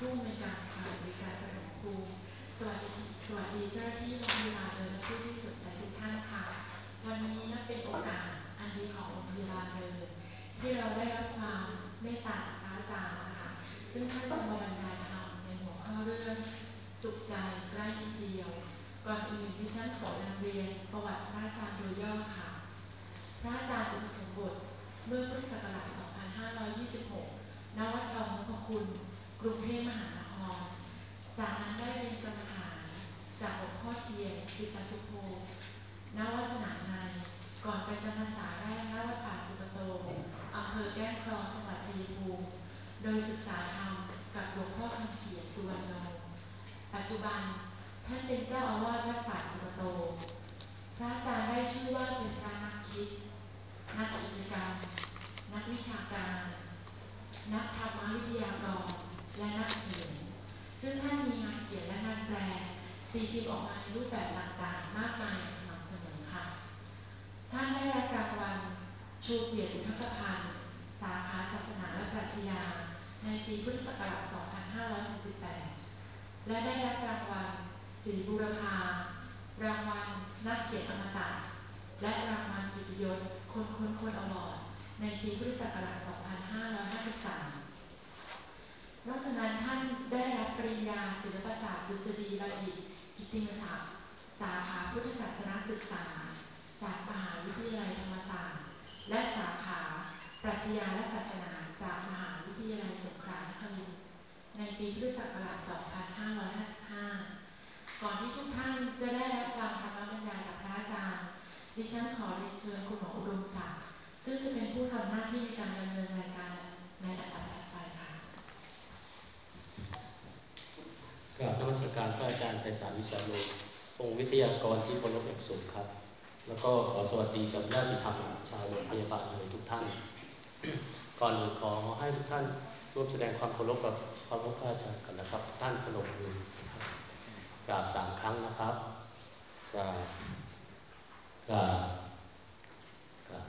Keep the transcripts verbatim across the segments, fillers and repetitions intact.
ผู้อำนวยการฝ่ายบริการประถมภูมิสวัสดีสวัสดีเจ้าหน้าที่โรงพยาบาลเลยและผู้ที่สนใจทุกท่านค่ะวันนี้นับเป็นโอกาสอันดีของโรงพยาบาลเลยที่เราได้รับความเมตตาจากพระอาจารย์นะคะซึ่งท่านจะมาบรรยายธรรมในหัวข้อเรื่องสุขใจใกล้นิดเดียวก่อนอื่นดิฉันขอนำเรียนประวัติพระอาจารย์โดยย่อค่ะพระอาจารย์อุปสมบทเมื่อพุทธศักราช สองพันห้าร้อยยี่สิบหก ณ วัดทองนพคุณ กรุงเทพมหานคร จากนั้นได้เรียนกรรมฐานจากหลวงพ่อเทียนจิตตสุโภ ณ วัดสนามในก่อนไปจำพรรษาได้ณ วัดป่าสุกโต อำเภอแก้งเคราะห์จังหวัดชัยภูมิ โดยศึกษาธรรมกับหลวงพ่อคำเขียนสุวรรณโน ปัจจุบันท่านเป็นเจ้าอาวาสวัดป่าสุกโต พระอาจารย์ได้ชื่อว่าเป็นพระนักคิดนักกิจกรรมนักวิชาการนักธรรมวิทยากรและนักเขียนซึ่งท่านมีงานเขียนและงานแปลตีพิมพ์ออกมาในรูปแบบต่างๆมากมายสม่ำเสมอค่ะท่านได้รับรางวัลชูเกียรติอุทกภัณฑ์สาขาศาสนาและปรัชญาในปีพุทธศักราช สองพันห้าร้อยสี่สิบแปด และได้รับรางวัลศรีบูรพารางวัลนักเขียนอมตะและรางวัลกิตติยศคนค้นคนอวอร์ดในปีพุทธศักราช สองพันห้าร้อยห้าสิบสาม นอกจากนั้นท่านได้รับปริญญาศิลปศาสตร์ดุษฎีบัณฑิตกิตติมศักดิ์สาขาพุทธศาสนศึกษาจากมหาวิทยาลัยธรรมศาสตร์และสาขาปรัชญาและศาสนาจากมหาวิทยาลัยสงขลานครินทร์ในปีพุทธศักราช สองพันห้าร้อยห้าสิบห้า ก่อนที่ทุกท่านจะได้รับฟังธรรมบรรยายจากพระอาจารย์ดิฉันขอเรียนเชิญคุณหมออุดมศักดิ์ซึ่งจะเป็นผู้ทำหน้าที่ในการดำเนินรายการในอันดับถัดไปค่ะกราบนมัสการพระอาจารย์ไพศาลวิสาโลองค์วิทยากรที่เคารพอย่างสูงครับแล้วก็ขอสวัสดีกับญาติธรรมชาวโรงพยาบาลทุกท่านก่อนอื่นขอให้ทุกท่านร่วมแสดงความเคารพกับพระพุทธอาจารย์กันนะครับท่านพนมมือกราบสามครั้งนะครับกราบกราบกราบ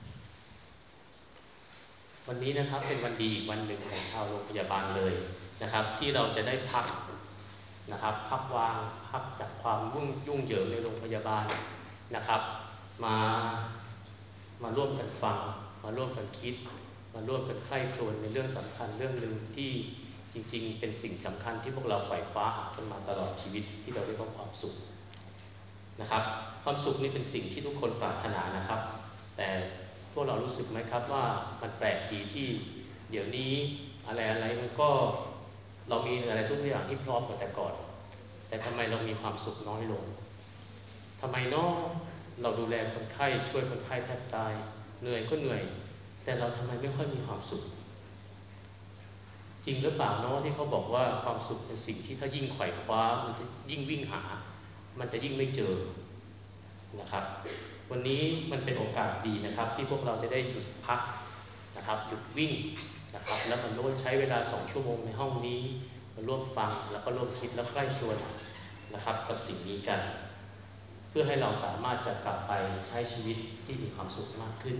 วันนี้นะครับเป็นวันดีอีกวันหนึ่งของชาวโรงพยาบาลเลยนะครับที่เราจะได้พักนะครับพักวางพักจากความยุ่งยุ่งเหยิงในโรงพยาบาลนะครับมามาร่วมกันฟังมาร่วมกันคิดมาร่วมกันใคร่ครวญในเรื่องสำคัญเรื่องหนึ่งที่จริงๆเป็นสิ่งสำคัญที่พวกเราใฝ่คว้าหากันมาตลอดชีวิตที่เราได้พบความสุขนะครับความสุขนี่เป็นสิ่งที่ทุกคนปรารถนานะครับแต่พวกเรารู้สึกไหมครับว่ามันแปลกดีที่เดี๋ยวนี้อะไรอะไรมันก็เรามีอะไรทุกอย่างที่พร้อมกว่าแต่ก่อนแต่ทำไมเรามีความสุขน้อยลงทำไมเนาะเราดูแลคนไข้ช่วยคนไข้แทบตายเหนื่อยก็เหนื่อยแต่เราทำไมไม่ค่อยมีความสุขจริงหรือเปล่าเนาะที่เขาบอกว่าความสุขเป็นสิ่งที่ถ้ายิ่งไขว่คว้ามันจะยิ่งวิ่งหามันจะยิ่งไม่เจอนะครับวันนี้มันเป็นโอกาสดีนะครับที่พวกเราจะได้หยุดพักนะครับหยุดวิ่งนะครับแล้วมันร่วมใช้เวลาสองชั่วโมงในห้องนี้มาร่วมฟังแล้วก็ร่วมคิดแล้วใกล้ชวนนะครับกับสิ่งนี้กันเพื่อให้เราสามารถจะกลับไปใช้ชีวิตที่มีความสุขมากขึ้น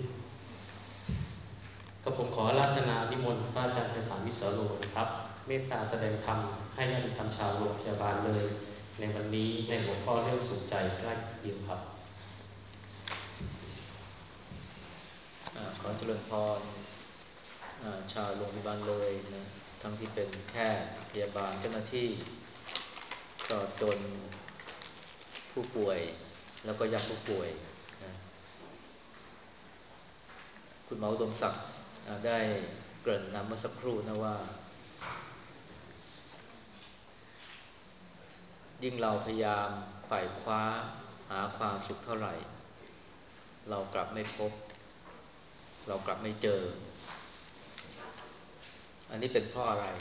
ก็ผมขออาราธนานิมนต์พระอาจารย์ไพศาลวิสาโลนะครับเมตตาแสดงธรรมให้ญาติธรรมชาวโรงพยาบาลเลยในวันนี้ในหัวข้อเรื่องสุขใจใกล้เดียวครับขอเจริญพรชาวโรงพยาบาลเลยนะทั้งที่เป็นแพทย์พยาบาลเจ้าหน้าที่ก็จนผู้ป่วยแล้วก็ญาติผู้ป่วยนะคุณหมออุดมศักดิ์ได้เกริ่นนำเมื่อสักครู่นะว่ายิ่งเราพยายามไขว่คว้าหาความสุขเท่าไหร่เรากลับไม่พบเรากลับไม่เจออันนี้เป็นเพราะอะไร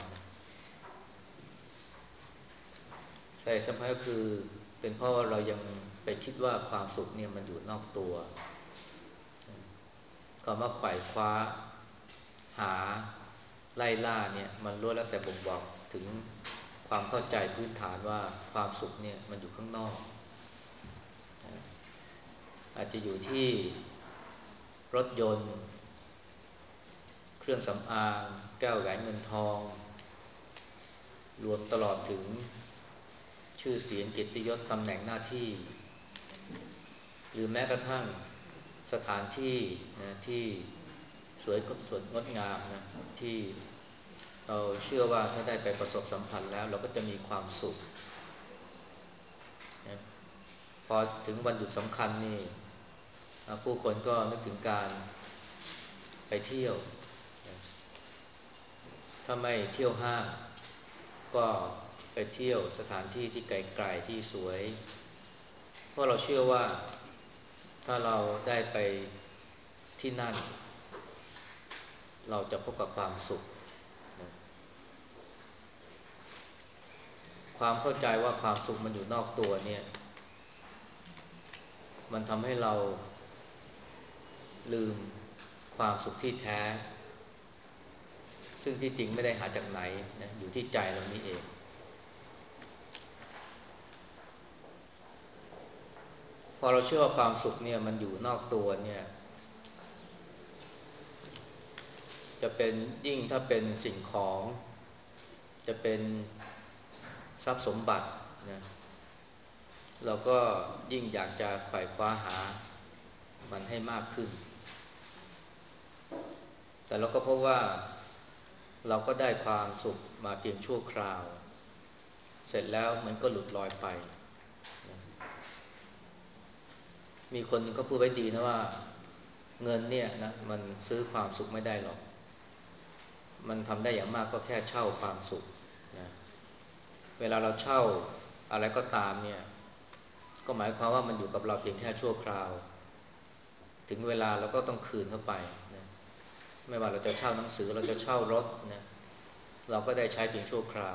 ใช่สำคัญก็คือเป็นเพราะว่าเรายังไปคิดว่าความสุขเนี่ยมันอยู่นอกตัวคำว่าไขว่คว้าหาไล่ล่าเนี่ยมันล้วนแล้วแต่บ่งบอกถึงความเข้าใจพื้นฐานว่าความสุขเนี่ยมันอยู่ข้างนอกอาจจะอยู่ที่รถยนต์เครื่องสำอางแก้วแหวนเงินทองรวมตลอดถึงชื่อเสียงเกียรติยศตำแหน่งหน้าที่หรือแม้กระทั่งสถานที่นะที่สวยสดงดงามนะที่เราเชื่อว่าถ้าได้ไปประสบสัมผัสแล้วเราก็จะมีความสุขนะพอถึงวันหยุดสำคัญนี่ผู้คนก็นึกถึงการไปเที่ยวนะถ้าไม่เที่ยวห้างก็ไปเที่ยวสถานที่ที่ไกลๆที่สวยเพราะเราเชื่อว่าถ้าเราได้ไปที่นั่นเราจะพบกับความสุขนะความเข้าใจว่าความสุขมันอยู่นอกตัวเนี่ยมันทำให้เราลืมความสุขที่แท้ซึ่งที่จริงไม่ได้หาจากไหนนะอยู่ที่ใจเรานี่เองพอเราเชื่อว่าความสุขเนี่ยมันอยู่นอกตัวเนี่ยจะเป็นยิ่งถ้าเป็นสิ่งของจะเป็นทรัพย์สมบัตินะเราก็ยิ่งอยากจะไขว่คว้าหามันให้มากขึ้นแต่เราก็พบว่าเราก็ได้ความสุขมาเพียงชั่วคราวเสร็จแล้วมันก็หลุดลอยไปนะมีคนหนึ่งก็พูดไว้ดีนะว่าเงินเนี่ยนะมันซื้อความสุขไม่ได้หรอกมันทำได้อย่างมากก็แค่เช่าความสุขนะเวลาเราเช่าอะไรก็ตามเนี่ยก็หมายความว่ามันอยู่กับเราเพียงแค่ชั่วคราวถึงเวลาเราก็ต้องคืนเข้าไปนะไม่ว่าเราจะเช่าหนังสือเราจะเช่ารถนะเราก็ได้ใช้เพียงชั่วคราว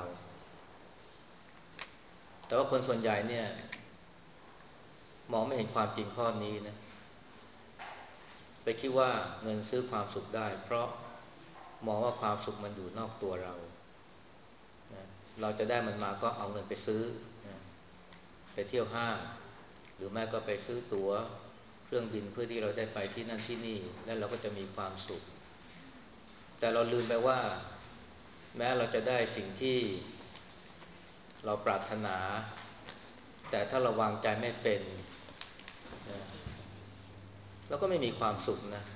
แต่ว่าคนส่วนใหญ่เนี่ยมองไม่เห็นความจริงข้อนี้นะไปคิดว่าเงินซื้อความสุขได้เพราะมองว่าความสุขมันอยู่นอกตัวเรานะเราจะได้มันมาก็เอาเงินไปซื้อนะไปเที่ยวห้างหรือแม่ก็ไปซื้อตั๋วเครื่องบินเพื่อที่เราได้ไปที่นั่นที่นี่แล้วเราก็จะมีความสุขแต่เราลืมไปว่าแม้เราจะได้สิ่งที่เราปรารถนาแต่ถ้าเราวางใจไม่เป็นนะเราก็ไม่มีความสุขนะ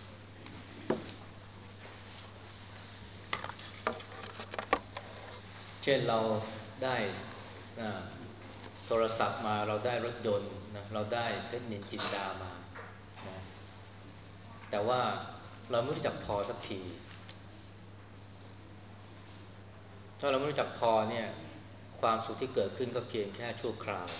เช่นเราได้นะโทรศัพท์มาเราได้รถยนต์นะเราได้เพชรนินจินดามานะแต่ว่าเราไม่รู้จักพอสักทีถ้าเราไม่รู้จักพอเนี่ยความสุขที่เกิดขึ้นก็เพียงแค่ชั่วคราว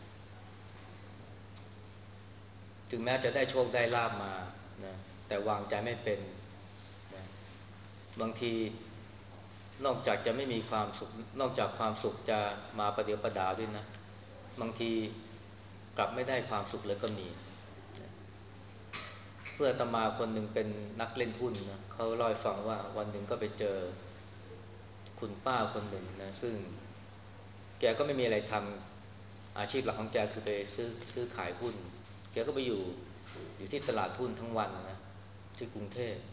ถึงแม้จะได้โชคได้ลาภมานะแต่วางใจไม่เป็นนะบางทีนอกจากจะไม่มีความสุขนอกจากความสุขจะมาประเดี๋ยวประดาวด้วยนะบางทีกลับไม่ได้ความสุขเลยก็มีนะเพื่อนอาตมาคนหนึ่งเป็นนักเล่นหุ้นนะเขาเล่าให้ฟังว่าวันหนึ่งก็ไปเจอคุณป้าคนหนึ่งนะซึ่งแกก็ไม่มีอะไรทำอาชีพหลักของแกคือไปซื้อซื้อขายหุ้นแกก็ไปอยู่อยู่ที่ตลาดหุ้นทั้งวันนะที่กรุงเทพ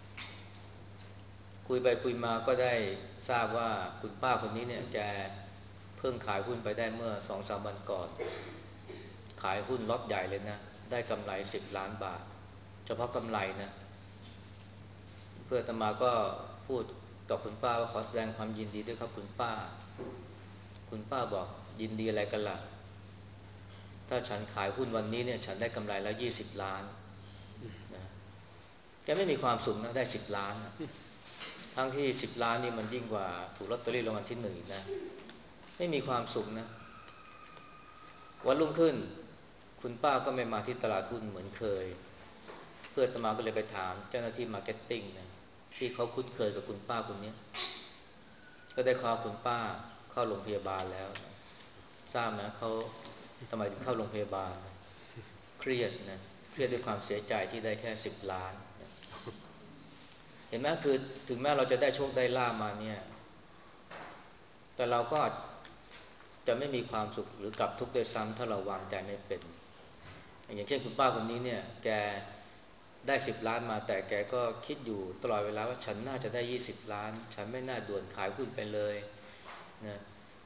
คุยไปคุยมาก็ได้ทราบว่าคุณป้าคนนี้เนี่ยแกเพิ่งขายหุ้นไปได้เมื่อ สองสาม วันก่อนขายหุ้นล็อตใหญ่เลยนะได้กำไรสิบล้านบาทเฉพาะกำไรนะเพื่อนอาตมาก็พูดกับคุณป้าว่าขอแสดงความยินดีด้วยครับคุณป้าคุณป้าบอกยินดีอะไรกันล่ะถ้าฉันขายหุ้นวันนี้เนี่ยฉันได้กำไรแล้วยี่สิบล้านนะแกไม่มีความสุขนะได้สิบล้านนะทั้งที่สิบล้านนี่มันยิ่งกว่าถูกลอตเตอรี่รางวัลที่หนึ่งนะไม่มีความสุขนะวันรุ่งขึ้นคุณป้าก็ไม่มาที่ตลาดหุ้นเหมือนเคยเพื่อนอาตมาก็เลยไปถามเจ้าหน้าที่มาร์เก็ตติ้งนะที่เขาคุ้นเคยกับคุณป้าคนนี้ก็ได้ข่าวคุณป้าเข้าโรงพยาบาลแล้วนะทราบนะเขาทำไมถึงเข้าโรงพยาบาลนะเครียดนะเครียดด้วยความเสียใจที่ได้แค่สิบล้านนะเห็นไหมคือถึงแม้เราจะได้โชคได้ลาภมาเนี่ยแต่เราก็จะไม่มีความสุขหรือกลับทุกข์ด้วยซ้ำถ้าเราวางใจไม่เป็นอย่างเช่นคุณป้าคนนี้เนี่ยแกได้สิบล้านมาแต่แกก็คิดอยู่ตลอดเวลาว่าฉันน่าจะได้ยี่สิบล้านฉันไม่น่าด่วนขายหุ้นไปเลยนะ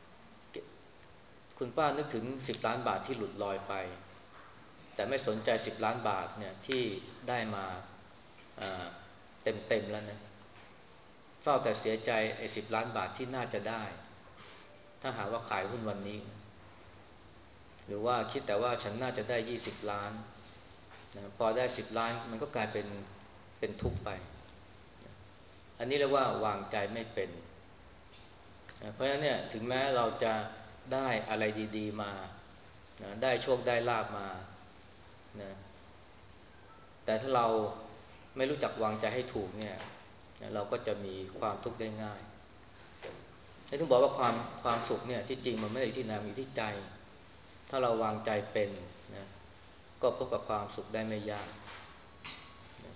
คุณป้านึกถึงสิบล้านบาทที่หลุดลอยไปแต่ไม่สนใจสิบล้านบาทเนี่ยที่ได้มาเต็มเต็มแล้วนะเฝ้าแต่เสียใจไอ้สิบล้านบาทที่น่าจะได้ถ้าหาว่าขายหุ้นวันนี้หรือว่าคิดแต่ว่าฉันน่าจะได้ยี่สิบล้านนะพอได้สิบล้านมันก็กลายเป็นเป็นทุกข์ไปนะอันนี้เรียกว่าวางใจไม่เป็นนะเพราะฉะนั้นเนี่ยถึงแม้เราจะได้อะไรดีๆมานะได้โชคได้ลาภมานะแต่ถ้าเราไม่รู้จักวางใจให้ถูกเนี่ยนะเราก็จะมีความทุกข์ได้ง่ายให้ถึงบอกว่าความความสุขเนี่ยที่จริงมันไม่ได้อยู่ที่ไหนมันอยู่ที่ใจถ้าเราวางใจเป็นนะก็พบกับความสุขได้ไม่ยากนะ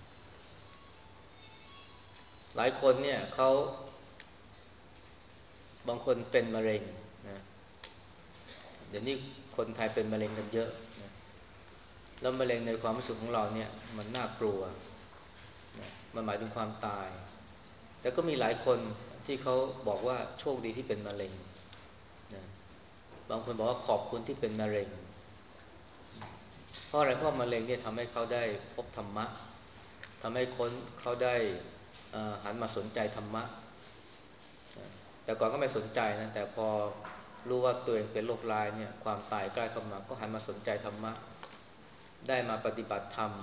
หลายคนเนี่ยเขาบางคนเป็นมะเร็งนะเดี๋ยวนี้คนไทยเป็นมะเร็งกันเยอะนะแล้วมะเร็งในความรู้สึกของเราเนี่ยมันน่ากลัวนะมันหมายถึงความตายแต่ก็มีหลายคนที่เขาบอกว่าโชคดีที่เป็นมะเร็งนะบางคนบอกว่าขอบคุณที่เป็นมะเร็งเพราะอะไรเพราะมะเร็งเนี่ยทำให้เขาได้พบธรรมะทำให้คนเขาได้หันมาสนใจธรรมะแต่ก่อนก็ไม่สนใจนะแต่พอรู้ว่าตัวเองเป็นโรคร้ายเนี่ยความตายใกล้เข้ามาก็หันมาสนใจธรรมะได้มาปฏิบัติธรรม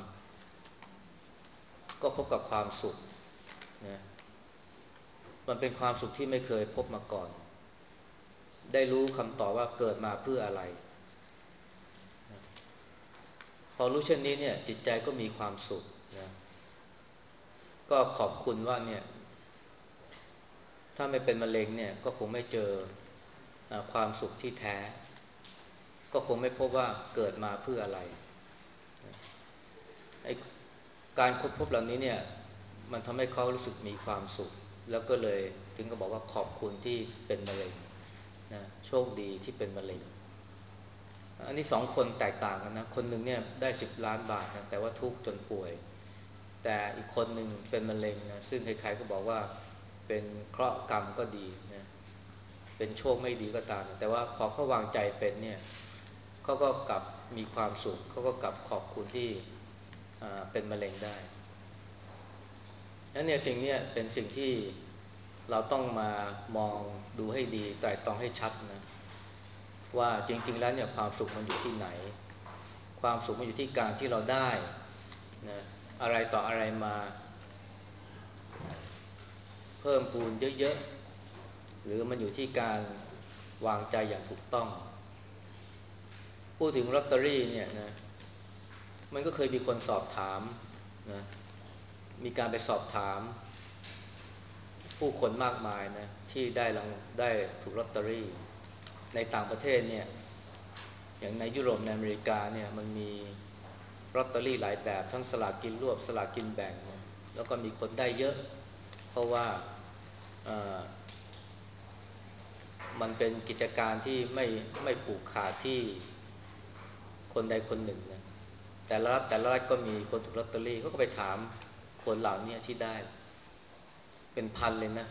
ก็พบกับความสุขนะมันเป็นความสุขที่ไม่เคยพบมาก่อนได้รู้คำตอบว่าเกิดมาเพื่ออะไรนะพอรู้เช่นนี้เนี่ยจิตใจก็มีความสุขนะก็ขอบคุณว่าเนี่ยถ้าไม่เป็นมะเร็งเนี่ยก็คงไม่เจอความสุขที่แท้ก็คงไม่พบว่าเกิดมาเพื่ออะไรไอ้การค้นพบเหล่านี้เนี่ยมันทำให้เขารู้สึกมีความสุขแล้วก็เลยถึงก็บอกว่าขอบคุณที่เป็นมะเร็งนะโชคดีที่เป็นมะเร็งอันนี้สองคนแตกต่างกันนะคนหนึ่งเนี่ยได้สิบล้านบาทนะแต่ว่าทุกข์จนป่วยแต่อีกคนหนึ่งเป็นมะเร็งนะซึ่งใครๆก็บอกว่าเป็นเคราะห์กรรมก็ดีนะเป็นโชคไม่ดีก็ตามแต่ว่าพอเขาวางใจเป็นเนี่ยเขาก็กลับมีความสุขเขาก็กลับขอบคุณที่เป็นมะเร็งได้แล้วเนี่ยสิ่งนี้เป็นสิ่งที่เราต้องมามองดูให้ดีไตร่ตรองให้ชัดนะว่าจริงๆแล้วเนี่ยความสุขมันอยู่ที่ไหนความสุขมันอยู่ที่การที่เราได้นะอะไรต่ออะไรมาเพิ่มพูนเยอะๆหรือมันอยู่ที่การวางใจอย่างถูกต้องพูดถึงลอตเตอรี่เนี่ยนะมันก็เคยมีคนสอบถามนะมีการไปสอบถามผู้คนมากมายนะที่ได้รางได้ถูกลอตเตอรี่ในต่างประเทศเนี่ยอย่างในยุโรปในอเมริกาเนี่ยมันมีลอตเตอรี่หลายแบบทั้งสลากกินรวบสลากกินแบ่งแล้วก็มีคนได้เยอะเพราะว่ามันเป็นกิจการที่ไม่ไม่ผูกขาดที่คนใดคนหนึ่งนะแต่ละรัฐแต่ละรัฐก็มีคนถูกลอตเตอรี่เขาก็ไปถามคนเหล่านี้ที่ได้เป็นพันเลยนะ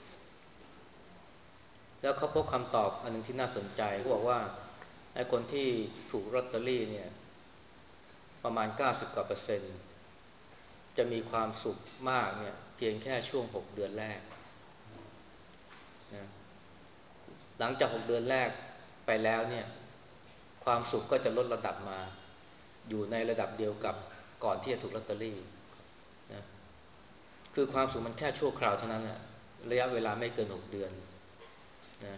แล้วเขาพบคำตอบอันนึงที่น่าสนใจเขาบอกว่าไอ้คนที่ถูกลอตเตอรี่เนี่ยประมาณเก้าสิบกว่าเปอร์เซ็นต์จะมีความสุขมากเนี่ยเพียงแค่ช่วงหกเดือนแรกนะหลังจากหกเดือนแรกไปแล้วเนี่ยความสุขก็จะลดระดับมาอยู่ในระดับเดียวกับก่อนที่จะถูกลอตเตอรี่นะคือความสุขมันแค่ชั่วคราวเท่านั้นแหละระยะเวลาไม่เกินหกเดือนนะ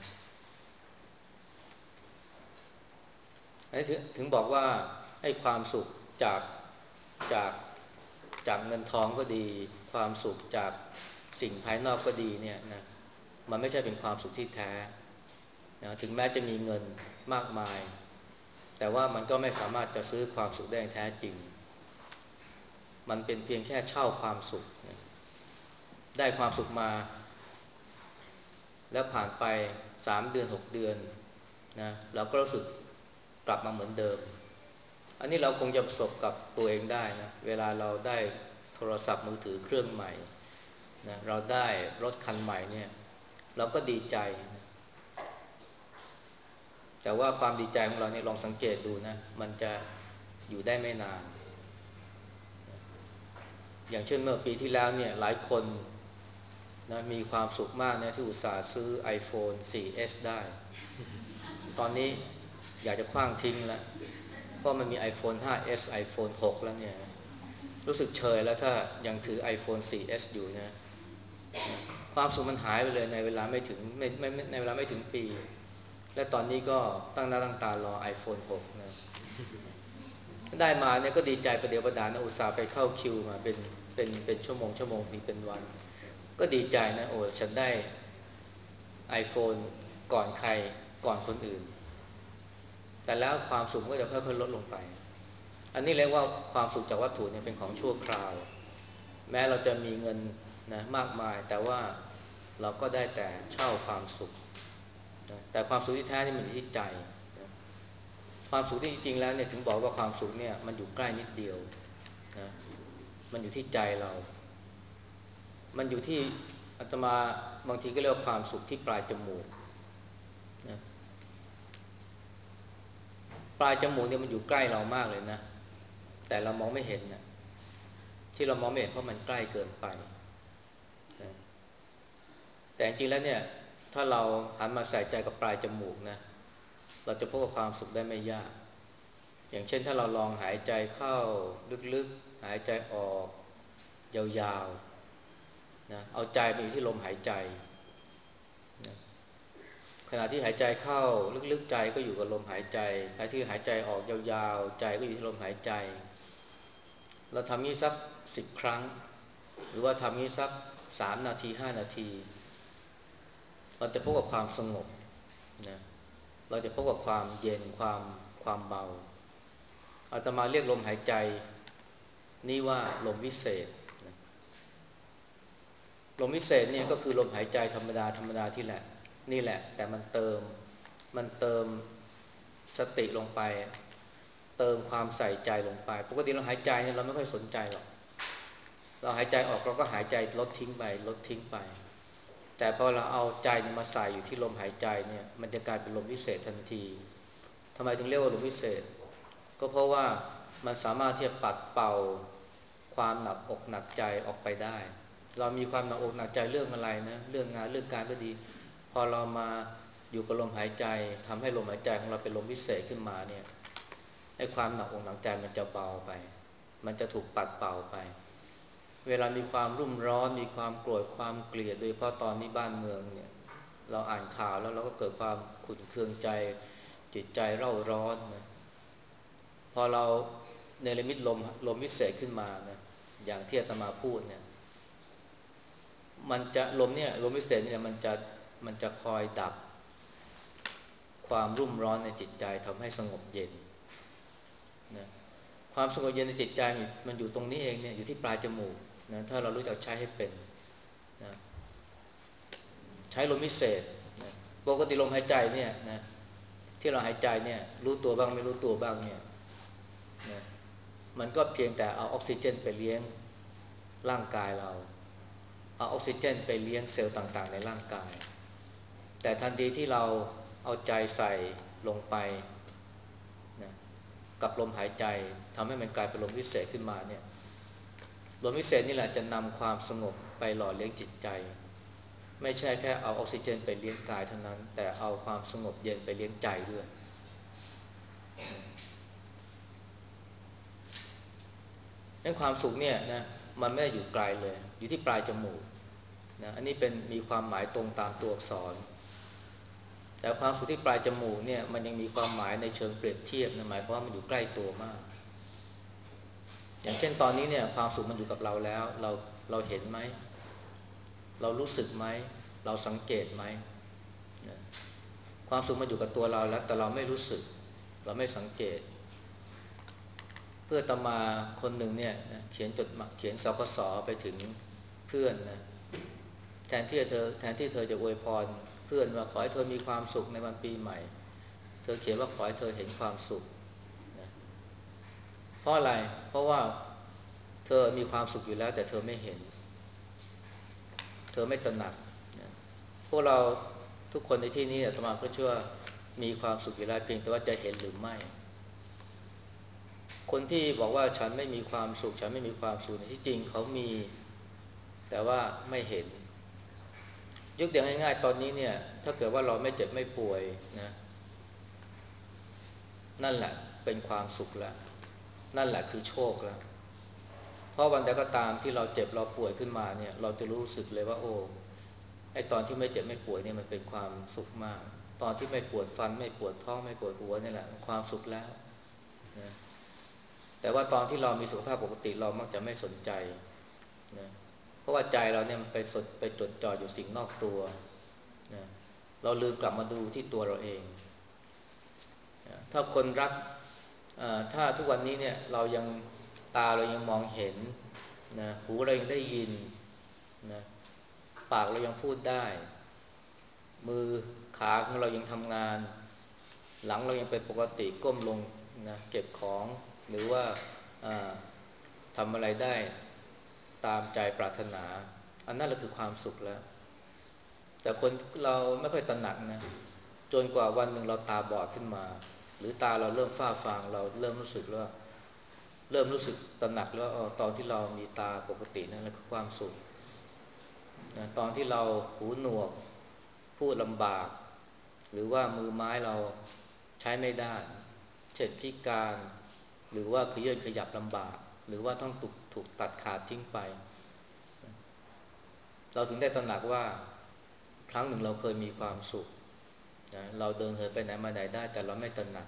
อันนี้ถึงบอกว่าให้ความสุขจากจากจากเงินทองก็ดีความสุขจากสิ่งภายนอกก็ดีเนี่ยนะมันไม่ใช่เป็นความสุขที่แท้นะถึงแม้จะมีเงินมากมายแต่ว่ามันก็ไม่สามารถจะซื้อความสุขได้แท้จริงมันเป็นเพียงแค่เช่าความสุขนะได้ความสุขมาแล้วผ่านไปสามเดือนหกเดือนนะเราก็รู้สึกกลับมาเหมือนเดิมอันนี้เราคงจะประสบกับตัวเองได้นะเวลาเราได้โทรศัพท์มือถือเครื่องใหม่นะเราได้รถคันใหม่เนี่ยเราก็ดีใจนะแต่ว่าความดีใจของเราเนี่ยลองสังเกตดูนะมันจะอยู่ได้ไม่นานอย่างเช่นเมื่อปีที่แล้วเนี่ยหลายคนนะมีความสุขมากนะที่อุตส่าห์ซื้อ iPhone โฟร์ เอส ได้ ตอนนี้อยากจะคว้างทิ้งแล้วเพราะมันมี iPhone ไฟว์ เอส iPhone ซิกซ์ แล้วเนี่ยรู้สึกเชยแล้วถ้ายังถือ iPhone โฟร์ เอส อยู่นะความสุขมันหายไปเลยในเวลาไม่ถึงไม่ไม่ในเวลาไม่ถึงปีและตอนนี้ก็ตั้งหน้าตั้งตารอ iPhone ซิกซ์ นะได้มาเนี่ยก็ดีใจประเดี๋ยวประดานะอุตส่าห์ไปเข้าคิวมาเป็นเป็นเป็นชั่วโมงชั่วโมงนี่เป็นวันก็ดีใจนะโอ้ฉันได้ iPhone ก่อนใครก่อนคนอื่นแต่แล้วความสุขก็จะค่อยๆลดลงไปอันนี้เรียกว่าความสุขจากวัตถุเนี่ยเป็นของชั่วคราวแม้เราจะมีเงินนะมากมายแต่ว่าเราก็ได้แต่เช่าความสุขนะแต่ความสุขที่แท้นี่มันอยู่ที่ใจนะความสุขที่จริงๆแล้วเนี่ยถึงบอกว่าความสุขเนี่ยมันอยู่ใกล้นิดเดียวนะมันอยู่ที่ใจเรามันอยู่ที่อาตมาบางทีก็เรียกว่าความสุขที่ปลายจมูกนะปลายจมูกเนี่ยมันอยู่ใกล้เรามากเลยนะแต่เรามองไม่เห็นนะที่เรามองไม่เห็นเพราะมันใกล้เกินไปนะแต่จริงๆแล้วเนี่ยถ้าเราหันมาใส่ใจกับปลายจมูกนะเราจะพบกับความสุขได้ไม่ยากอย่างเช่นถ้าเราลองหายใจเข้าลึกๆหายใจออกยาวๆนะเอาใจไปอยู่ที่ลมหายใจนะขณะที่หายใจเข้าลึกๆใจก็อยู่กับลมหายใจขณะที่หายใจออกยาวๆใจก็อยู่ที่ลมหายใจเราทำนี้สักสิบครั้งหรือว่าทำนี้สักสามนาทีห้านาทีเราจะพบกับความสงบนะเราจะพบกับความเย็นความความเบาอาตมาเรียกลมหายใจนี่ว่าลมวิเศษนะลมวิเศษเนี่ยก็คือลมหายใจธรรมดาธรรมดาที่แหละนี่แหละแต่มันเติมมันเติมสติลงไปเติมความใส่ใจลงไปปกติเราหายใจเนี่ยเราไม่ค่อยสนใจหรอกเราหายใจออกเราก็หายใจลดทิ้งไปลดทิ้งไปแต่พอเราเอาใจมาใส่อยู่ที่ลมหายใจเนี่ยมันจะกลายเป็นลมวิเศษทันทีทำไมถึงเรียกว่าลมวิเศษก็เพราะว่ามันสามารถที่จะปัดเป่าความหนักอกหนักใจออกไปได้เรามีความหนักอกหนักใจเรื่องอะไรนะเรื่องงานเรื่องการก็ดีพอเรามาอยู่กับลมหายใจทำให้ลมหายใจของเราเป็นลมวิเศษขึ้นมาเนี่ยให้ความหนักอกหนักใจมันจะเบาไปมันจะถูกปัดเป่าไปเวลามีความรุ่มร้อนมีความโกรธความเกลียดโดยเฉพาะตอนนี้บ้านเมืองเนี่ยเราอ่านข่าวแล้วเราก็เกิดความขุ่นเคืองใจจิตใจเร่าร้อนนะพอเราเนรมิตลมลมวิเศษขึ้นมานะอย่างที่อาตมาพูดเนี่ยมันจะลมเนี่ยลมวิเศษเนี่ยมันจะมันจะคอยดับความรุ่มร้อนในจิตใจทำให้สงบเย็นนะความสงบเย็นในจิตใจมันอยู่ตรงนี้เองเนี่ยอยู่ที่ปลายจมูกนะถ้าเรารู้จักใช้ให้เป็นนะใช้ลมวิเศษนะปกติลมหายใจเนี่ยนะที่เราหายใจเนี่ยรู้ตัวบ้างไม่รู้ตัวบ้างเนี่ยนะมันก็เพียงแต่เอาออกซิเจนไปเลี้ยงร่างกายเราเอาออกซิเจนไปเลี้ยงเซลล์ต่างๆในร่างกายแต่ทันทีที่เราเอาใจใส่ลงไปนะกับลมหายใจทำให้มันกลายเป็นลมวิเศษขึ้นมาเนี่ยลมวิเศษนี่แหละจะนำความสงบไปหล่อเลี้ยงจิตใจไม่ใช่แค่เอาออกซิเจนไปเลี้ยงกายเท่านั้นแต่เอาความสงบเย็นไปเลี้ยงใจด้วยนั้นความสุขเนี่ยนะมันไม่ได้อยู่ไกลเลยอยู่ที่ปลายจมูกนะอันนี้เป็นมีความหมายตรงตามตัวอักษรแต่ความสุขที่ปลายจมูกเนี่ยมันยังมีความหมายในเชิงเปรียบเทียบนะหมายความว่ามันอยู่ใกล้ตัวมากอย่างเช่นตอนนี้เนี่ยความสุขมันอยู่กับเราแล้วเราเราเห็นไหมเรารู้สึกไหมเราสังเกตไหมนะความสุขมันอยู่กับตัวเราแล้วแต่เราไม่รู้สึกเราไม่สังเกตเพื่อตมาคนหนึ่งเนี่ยนะเขียนจดหมายเขียนสคสไปถึงเพื่อนนะแทนที่เธอแทนที่เธอจะอวยพรเพื่อนว่าขอให้เธอมีความสุขในวันปีใหม่เธอเขียนว่าขอให้เธอเห็นความสุขนะเพราะอะไรเพราะว่าเธอมีความสุขอยู่แล้วแต่เธอไม่เห็นเธอไม่ตระหนักนะพวกเราทุกคนในที่นี้อาตมาก็เชื่อมีความสุขอยู่แล้วเพียงแต่ว่าจะเห็นหรือไม่คนที่บอกว่าฉันไม่มีความสุขฉันไม่มีความสุขที่จริงเขามีแต่ว่าไม่เห็นยกตัวอย่างง่ายๆตอนนี้เนี่ยถ้าเกิดว่าเราไม่เจ็บไม่ป่วยนะนั่นแหละเป็นความสุขแล้วนั่นแหละคือโชคแล้วเพราะวันใดก็ตามที่เราเจ็บเราป่วยขึ้นมาเนี่ยเราจะรู้สึกเลยว่าโอ้ไอ้ตอนที่ไม่เจ็บไม่ป่วยเนี่ยมันเป็นความสุขมากตอนที่ไม่ปวดฟันไม่ปวดท้องไม่ปวดหัวนี่แหละความสุขแล้วนะแต่ว่าตอนที่เรามีสุขภาพปกติเรามักจะไม่สนใจนะเพราะว่าใจเราเนี่ยมันไปสดไปจดจ่ออยู่สิ่งนอกตัวนะเราลืมกลับมาดูที่ตัวเราเองนะถ้าคนรักถ้าทุกวันนี้เนี่ยเรายังตาเรายังมองเห็นนะหูเรายังได้ยินนะปากเรายังพูดได้มือขาของเรายังทำงานหลังเรายังเป็นปกติก้มลงนะเก็บของหรือว่าทำอะไรได้ตามใจปรารถนาอันนั้นแหละคือความสุขแล้วแต่คนเราไม่ค่อยตระหนักนะจนกว่าวันหนึ่งเราตาบอดขึ้นมาหรือตาเราเริ่มฝ้าฟางเราเริ่มรู้สึกว่าเริ่มรู้สึกตระหนักแล้วอ๋อตอนที่เรามีตาปกตินั่นแหละคือความสุขนะตอนที่เราหูหนวกพูดลำบากหรือว่ามือไม้เราใช้ไม่ได้เช่นพิการหรือว่าขยื่นขยับลำบากหรือว่าต้องถูกถูกตัดขาดทิ้งไปเราถึงได้ตระหนักว่าครั้งหนึ่งเราเคยมีความสุขนะเราเดินเหินไปไหนมาไหนได้แต่เราไม่ตระหนัก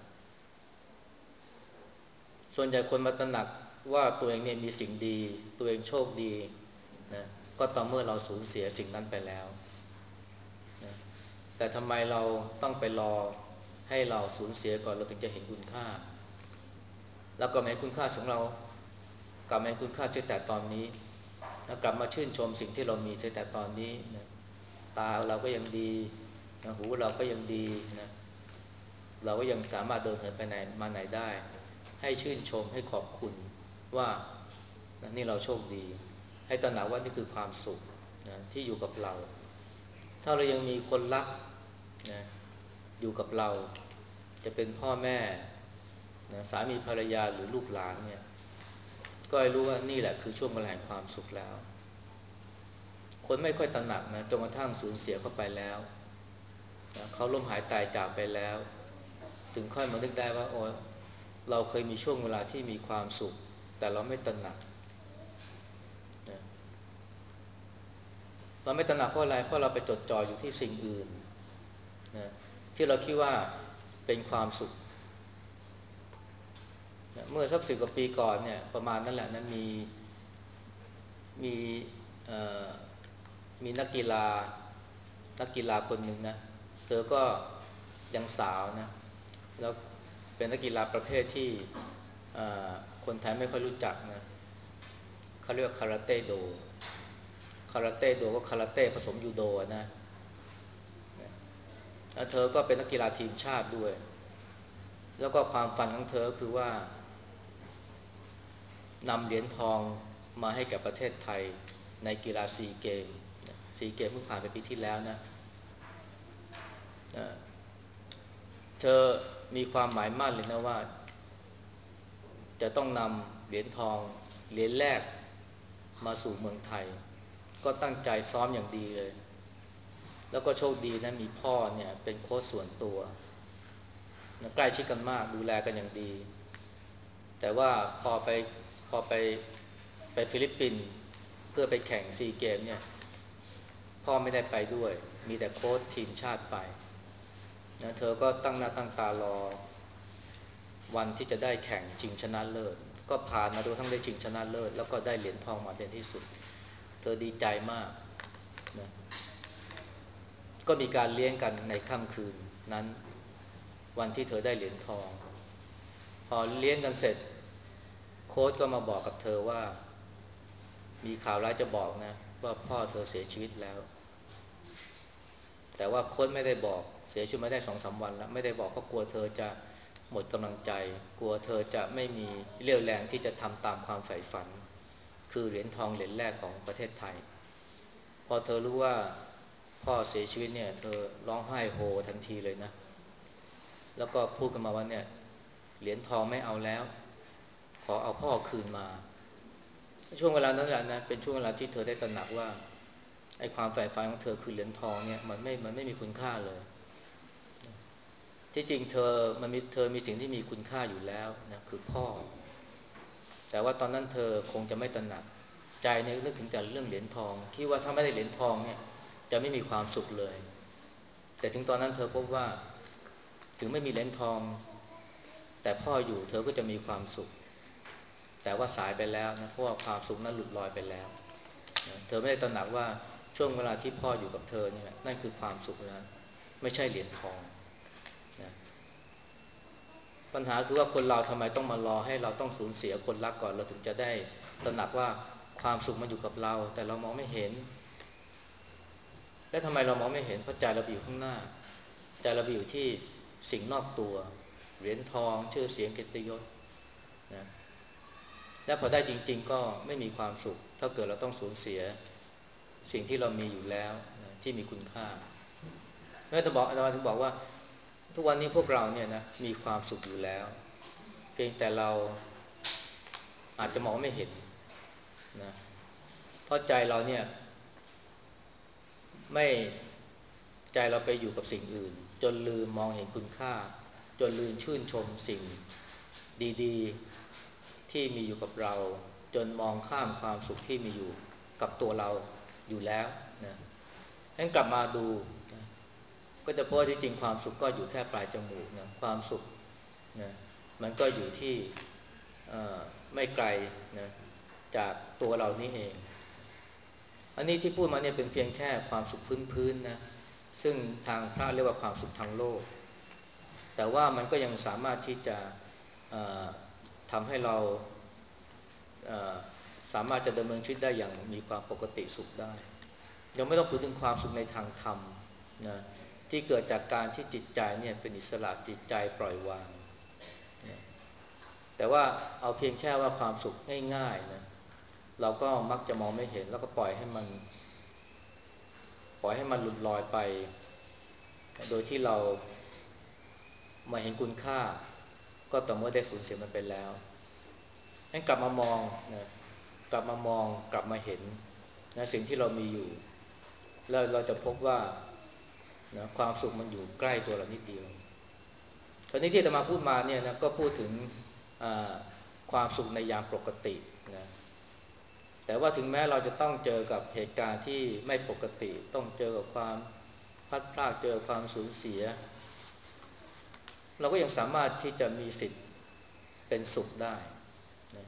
ส่วนใหญ่คนมาตระหนักว่าตัวเองเนี่ยมีสิ่งดีตัวเองโชคดีนะก็ต่อเมื่อเราสูญเสียสิ่งนั้นไปแล้วนะแต่ทำไมเราต้องไปรอให้เราสูญเสียก่อนเราถึงจะเห็นคุณค่าแล้วก็เห็นคุณค่าของเรากลับมาเห็นคุณค่าเสียแต่ตอนนี้แล้วกลับมาชื่นชมสิ่งที่เรามีเสียแต่ตอนนี้นะตาเราก็ยังดีนะหูเราก็ยังดีนะเราก็ยังสามารถเดินเหินไปไหนมาไหนได้ให้ชื่นชมให้ขอบคุณว่านะนี่เราโชคดีให้ตระหนักว่านี่คือความสุขนะที่อยู่กับเราถ้าเรายังมีคนรักนะอยู่กับเราจะเป็นพ่อแม่นะสามีภรรยาหรือลูกหลานเนี่ยก็ให้รู้ว่านี่แหละคือช่วงเวลาแห่งความสุขแล้วคนไม่ค่อยตระหนักนะจนกระทั่งสูญเสียเข้าไปแล้วนะเขาล้มหายตายจากไปแล้วถึงค่อยมานึกได้ว่าโอ้เราเคยมีช่วงเวลาที่มีความสุขแต่เราไม่ตระหนักนะเราไม่ตระหนักเพราะอะไรเพราะเราไปจดจ่ออยู่ที่สิ่งอื่นนะที่เราคิดว่าเป็นความสุขนะเมื่อสักสิบกว่าปีก่อนเนี่ยประมาณนั้นแหละนะมีมีมีนักกีฬานักกีฬาคนหนึ่งนะเธอก็ยังสาวนะแล้วเป็นนักกีฬาประเภทที่คนไทยไม่ค่อยรู้จักนะเขาเรียกว่าคาราเต้โดคาราเต้โดก็คาราเต้ผสมยูโดนะแล้วเธอก็เป็นนักกีฬาทีมชาติด้วยแล้วก็ความฝันของเธอคือว่านำเหรียญทองมาให้กับประเทศไทยในกีฬาซีเกมซีเกมเพิ่งผ่านไปปีที่แล้วนะเธอมีความหมายมั่นเลยนะว่าจะต้องนำเหรียญทองเหรียญแรกมาสู่เมืองไทยก็ตั้งใจซ้อมอย่างดีเลยแล้วก็โชคดีนะมีพ่อเนี่ยเป็นโค้ชส่วนตัวใกล้ชิดกันมากดูแลกันอย่างดีแต่ว่าพอไปพอไปไปฟิลิปปินส์เพื่อไปแข่งซีเกมเนี่ยพ่อไม่ได้ไปด้วยมีแต่โค้ชทีมชาติไปนะเธอก็ตั้งหน้าตั้งตารอวันที่จะได้แข่งชิงชนะเลิศก็ผ่านมาดูทั้งได้ชิงชนะเลิศแล้วก็ได้เหรียญทองมาเป็นที่สุดเธอดีใจมากนะก็มีการเลี้ยงกันในค่ำคืนนั้นวันที่เธอได้เหรียญทองพอเลี้ยงกันเสร็จโค้ชก็มาบอกกับเธอว่ามีข่าวร้ายจะบอกนะว่าพ่อเธอเสียชีวิตแล้วแต่ว่าโค้ชไม่ได้บอกเสียชีวิตมาได้ สองสาม วันแล้วไม่ได้บอกเพราะกลัวเธอจะหมดกำลังใจกลัวเธอจะไม่มีเรี่ยวแรงที่จะทำตามความใฝ่ฝันคือเหรียญทองเหรียญแรกของประเทศไทยพอเธอรู้ว่าพ่อเสียชีวิตเนี่ยเธอร้องไห้โฮทันทีเลยนะแล้วก็พูดกันมาว่าเนี่ยเหรียญทองไม่เอาแล้วขอเอาพ่อคืนมาช่วงเวลานั้นแหละนะเป็นช่วงเวลาที่เธอได้ตระหนักว่าไอ้ความใฝ่ฝันของเธอคือเหรียญทองเนี่ยมันไม่มันไม่มีคุณค่าเลยที่จริงเธอมันมีเธอมีสิ่งที่มีคุณค่าอยู่แล้วนะคือพ่อแต่ว่าตอนนั้นเธอคงจะไม่ตระหนักใจเนี่ยนึกถึงแต่เรื่องเหรียญทองคิดว่าถ้าไม่ได้เหรียญทองเนี่ยจะไม่มีความสุขเลยแต่ถึงตอนนั้นเธอพบว่าถึงไม่มีเหรียญทองแต่พ่ออยู่เธอก็จะมีความสุขแต่ว่าสายไปแล้วนะเพราะว่าความสุขนั้นหลุดลอยไปแล้วนะเธอไม่ได้ตระหนักว่าช่วงเวลาที่พ่ออยู่กับเธอนี่แหละนั่นคือความสุขแล้วไม่ใช่เหรียญทองนะปัญหาคือว่าคนเราทำไมต้องมารอให้เราต้องสูญเสียคนรักก่อนเราถึงจะได้ตระหนักว่าความสุขมันอยู่กับเราแต่เรามองไม่เห็นและทำไมเรามองไม่เห็นเพราะใจเราอยู่ข้างหน้าใจเราอยู่ที่สิ่งนอกตัวเหรียญทองชื่อเสียงเกียรติยศนะและพอได้จริงๆก็ไม่มีความสุขถ้าเกิดเราต้องสูญเสียสิ่งที่เรามีอยู่แล้วนะที่มีคุณค่าแม้แต่บอกอาจารย์ถึงบอกว่าทุกวันนี้พวกเราเนี่ยนะมีความสุขอยู่แล้วเพียงแต่เราอาจจะมองไม่เห็นนะเพราะใจเราเนี่ยไม่ใจเราไปอยู่กับสิ่งอื่นจนลืมมองเห็นคุณค่าจนลืมชื่นชมสิ่งดีๆที่มีอยู่กับเราจนมองข้ามความสุขที่มีอยู่กับตัวเราอยู่แล้วนะให้กลับมาดูนะก็จะพบว่าที่จริงความสุขก็อยู่แค่ปลายจมูกนะความสุขนะมันก็อยู่ที่ไม่ไกลนะจากตัวเรานี่เองอันนี้ที่พูดมาเนี่ยเป็นเพียงแค่ความสุขพื้นๆนะซึ่งทางพระเรียกว่าความสุขทางโลกแต่ว่ามันก็ยังสามารถที่จะทำให้เราสามารถจะดำเนินชีวิตได้อย่างมีความปกติสุขได้ยังไม่ต้องพูดถึงความสุขในทางธรรมนะที่เกิดจากการที่จิตใจเนี่ยเป็นอิสระจิตใจปล่อยวางนะแต่ว่าเอาเพียงแค่ว่าความสุขง่ายๆนะเราก็มักจะมองไม่เห็นแล้วก็ปล่อยให้มันปล่อยให้มันหลุดลอยไปโดยที่เรามาเห็นคุณค่าก็ต่อเมื่อได้สูญเสียมันไปแล้วให้กลับมามองนะกลับมามองกลับมาเห็นนะสิ่งที่เรามีอยู่แล้วเราจะพบว่านะความสุขมันอยู่ใกล้ตัวเรานิดเดียวตอนนี้ที่อาตมาพูดมาเนี่ยนะก็พูดถึงความสุขในยามปกตินะแต่ว่าถึงแม้เราจะต้องเจอกับเหตุการณ์ที่ไม่ปกติต้องเจอกับความพลัดพรากเจอความสูญเสียเราก็ยังสามารถที่จะมีสิทธิ์เป็นสุขได้นะ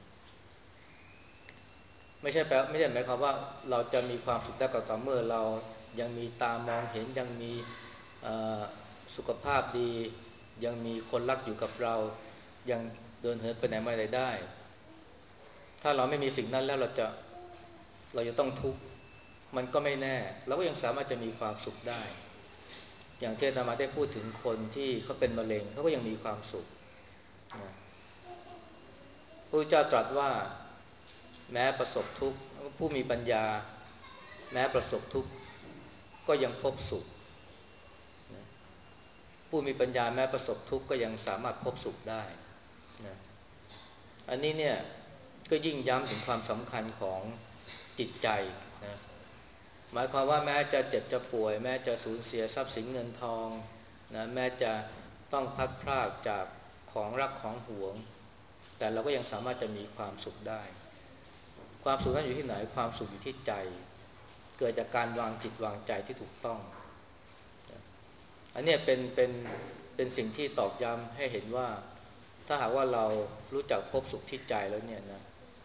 ไม่ใช่แปลไม่ใช่หมายความว่าเราจะมีความสุขได้ก็ต่อเมื่อเรายังมีตามองเห็นยังมีสุขภาพดียังมีคนรักอยู่กับเรายังเดินเหินไปไหนมาไหนได้ถ้าเราไม่มีสิ่งนั้นแล้วเราจะเราจะต้องทุกข์มันก็ไม่แน่เราก็ยังสามารถจะมีความสุขได้อย่างที่อาตมาได้พูดถึงคนที่เขาเป็นมะเร็งเขาก็ยังมีความสุขนะพระพุทธเจ้าตรัสว่าแม้ประสบทุกข์ผู้มีปัญญาแม้ประสบทุกข์ก็ยังพบสุขนะผู้มีปัญญาแม้ประสบทุกข์ก็ยังสามารถพบสุขได้นะอันนี้เนี่ยก็ยิ่งย้ำถึงความสำคัญของจิตใจนะหมายความว่าแม้จะเจ็บจะป่วยแม้จะสูญเสียทรัพย์สินเงินทองนะแม้จะต้องพลัดพรากจากของรักของหวงแต่เราก็ยังสามารถจะมีความสุขได้ความสุขนั้นอยู่ที่ไหนความสุขอยู่ที่ใจเกิดจากการวางจิตวางใจที่ถูกต้องอันนี้เป็นเป็นเป็นสิ่งที่ตอกย้ำให้เห็นว่าถ้าหากว่าเรารู้จักพบสุขที่ใจแล้วเนี่ยนะ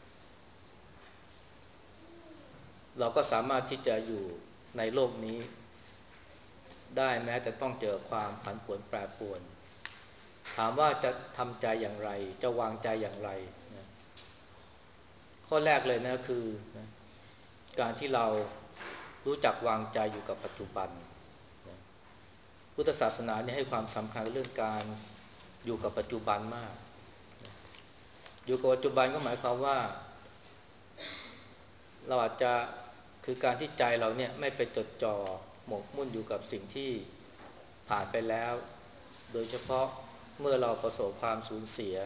เราก็สามารถที่จะอยู่ในโลกนี้ได้แม้จะต้องเจอความผันผวนแปรปรวนถามว่าจะทำใจอย่างไรจะวางใจอย่างไรนะข้อแรกเลยนะคือนะการที่เรารู้จักวางใจอยู่กับปัจจุบันนะพุทธศาสนาเนี่ยให้ความสำคัญเรื่องการอยู่กับปัจจุบันมากนะอยู่กับปัจจุบันก็หมายความว่าเราอาจจะคือการที่ใจเราเนี่ยไม่ไปจดจ่อหมกมุ่นอยู่กับสิ่งที่ผ่านไปแล้วโดยเฉพาะเมื่อเราประสบความสูญเสีย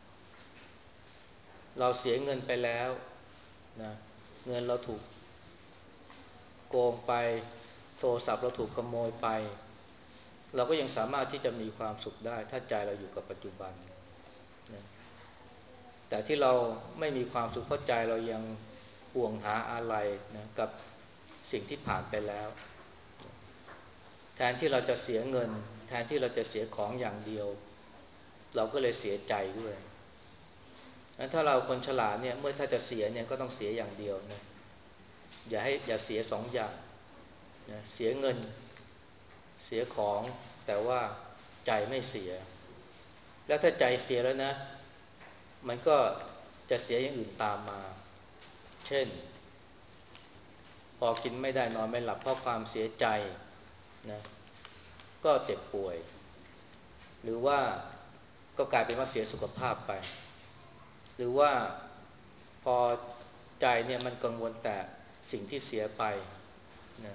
เราเสียเงินไปแล้วนะเงินเราถูกโกงไปโทรศัพท์เราถูกขโมยไปเราก็ยังสามารถที่จะมีความสุขได้ถ้าใจเราอยู่กับปัจจุบันนะแต่ที่เราไม่มีความสุขเพราะใจเรายังห่วงหาอะไรนะกับสิ่งที่ผ่านไปแล้วแทนที่เราจะเสียเงินแทนที่เราจะเสียของอย่างเดียวเราก็เลยเสียใจด้วยถ้าเราคนฉลาดเนี่ยเมื่อถ้าจะเสียเนี่ยก็ต้องเสียอย่างเดียวนะอย่าให้อย่าเสียสองอย่างนะเสียเงินเสียของแต่ว่าใจไม่เสียแล้วถ้าใจเสียแล้วนะมันก็จะเสียอย่างอื่นตามมาเช่นพอกินไม่ได้นอนไม่หลับเพราะความเสียใจนะก็เจ็บป่วยหรือว่าก็กลายเป็นว่าเสียสุขภาพไปหรือว่าพอใจเนี่ยมันกังวลแต่สิ่งที่เสียไปนะ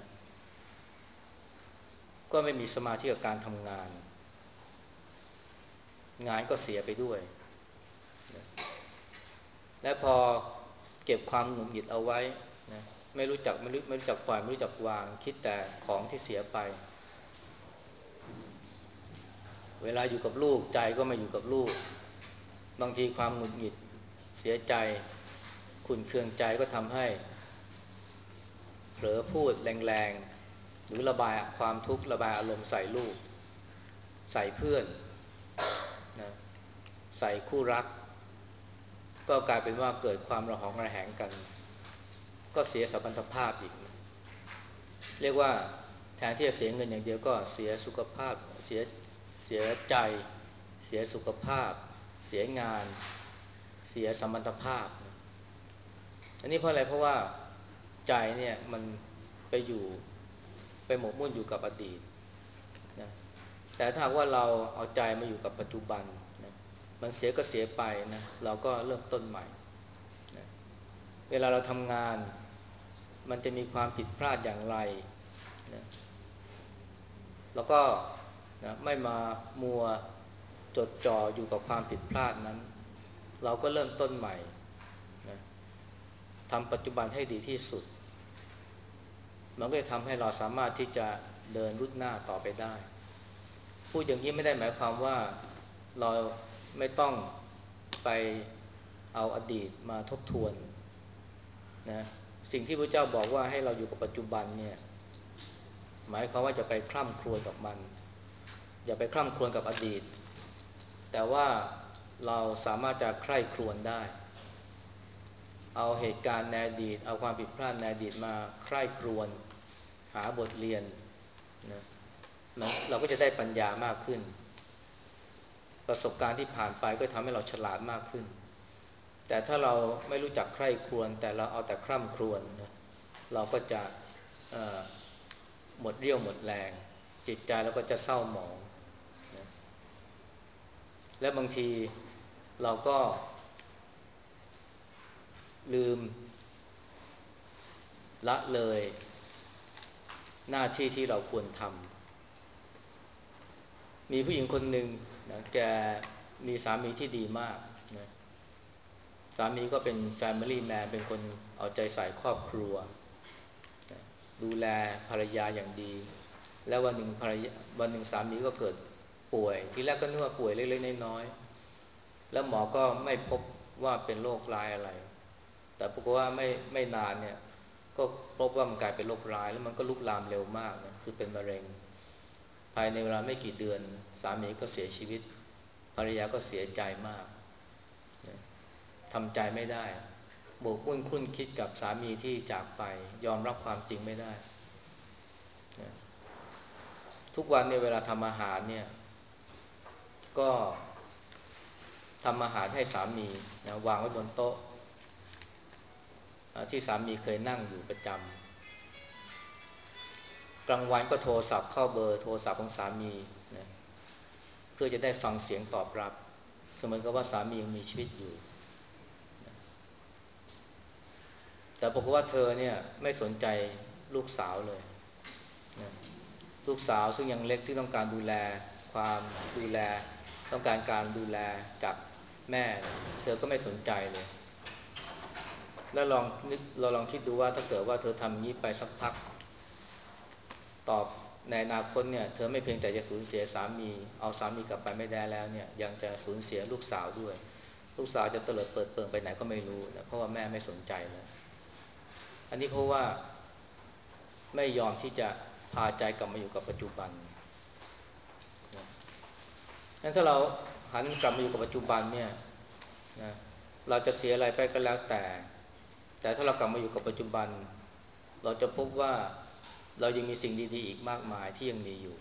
ก็ไม่มีสมาธิกับการทำงานงานก็เสียไปด้วยนะและพอเก็บความหงุดหงิดเอาไว้นะไม่รู้จักไม่รู้ไม่รู้จักปล่อยไม่รู้จักวางคิดแต่ของที่เสียไปเวลาอยู่กับลูกใจก็ไม่อยู่กับลูกบางทีความหงุดหงิดเสียใจขุ่นเคืองใจก็ทำให้เผลอพูดแรงๆหรือระบายความทุกข์ระบายอารมณ์ใส่ลูกใส่เพื่อนนะใส่คู่รักก็กลายเป็นว่าเกิดความระหองระแหงกันก็เสียสัมพันธภาพอีกนะเรียกว่าแทนที่จะเสียเงินอย่างเดียวก็เสียสุขภาพเสียเสียใจเสียสุขภาพเสียงานเสียสัมพันธภาพอันนี้เพราะอะไรเพราะว่าใจเนี่ยมันไปอยู่ไปหมกมุ่นอยู่กับอดีตนะแต่ถ้าว่าเราเอาใจมาอยู่กับปัจจุบันนะมันเสียก็เสียไปนะเราก็เริ่มต้นใหม่นะเวลาเราทำงานมันจะมีความผิดพลาดอย่างไรนะแล้วก็นะไม่มามัวจดจ่ออยู่กับความผิดพลาดนั้นเราก็เริ่มต้นใหม่นะทำปัจจุบันให้ดีที่สุดมันก็จะทำให้เราสามารถที่จะเดินรุ่นหน้าต่อไปได้พูดอย่างนี้ไม่ได้หมายความว่าเราไม่ต้องไปเอาอดีตมาทบทวนนะสิ่งที่พระเจ้าบอกว่าให้เราอยู่กับปัจจุบันเนี่ยหมายความว่าจะไปคร่ำครวญกับมันอย่าไปคร่ำครวญกับอดีตแต่ว่าเราสามารถจะใคร่ครวญได้เอาเหตุการณ์ในอดีตเอาความผิดพลาดในอดีตมาใคร่ครวญหาบทเรียนนะเราก็จะได้ปัญญามากขึ้นประสบการณ์ที่ผ่านไปก็ทำให้เราฉลาดมากขึ้นแต่ถ้าเราไม่รู้จักใคร่ครวญแต่เราเอาแต่คร่ำครวญนะเราก็จะหมดเรี่ยวหมดแรงจิตใจเราก็จะเศร้าหมองนะและบางทีเราก็ลืมละเลยหน้าที่ที่เราควรทำมีผู้หญิงคนหนึ่งนะแกมีสามีที่ดีมากนะสามีก็เป็น Family Man เป็นคนเอาใจใส่ครอบครัวนะดูแลภรรยาอย่างดีแล้ววันหนึ่งภรรยาวันหนึ่งสามีก็เกิดป่วยทีแรกก็นึกว่าป่วยเล็กๆน้อยๆแล้วหมอก็ไม่พบว่าเป็นโรคร้ายอะไรแต่ปรากฏว่าไม่ไม่นานเนี่ยก็พบว่ามันกลายเป็นโรคร้ายแล้วมันก็ลุกลามเร็วมากนะคือเป็นมะเร็งภายในเวลาไม่กี่เดือนสามีก็เสียชีวิตภรรยาก็เสียใจมากทำใจไม่ได้โบกมุ่นคลุ่นคิดกับสามีที่จากไปยอมรับความจริงไม่ได้ทุกวันในเวลาทำอาหารเนี่ยก็ทำอาหารให้สามีนะวางไว้บนโต๊ะที่สามีเคยนั่งอยู่ประจำกลางวันก็โทรศัพท์เข้าเบอร์โทรศัพท์ของสามีนะเพื่อจะได้ฟังเสียงตอบรับเสมือนกับว่าสามียังมีชีวิตอยู่นะแต่ปรากฏว่าเธอเนี่ยไม่สนใจลูกสาวเลยนะลูกสาวซึ่งยังเล็กที่ต้องการดูแลความดูแลต้องการการดูแลจากแม่เธอก็ไม่สนใจเลยแล้วลองนึกเราลองคิดดูว่าถ้าเกิดว่าเธอทำอย่างนี้ไปสักพักตอบในอนาคตเนี่ยเธอไม่เพียงแต่จะสูญเสียสามีเอาสามีกลับไปไม่ได้แล้วเนี่ยยังจะสูญเสียลูกสาวด้วยลูกสาวจะเตลิดเปิดเปิงไปไหนก็ไม่รู้นะเพราะว่าแม่ไม่สนใจเลยอันนี้เพราะว่าไม่ยอมที่จะพาใจกลับมาอยู่กับปัจจุบันนะงั้นถ้าเราหันกลับมาอยู่กับปัจจุบันเนี่ยนะเราจะเสียอะไรไปก็แล้วแต่แต่ถ้าเรากลับมาอยู่กับปัจจุบันเราจะพบว่าเรายังมีสิ่งดีๆอีกมากมายที่ยังมีอยู่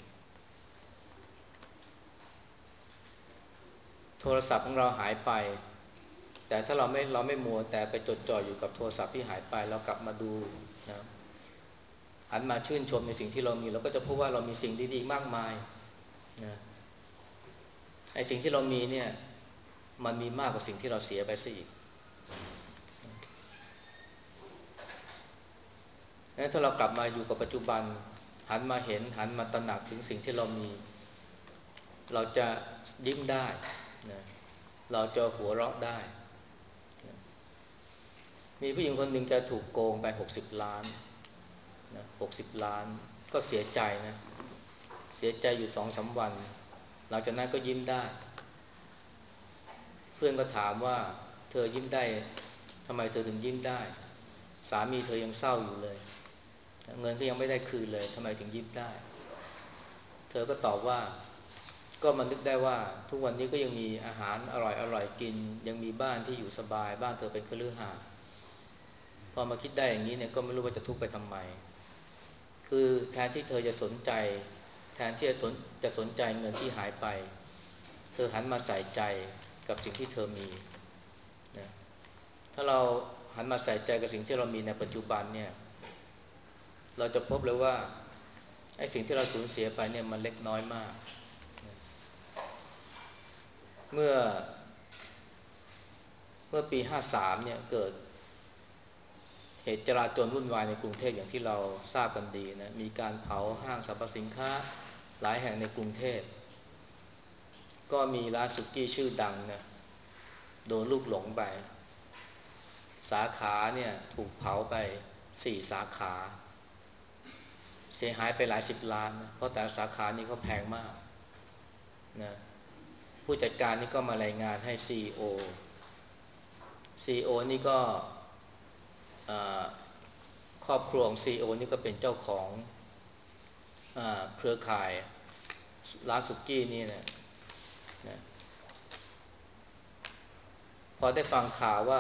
โทรศัพท์ของเราหายไปแต่ถ้าเราไม่เราไม่มัวแต่ไปจดจ่ออยู่กับโทรศัพท์ที่หายไปเรากลับมาดูนะหันมาชื่นชมในสิ่งที่เรามีเราก็จะพบว่าเรามีสิ่งดีๆมากมายนะไอ้สิ่งที่เรามีเนี่ยมันมีมากกว่าสิ่งที่เราเสียไปซะอีกงั้นถ้าเรากลับมาอยู่กับปัจจุบันหันมาเห็นหันมาตระหนักถึงสิ่งที่เรามีเราจะยิ้มได้นะเราจะหัวเราะได้นะมีผู้หญิงคนหนึ่งจะถูกโกงไปหกสิบล้านนะหกสิบล้านก็เสียใจนะเสียใจอยู่ สองสาม วันหลังจากนั้นก็ยิ้มได้เพื่อนก็ถามว่าเธอยิ้มได้ทำไมเธอถึงยิ้มได้สามีเธอยังเศร้าอยู่เลยเงินก็ยังไม่ได้คืนเลยทำไมถึงยิ้มได้เธอก็ตอบว่าก็มันนึกได้ว่าทุกวันนี้ก็ยังมีอาหารอร่อยอร่อยกินยังมีบ้านที่อยู่สบายบ้านเธอเป็นคฤหาสน์พอมาคิดได้อย่างนี้เนี่ยก็ไม่รู้ว่าจะทุกข์ไปทำไมคือแทนที่เธอจะสนใจแทนที่จะสนใจเงินที่หายไปเธอหันมาใส่ใจกับสิ่งที่เธอมีนะถ้าเราหันมาใส่ใจกับสิ่งที่เรามีในปัจจุบันเนี่ยเราจะพบเลยว่าไอ้สิ่งที่เราสูญเสียไปเนี่ยมันเล็กน้อยมากนะเมื่อเมื่อปีห้าสามเนี่ยเกิดเหตุจลาจลวุ่นวายในกรุงเทพอย่างที่เราทราบกันดีนะมีการเผาห้างสรรพสินค้าหลายแห่งในกรุงเทพก็มีร้านสุกี้ชื่อดังนะโดนลูกหลงไปสาขาเนี่ยถูกเผาไปสี่สาขาเสียหายไปหลายสิบล้านนะเพราะแต่สาขานี้เขาแพงมากนะผู้จัดการนี่ก็มารายงานให้ ซี อี โอ ซี อี โอ นี่ก็ครอบครัวของ ซี อี โอ นี่ก็เป็นเจ้าของเครือข่ายร้านสุกี้นี่นะนะพอได้ฟังข่าวว่า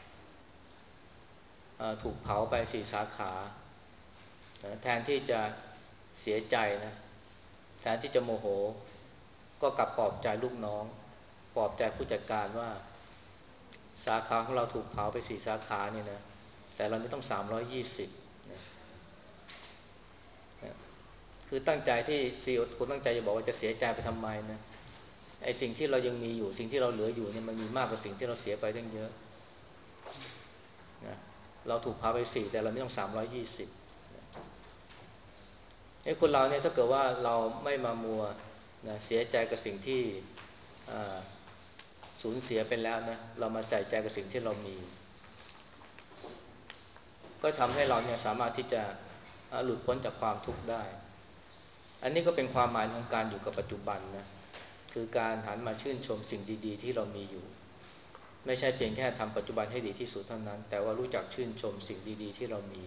ถูกเผาไปสี่สาขาแทนที่จะเสียใจนะแทนที่จะโมโหก็กลับปลอบใจลูกน้องปลอบใจผู้จัดการว่าสาขาของเราถูกเผาไปสี่สาขาเนี่ยนะแต่เราไม่ต้องสามร้อยยี่สิบนะคือตั้งใจที่ซีอีโอคุณตั้งใจจะบอกว่าจะเสียใจไปทำไมนะไอ้สิ่งที่เรายังมีอยู่สิ่งที่เราเหลืออยู่เนี่ยมันมีมากกว่าสิ่งที่เราเสียไปตั้งเยอะนะเราถูกพาไปสี่แต่เราไม่ต้องสามร้อยยี่สิบไอ้คนเราเนี่ยถ้าเกิดว่าเราไม่มามัวนะเสียใจกับสิ่งที่สูญเสียไปแล้วนะเรามาใส่ใจกับสิ่งที่เรามีก็ทำให้เราเนี่ยสามารถที่จะหลุดพ้นจากความทุกข์ได้อันนี้ก็เป็นความหมายของการอยู่กับปัจจุบันนะคือการหันมาชื่นชมสิ่งดีๆที่เรามีอยู่ไม่ใช่เพียงแค่ทำปัจจุบันให้ดีที่สุดเท่านั้นแต่ว่ารู้จักชื่นชมสิ่งดีๆที่เรามี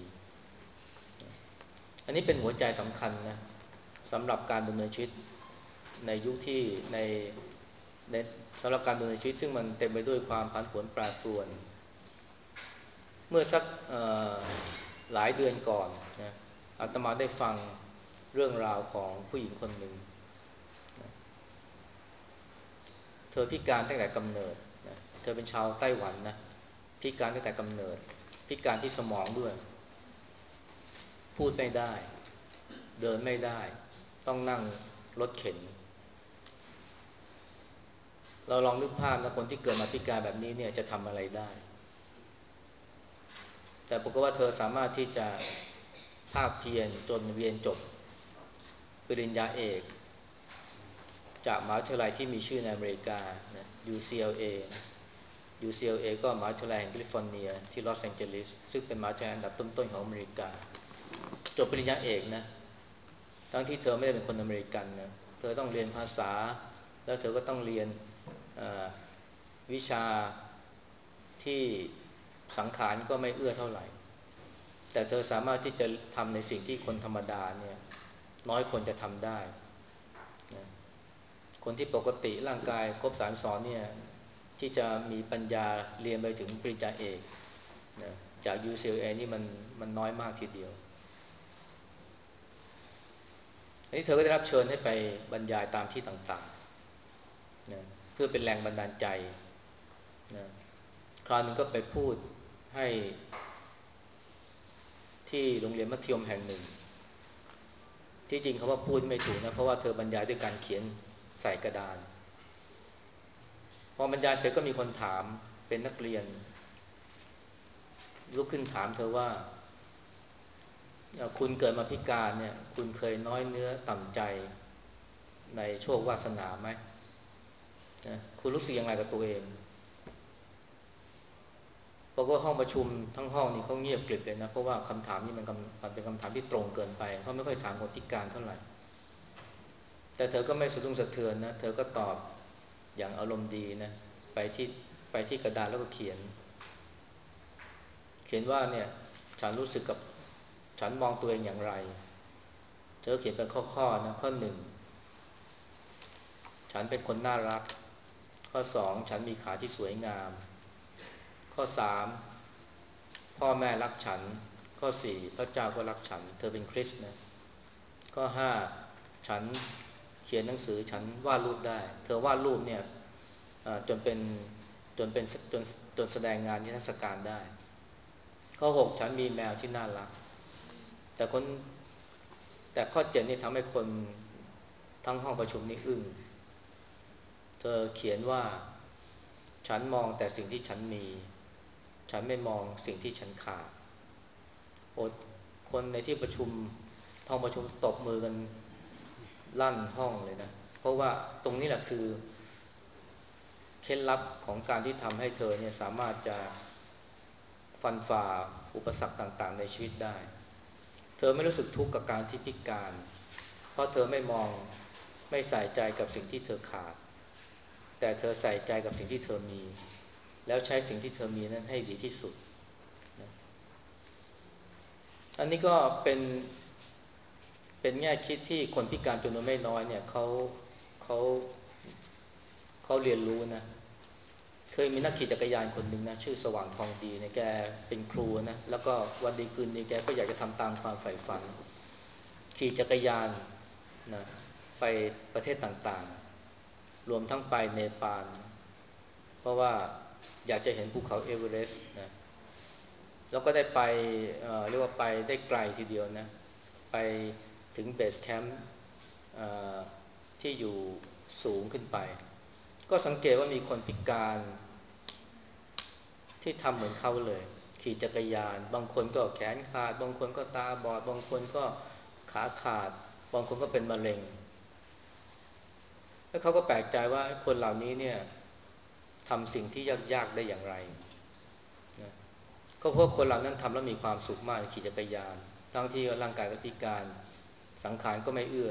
อันนี้เป็นหัวใจสำคัญนะสำหรับการดำเนินชีวิตในยุคที่ในในสำหรับการดำเนินชีวิตซึ่งมันเต็มไปด้วยความผันผวนแปรปรวนเมื่อสักหลายเดือนก่อนนะอาตมาได้ฟังเรื่องราวของผู้หญิงคนหนึ่งนะเธอพิการตั้งแต่กำเนิดนะเธอเป็นชาวไต้หวันนะพิการตั้งแต่กำเนิดพิการที่สมองด้วยพูดไม่ได้เดินไม่ได้ต้องนั่งรถเข็นเราลองนึกภาพนะคนที่เกิดมาพิการแบบนี้เนี่ยจะทำอะไรได้แต่ปรากฏว่าเธอสามารถที่จะภาคเพียรจนเรียนจบปริญญาเอกจากมหาวิทยาลัยที่มีชื่อในอเมริกานะ ยู ซี แอล เอ ยู ซี แอล เอ ก็มหาวิทยาลัยแห่งแคลิฟอร์เนียที่ลอสแองเจลิสซึ่งเป็นมหาวิทยาลัยอันดับต้นๆของอเมริกาจบปริญญาเอกนะทั้งที่เธอไม่ได้เป็นคนอเมริกันนะเธอต้องเรียนภาษาแล้วเธอก็ต้องเรียนวิชาที่สังขารก็ไม่เอื้อเท่าไหร่แต่เธอสามารถที่จะทำในสิ่งที่คนธรรมดาเนี่ยน้อยคนจะทำได้นะคนที่ปกติร่างกายครบสามสอนเนี่ยที่จะมีปัญญาเรียนไปถึงปริญญาเอกนะจาก ยู ซี แอล เอ นี่มันมันน้อยมากทีเดียวอันนี้เธอก็ได้รับเชิญให้ไปบรรยายตามที่ต่างๆนะเพื่อเป็นแรงบันดาลใจนะคราวนึงก็ไปพูดให้ที่โรงเรียนมัธยมแห่งหนึ่งที่จริงเขาว่าพูดไม่ถูกนะเพราะว่าเธอบรรยายด้วยการเขียนใส่กระดานพอบรรยายเสร็จก็มีคนถามเป็นนักเรียนลุกขึ้นถามเธอว่าคุณเกิดมาพิการเนี่ยคุณเคยน้อยเนื้อต่ำใจในโชควาสนาไหมนะคุณรู้สึกยังไงกับตัวเองเพราะว่าห้องประชุมทั้งห้องนี่เขาเงียบกริบเลยนะเพราะว่าคำถามนี้มันมันเป็นคำถามที่ตรงเกินไปเขาไม่ค่อยถามคนพิการเท่าไหร่แต่เธอก็ไม่สะดุ้งสะเทือนนะเธอก็ตอบอย่างอารมณ์ดีนะไปที่ไปที่กระดาษแล้วก็เขียนเขียนว่าเนี่ยฉันรู้สึกกับฉันมองตัวเองอย่างไรเธอเขียนเป็นข้อๆนะข้อหนึ่งฉันเป็นคนน่ารักข้อสองฉันมีขาที่สวยงามข้อสามพ่อแม่รักฉันข้อสี่พระเจ้าก็รักฉันเธอเป็นคริสต์นะข้อห้าฉันเขียนหนังสือฉันวาดรูปได้เธอวาดรูปเนี่ยจนเป็นจนเป็นจนจนแสดงงานนิทรรศการได้ข้อหกฉันมีแมวที่น่ารักแต่คนแต่ข้อเจ็ดนี่ทำให้คนทั้งห้องประชุมนี่อึ้งเธอเขียนว่าฉันมองแต่สิ่งที่ฉันมีฉันไม่มองสิ่งที่ฉันขาดโอดคนในที่ประชุมห้องประชุมตบมือกันลั่นห้องเลยนะเพราะว่าตรงนี้แหละคือเคล็ดลับของการที่ทำให้เธอเนี่ยสามารถจะฟันฝ่าอุปสรรคต่างๆในชีวิตได้เธอไม่รู้สึกทุกข์กับการที่พิการเพราะเธอไม่มองไม่ใส่ใจกับสิ่งที่เธอขาดแต่เธอใส่ใจกับสิ่งที่เธอมีแล้วใช้สิ่งที่เธอมีนั้นให้ดีที่สุดนะอันนี้ก็เป็นเป็นแง่คิดที่คนพิการจำนวนไม่น้อยเนี่ยเขาเขาเขาเรียนรู้นะเคยมีนักขี่จักรยานคนหนึ่งนะชื่อสว่างทองดีเนี่ยแกเป็นครูนะแล้วก็วันดีคืนดีแกก็อยากจะทำตามความใฝ่ฝันขี่จักรยานนะไปประเทศต่างๆรวมทั้งไปเนปาลเพราะว่าอยากจะเห็นภูเขาเอเวอเรสต์นะแล้วก็ได้ไป เอ่อ เรียกว่าไปได้ไกลทีเดียวนะไปถึงเบสแคมป์ที่อยู่สูงขึ้นไปก็สังเกตว่ามีคนพิการที่ทำเหมือนเขาเลยขี่จักรยานบางคนก็แขนขาดบางคนก็ตาบอดบางคนก็ขาขาดบางคนก็เป็นมะเร็งแล้วเขาก็แปลกใจว่าคนเหล่านี้เนี่ยทำสิ่งที่ยากๆได้อย่างไรนะก็เพราะคนเหล่านั้นทำแล้วมีความสุขมากขี่จักรยานทั้งที่ร่างกายก็พิการสังขารก็ไม่เอื้อ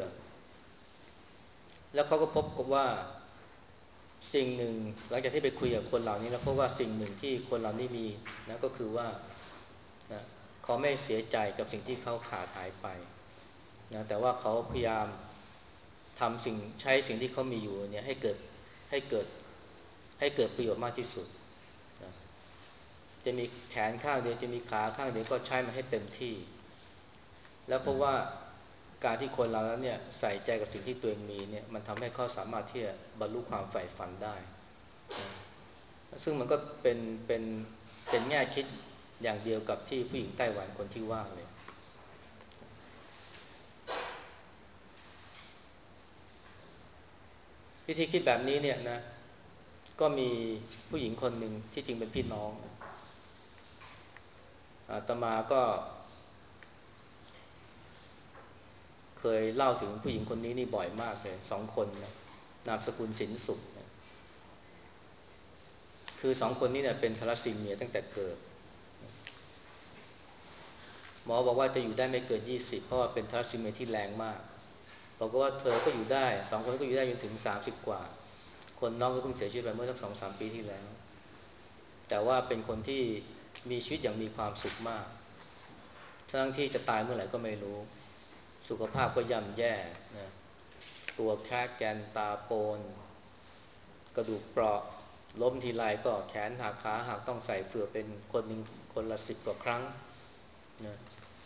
แล้วเขาก็พบกับว่าสิ่งหนึ่งหลังจากที่ไปคุยกับคนเหล่านี้แล้วพบว่าสิ่งหนึ่งที่คนเหล่านี้มีนะก็คือว่านะเขาไม่เสียใจกับสิ่งที่เขาขาดหายไปนะแต่ว่าเขาพยายามทำสิ่งใช้สิ่งที่เขามีอยู่เนี่ยให้เกิดให้เกิดให้เกิดประโยชน์มากที่สุดนะจะมีแขนข้างเดียวจะมีขาข้างเดียวก็ใช้มันให้เต็มที่แล้วเพราะว่าการที่คนเราแล้วเนี่ยใส่ใจกับสิ่งที่ตัวเองมีเนี่ยมันทำให้เขาสามารถที่จะบรรลุความใฝ่ฝันได้ซึ่งมันก็เป็นเป็นเป็นแง่คิดอย่างเดียวกับที่ผู้หญิงไต้หวันคนที่ว่าเลยวิธีคิดแบบนี้เนี่ยนะก็มีผู้หญิงคนหนึ่งที่จริงเป็นพี่น้องอาตมาก็เคยเล่าถึงผู้หญิงคนนี้นี่บ่อยมากเลยสองคนนะนามสกุลสินสุขนะคือสองคนนี้เนี่ยเป็นทาลัสซีเมียตั้งแต่เกิดหมอบอกว่าจะอยู่ได้ไม่เกินยี่สิบเพราะว่าเป็นทาลัสซีเมียที่แรงมากบอกว่าเธอก็อยู่ได้สองคนก็อยู่ได้จนถึงสามสิบกว่าคนน้องก็เพิ่งเสียชีวิตไปเมื่อสัก สองถึงสาม ปีที่แล้วแต่ว่าเป็นคนที่มีชีวิตอย่างมีความสุขมากทั้งที่จะตายเมื่อไหร่ก็ไม่รู้สุขภาพก็ย่ำแย่นะตัวแค่แกนตาโปนกระดูกเปราะล้มทีไรก็แขนหักขาหักต้องใส่เฟือกเป็นคนหนึ่งคนละสิบกว่าครั้งนะ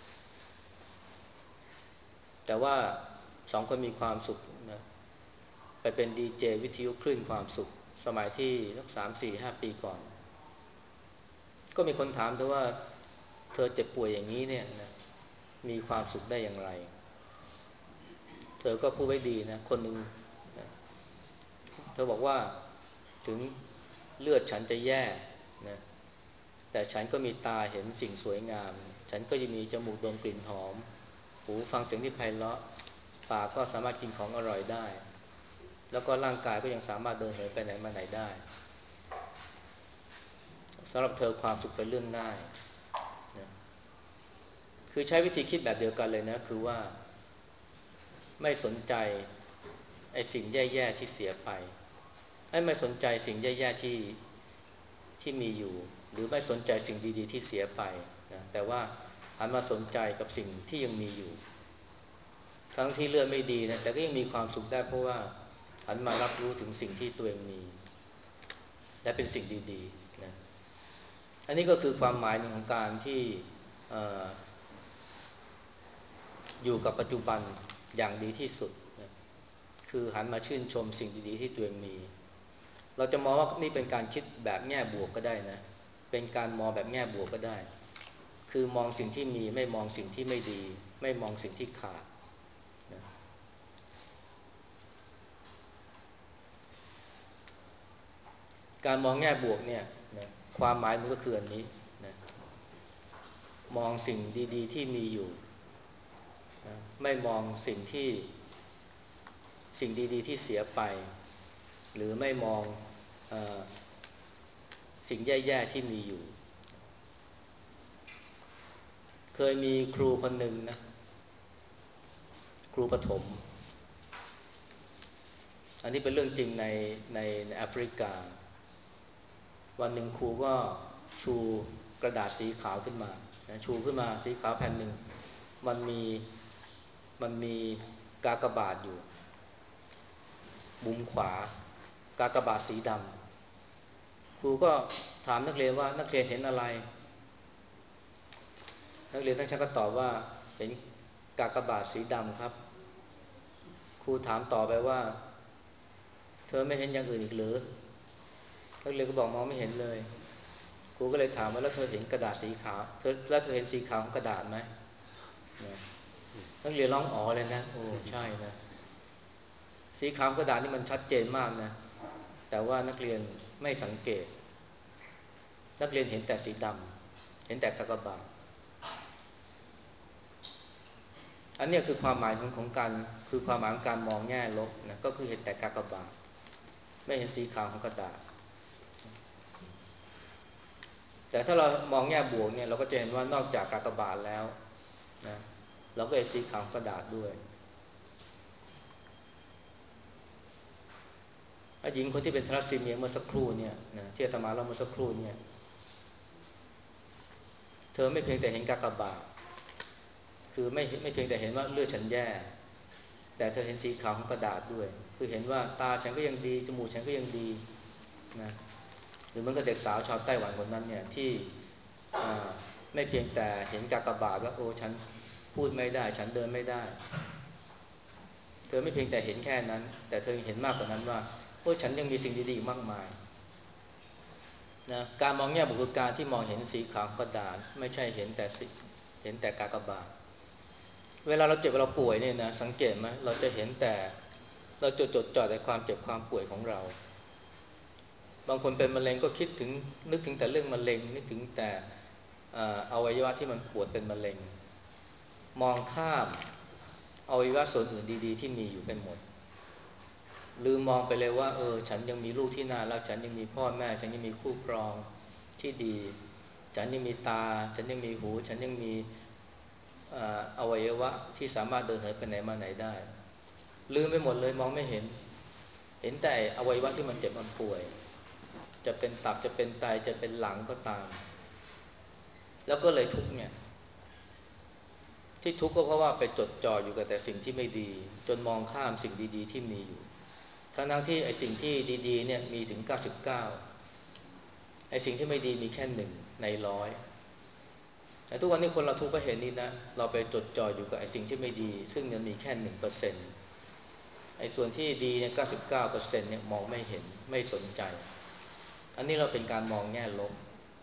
แต่ว่าสองคนมีความสุขนะไปเป็นดีเจวิทยุคลื่นความสุขสมัยที่สักสามสี่ห้าปีก่อนก็มีคนถามเธอว่าเธอเจ็บป่วยอย่างนี้เนี่ยนะมีความสุขได้อย่างไรเธอก็พูดไว้ดีนะคนหนึ่งนะเธอบอกว่าถึงเลือดฉันจะแย่นะแต่ฉันก็มีตาเห็นสิ่งสวยงามฉันก็ยังมีจมูกดมกลิ่นหอมหูฟังเสียงที่ไพเราะปากก็สามารถกินของอร่อยได้แล้วก็ร่างกายก็ยังสามารถเดินเหินไปไหนมาไหนได้สำหรับเธอความสุขเป็นเรื่องง่ายนะคือใช้วิธีคิดแบบเดียวกันเลยนะคือว่าไม่สนใจไอ้สิ่งแย่ๆที่เสียไปไม่สนใจสิ่งแย่ๆที่ที่มีอยู่หรือไม่สนใจสิ่งดีๆที่เสียไปนะแต่ว่าหันมาสนใจกับสิ่งที่ยังมีอยู่ทั้งที่เลือดไม่ดีนะแต่ก็ยังมีความสุขได้เพราะว่าหันมารับรู้ถึงสิ่งที่ตัวเองมีและเป็นสิ่งดีๆนะอันนี้ก็คือความหมายหนึ่งของการที่อยู่กับปัจจุบันอย่างดีที่สุดนะคือหันมาชื่นชมสิ่งดีๆที่ตัวเองมีเราจะมองว่านี่เป็นการคิดแบบแง่บวกก็ได้นะเป็นการมองแบบแง่บวกก็ได้คือมองสิ่งที่มีไม่มองสิ่งที่ไม่ดีไม่มองสิ่งที่ขาดนะการมองแง่บวกเนี่ยนะความหมายมันก็คืออันนี้นะมองสิ่งดีๆที่มีอยู่นะไม่มองสิ่งที่สิ่งดีๆที่เสียไปหรือไม่มองเอ่อสิ่งแย่ๆที่มีอยู่เคยมีครูคนหนึ่งนะครูประถมอันนี้เป็นเรื่องจริงในในแอฟริกาวันหนึ่งครูก็ชูกระดาษสีขาวขึ้นมานะชูขึ้นมาสีขาวแผ่นหนึ่งมันมีมันมีกากบาทอยู่มุมขวากากบาทสีดำครูก็ถามนักเรียนว่านักเรียนเห็นอะไรนักเรียนทั้งชั้นก็ตอบว่าเห็นกากบาทสีดำครับครูถามต่อไปว่าเธอไม่เห็นอย่างอื่นอีกหรือนักเรียนก็บอกมองไม่เห็นเลยครูก็เลยถามว่าแล้วเธอเห็นกระดาษสีขาวเธอแล้วเธอเห็นสีขาวของกระดาษไหมนักเรียนร้องอ๋อเลยนะโอ้ใช่นะสีขาวกระดาษนี่มันชัดเจนมากนะแต่ว่านักเรียนไม่สังเกตนักเรียนเห็นแต่สีดำเห็นแต่กากบาทอันนี้คือความหมายของของการคือความหมายของการมองแง่ลบนะก็คือเห็นแต่กากบาทไม่เห็นสีขาวของกระดาษแต่ถ้าเรามองแง่บวกเนี่ยเราก็จะเห็นว่านอกจากกากบาทแล้วนะเราก็เห็นสีขาวของกระดาษด้วยหญิงคนที่เป็นทาลัสซีเมียเมื่อสักครู่เนี่ยนะที่อาตมาเล่าเมื่อสักครู่เนี่ยเธอไม่เพียงแต่เห็นกากบาทคือไม่ไม่เพียงแต่เห็นว่าเลือดฉันแย่แต่เธอเห็นสีขาวของกระดาษด้วยคือเห็นว่าตาฉันก็ยังดีจมูกฉันก็ยังดีนะหรือเหมือนกับเด็กสาวชาวไต้หวันคนนั้นเนี่ยที่ไม่เพียงแต่เห็นกากบาทว่าโอ้ฉันพูดไม่ได้ฉันเดินไม่ได้เธอไม่เพียงแต่เห็นแค่นั้นแต่เธอเห็นมากกว่านั้นว่าโอ้ฉันยังมีสิ่งดีๆมากมายนะการมองแง่บวกคือการที่มองเห็นสีขาวกระดาษไม่ใช่เห็นแต่เห็นแต่กากบาทเวลาเราเจ็บเราป่วยเนี่ยนะสังเกตไหมเราจะเห็นแต่เราจดจดจ่อแต่ความเจ็บความป่วยของเราบางคนเป็นมะเร็งก็คิดถึงนึกถึงแต่เรื่องมะเร็งนึกถึงแต่อวัยวะที่มันปวดเป็นมะเร็งมองข้ามอวัยวะส่วนอื่นดีๆที่มีอยู่เป็นหมดลืมมองไปเลยว่าเออฉันยังมีลูกที่น่ารักฉันยังมีพ่อแม่ฉันยังมีคู่ครองที่ดีฉันยังมีตาฉันยังมีหูฉันยังมีอวัยวะที่สามารถเดินเหินไปไหนมาไหนได้ลืมไปหมดเลยมองไม่เห็นเห็นแต่อวัยวะที่มันเจ็บมันป่วยจะเป็นตับจะเป็นไตจะเป็นหลังก็ตามแล้วก็เลยทุกข์เนี่ยที่ทุกข์ก็เพราะว่าไปจดจ่ออยู่กับแต่สิ่งที่ไม่ดีจนมองข้ามสิ่งดีๆที่มีอยู่ทั้งๆที่ไอ้สิ่งที่ดีๆเนี่ยมีถึงเก้าสิบเก้าไอ้สิ่งที่ไม่ดีมีแค่หนึ่งในร้อยแต่ทุกวันนี้คนเราทุกข์ก็เห็นนี่นะเราไปจดจ่ออยู่กับไอ้สิ่งที่ไม่ดีซึ่งมันมีแค่หนึ่งเปอร์เซ็นต์ไอ้ส่วนที่ดีเนี่ยเก้าสิบเก้าเปอร์เซ็นต์เนี่ยมองไม่เห็นไม่สนใจอันนี้เราเป็นการมองแง่ลบ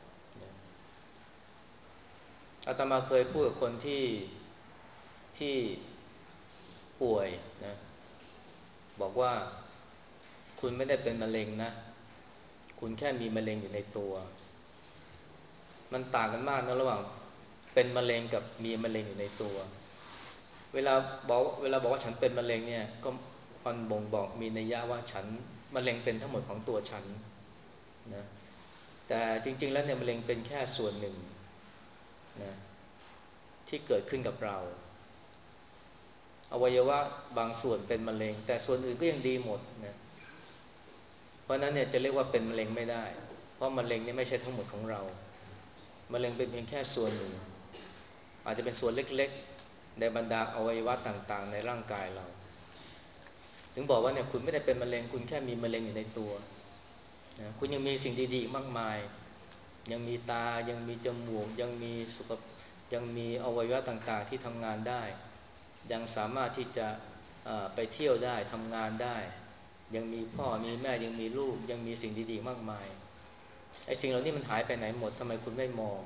อาตมาเคยพูดกับคนที่ที่ป่วยนะบอกว่าคุณไม่ได้เป็นมะเร็งนะคุณแค่มีมะเร็งอยู่ในตัวมันต่างกันมากนะระหว่างเป็นมะเร็งกับมีมะเร็งอยู่ในตัวเวลาบอกเวลาบอกว่าฉันเป็นมะเร็งเนี่ยก็มันบ่งบอกมีนัยยะว่าฉันมะเร็งเป็นทั้งหมดของตัวฉันนะแต่จริงๆแล้วเนี่ยมะเร็งเป็นแค่ส่วนหนึ่งนะที่เกิดขึ้นกับเราอวัยวะบางส่วนเป็นมะเร็งแต่ส่วนอื่นก็ยังดีหมดนะเพราะนั้นเนี่ยจะเรียกว่าเป็นมะเร็งไม่ได้เพราะมะเร็งเนี่ยไม่ใช่ทั้งหมดของเรามะเร็งเป็นเพียงแค่ส่วนหนึ่งอาจจะเป็นส่วนเล็กๆในบรรดาอวัยวะต่างๆในร่างกายเราถึงบอกว่าเนี่ยคุณไม่ได้เป็นมะเร็งคุณแค่มีมะเร็งอยู่ในตัวนะคุณยังมีสิ่งดีๆมากมายยังมีตายังมีจมูกยังมีสุขยังมีอวัยวะต่างๆที่ทำงานได้ยังสามารถที่จะไปเที่ยวได้ทำงานได้ยังมีพ่อมีแม่ยังมีลูกยังมีสิ่งดีๆมากมายไอ้สิ่งเหล่านี้มันหายไปไหนหมดทำไมคุณไม่มอง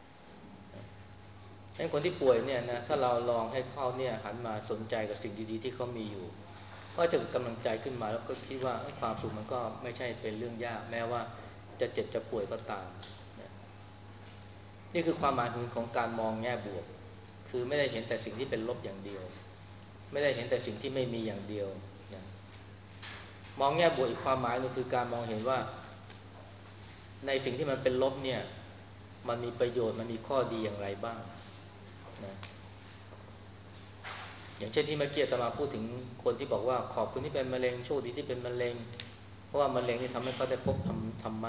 ไอ้คนที่ป่วยเนี่ยนะถ้าเราลองให้เขาเนี่ยหันมาสนใจกับสิ่งดีๆที่เขามีอยู่ก็จะกำลังใจขึ้นมาแล้วก็คิดว่าความสุขมันก็ไม่ใช่เป็นเรื่องยากแม้ว่าจะเจ็บจะป่วยก็ตามนะนี่คือความหมายของการมองแง่บวกคือไม่ได้เห็นแต่สิ่งที่เป็นลบอย่างเดียวไม่ได้เห็นแต่สิ่งที่ไม่มีอย่างเดียวนะมองแง่บวกอีกความหมายนึงคือการมองเห็นว่าในสิ่งที่มันเป็นลบเนี่ยมันมีประโยชน์มันมีข้อดีอย่างไรบ้างนะอย่างเช่นที่เมื่อกี้อาตมาพูดถึงคนที่บอกว่าขอบคุณที่เป็นมะเร็งโชคดีที่เป็นมะเร็งเพราะว่ามะเร็งนี่ทำให้เขาได้พบธรรมธรรมะ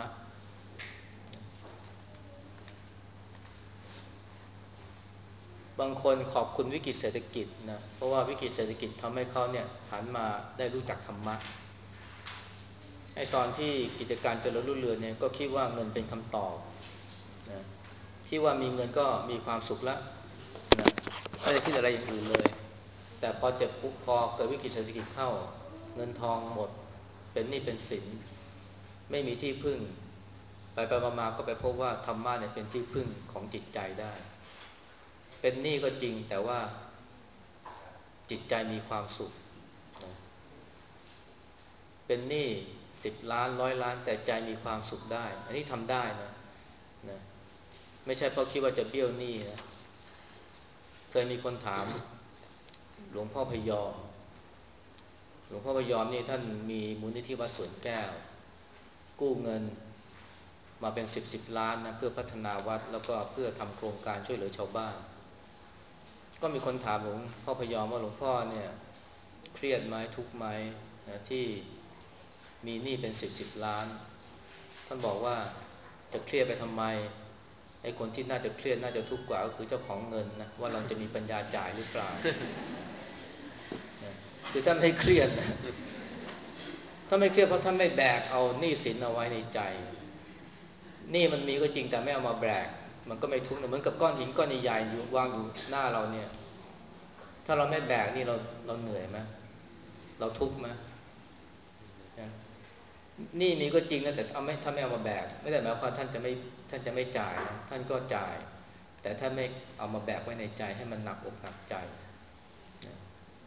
บางคนขอบคุณวิกฤตเศรษฐกิจนะเพราะว่าวิกฤตเศรษฐกิจทำให้เขาเนี่ยหันมาได้รู้จักธรรมะไอ้ตอนที่กิจการเจริญรุ่งเรืองเนี่ยก็คิดว่าเงินเป็นคำตอบนะคิดว่ามีเงินก็มีความสุขแล้วนะไม่ได้คิดอะไรอย่างอื่นเลยแต่พอเจ็บปุ๊บพอเกิดวิกฤตเศรษฐกิจเข้าเงินทองหมดเป็นหนี้เป็นสินไม่มีที่พึ่งไปไปมาๆก็ไปพบว่าธรรมะเนี่ยเป็นที่พึ่งของจิตใจได้เป็นหนี้ก็จริงแต่ว่าจิตใจมีความสุขเป็นหนี้สิบล้านร้อยล้านแต่ใจมีความสุขได้อันนี้ทำได้นะนะไม่ใช่เพราะคิดว่าจะเบี้ยวหนี้นะเคยมีคนถามหลวงพ่อพยอมหลวงพ่อพยอมนี่ท่านมีมูลนิธิวัดสวนแก้วกู้เงินมาเป็นสิบสิบล้านนะเพื่อพัฒนาวัดแล้วก็เพื่อทำโครงการช่วยเหลือชาวบ้านก็มีคนถามหลวงพ่อพยอมว่าหลวงพ่อเนี่ยเครียดไหมทุกข์ไหมนะที่มีหนี้เป็นสิบสิบล้านท่านบอกว่าจะเครียดไปทำไมไอ้คนที่น่าจะเครียดน่าจะทุกข์กว่าก็คือเจ้าของเงินนะว่าเราจะมีปัญญาจ่ายหรือเปล่าคือท่านไม่เครียดนะถ้าไม่เครียดเพราะท่านไม่แบกเอาหนี้สินเอาไว้ในใจหนี้มันมีก็จริงแต่ไม่เอามาแบกมันก็ไม่ทุกข์เหมือนกับก้อนหินก้อนใหญ่ๆอยู่วางอยู่หน้าเราเนี่ยถ้าเราไม่แบกนี่เราเราเหนื่อยไหมเราทุกข์ไหมนี่มีก็จริงนะแต่เอาไม่ถ้าไม่เอามาแบกไม่ได้หมายความท่านจะไม่ท่านจะไม่จ่ายนะท่านก็จ่ายแต่ถ้าไม่เอามาแบกไว้ในใจให้มันหนักอกหนักใจนะ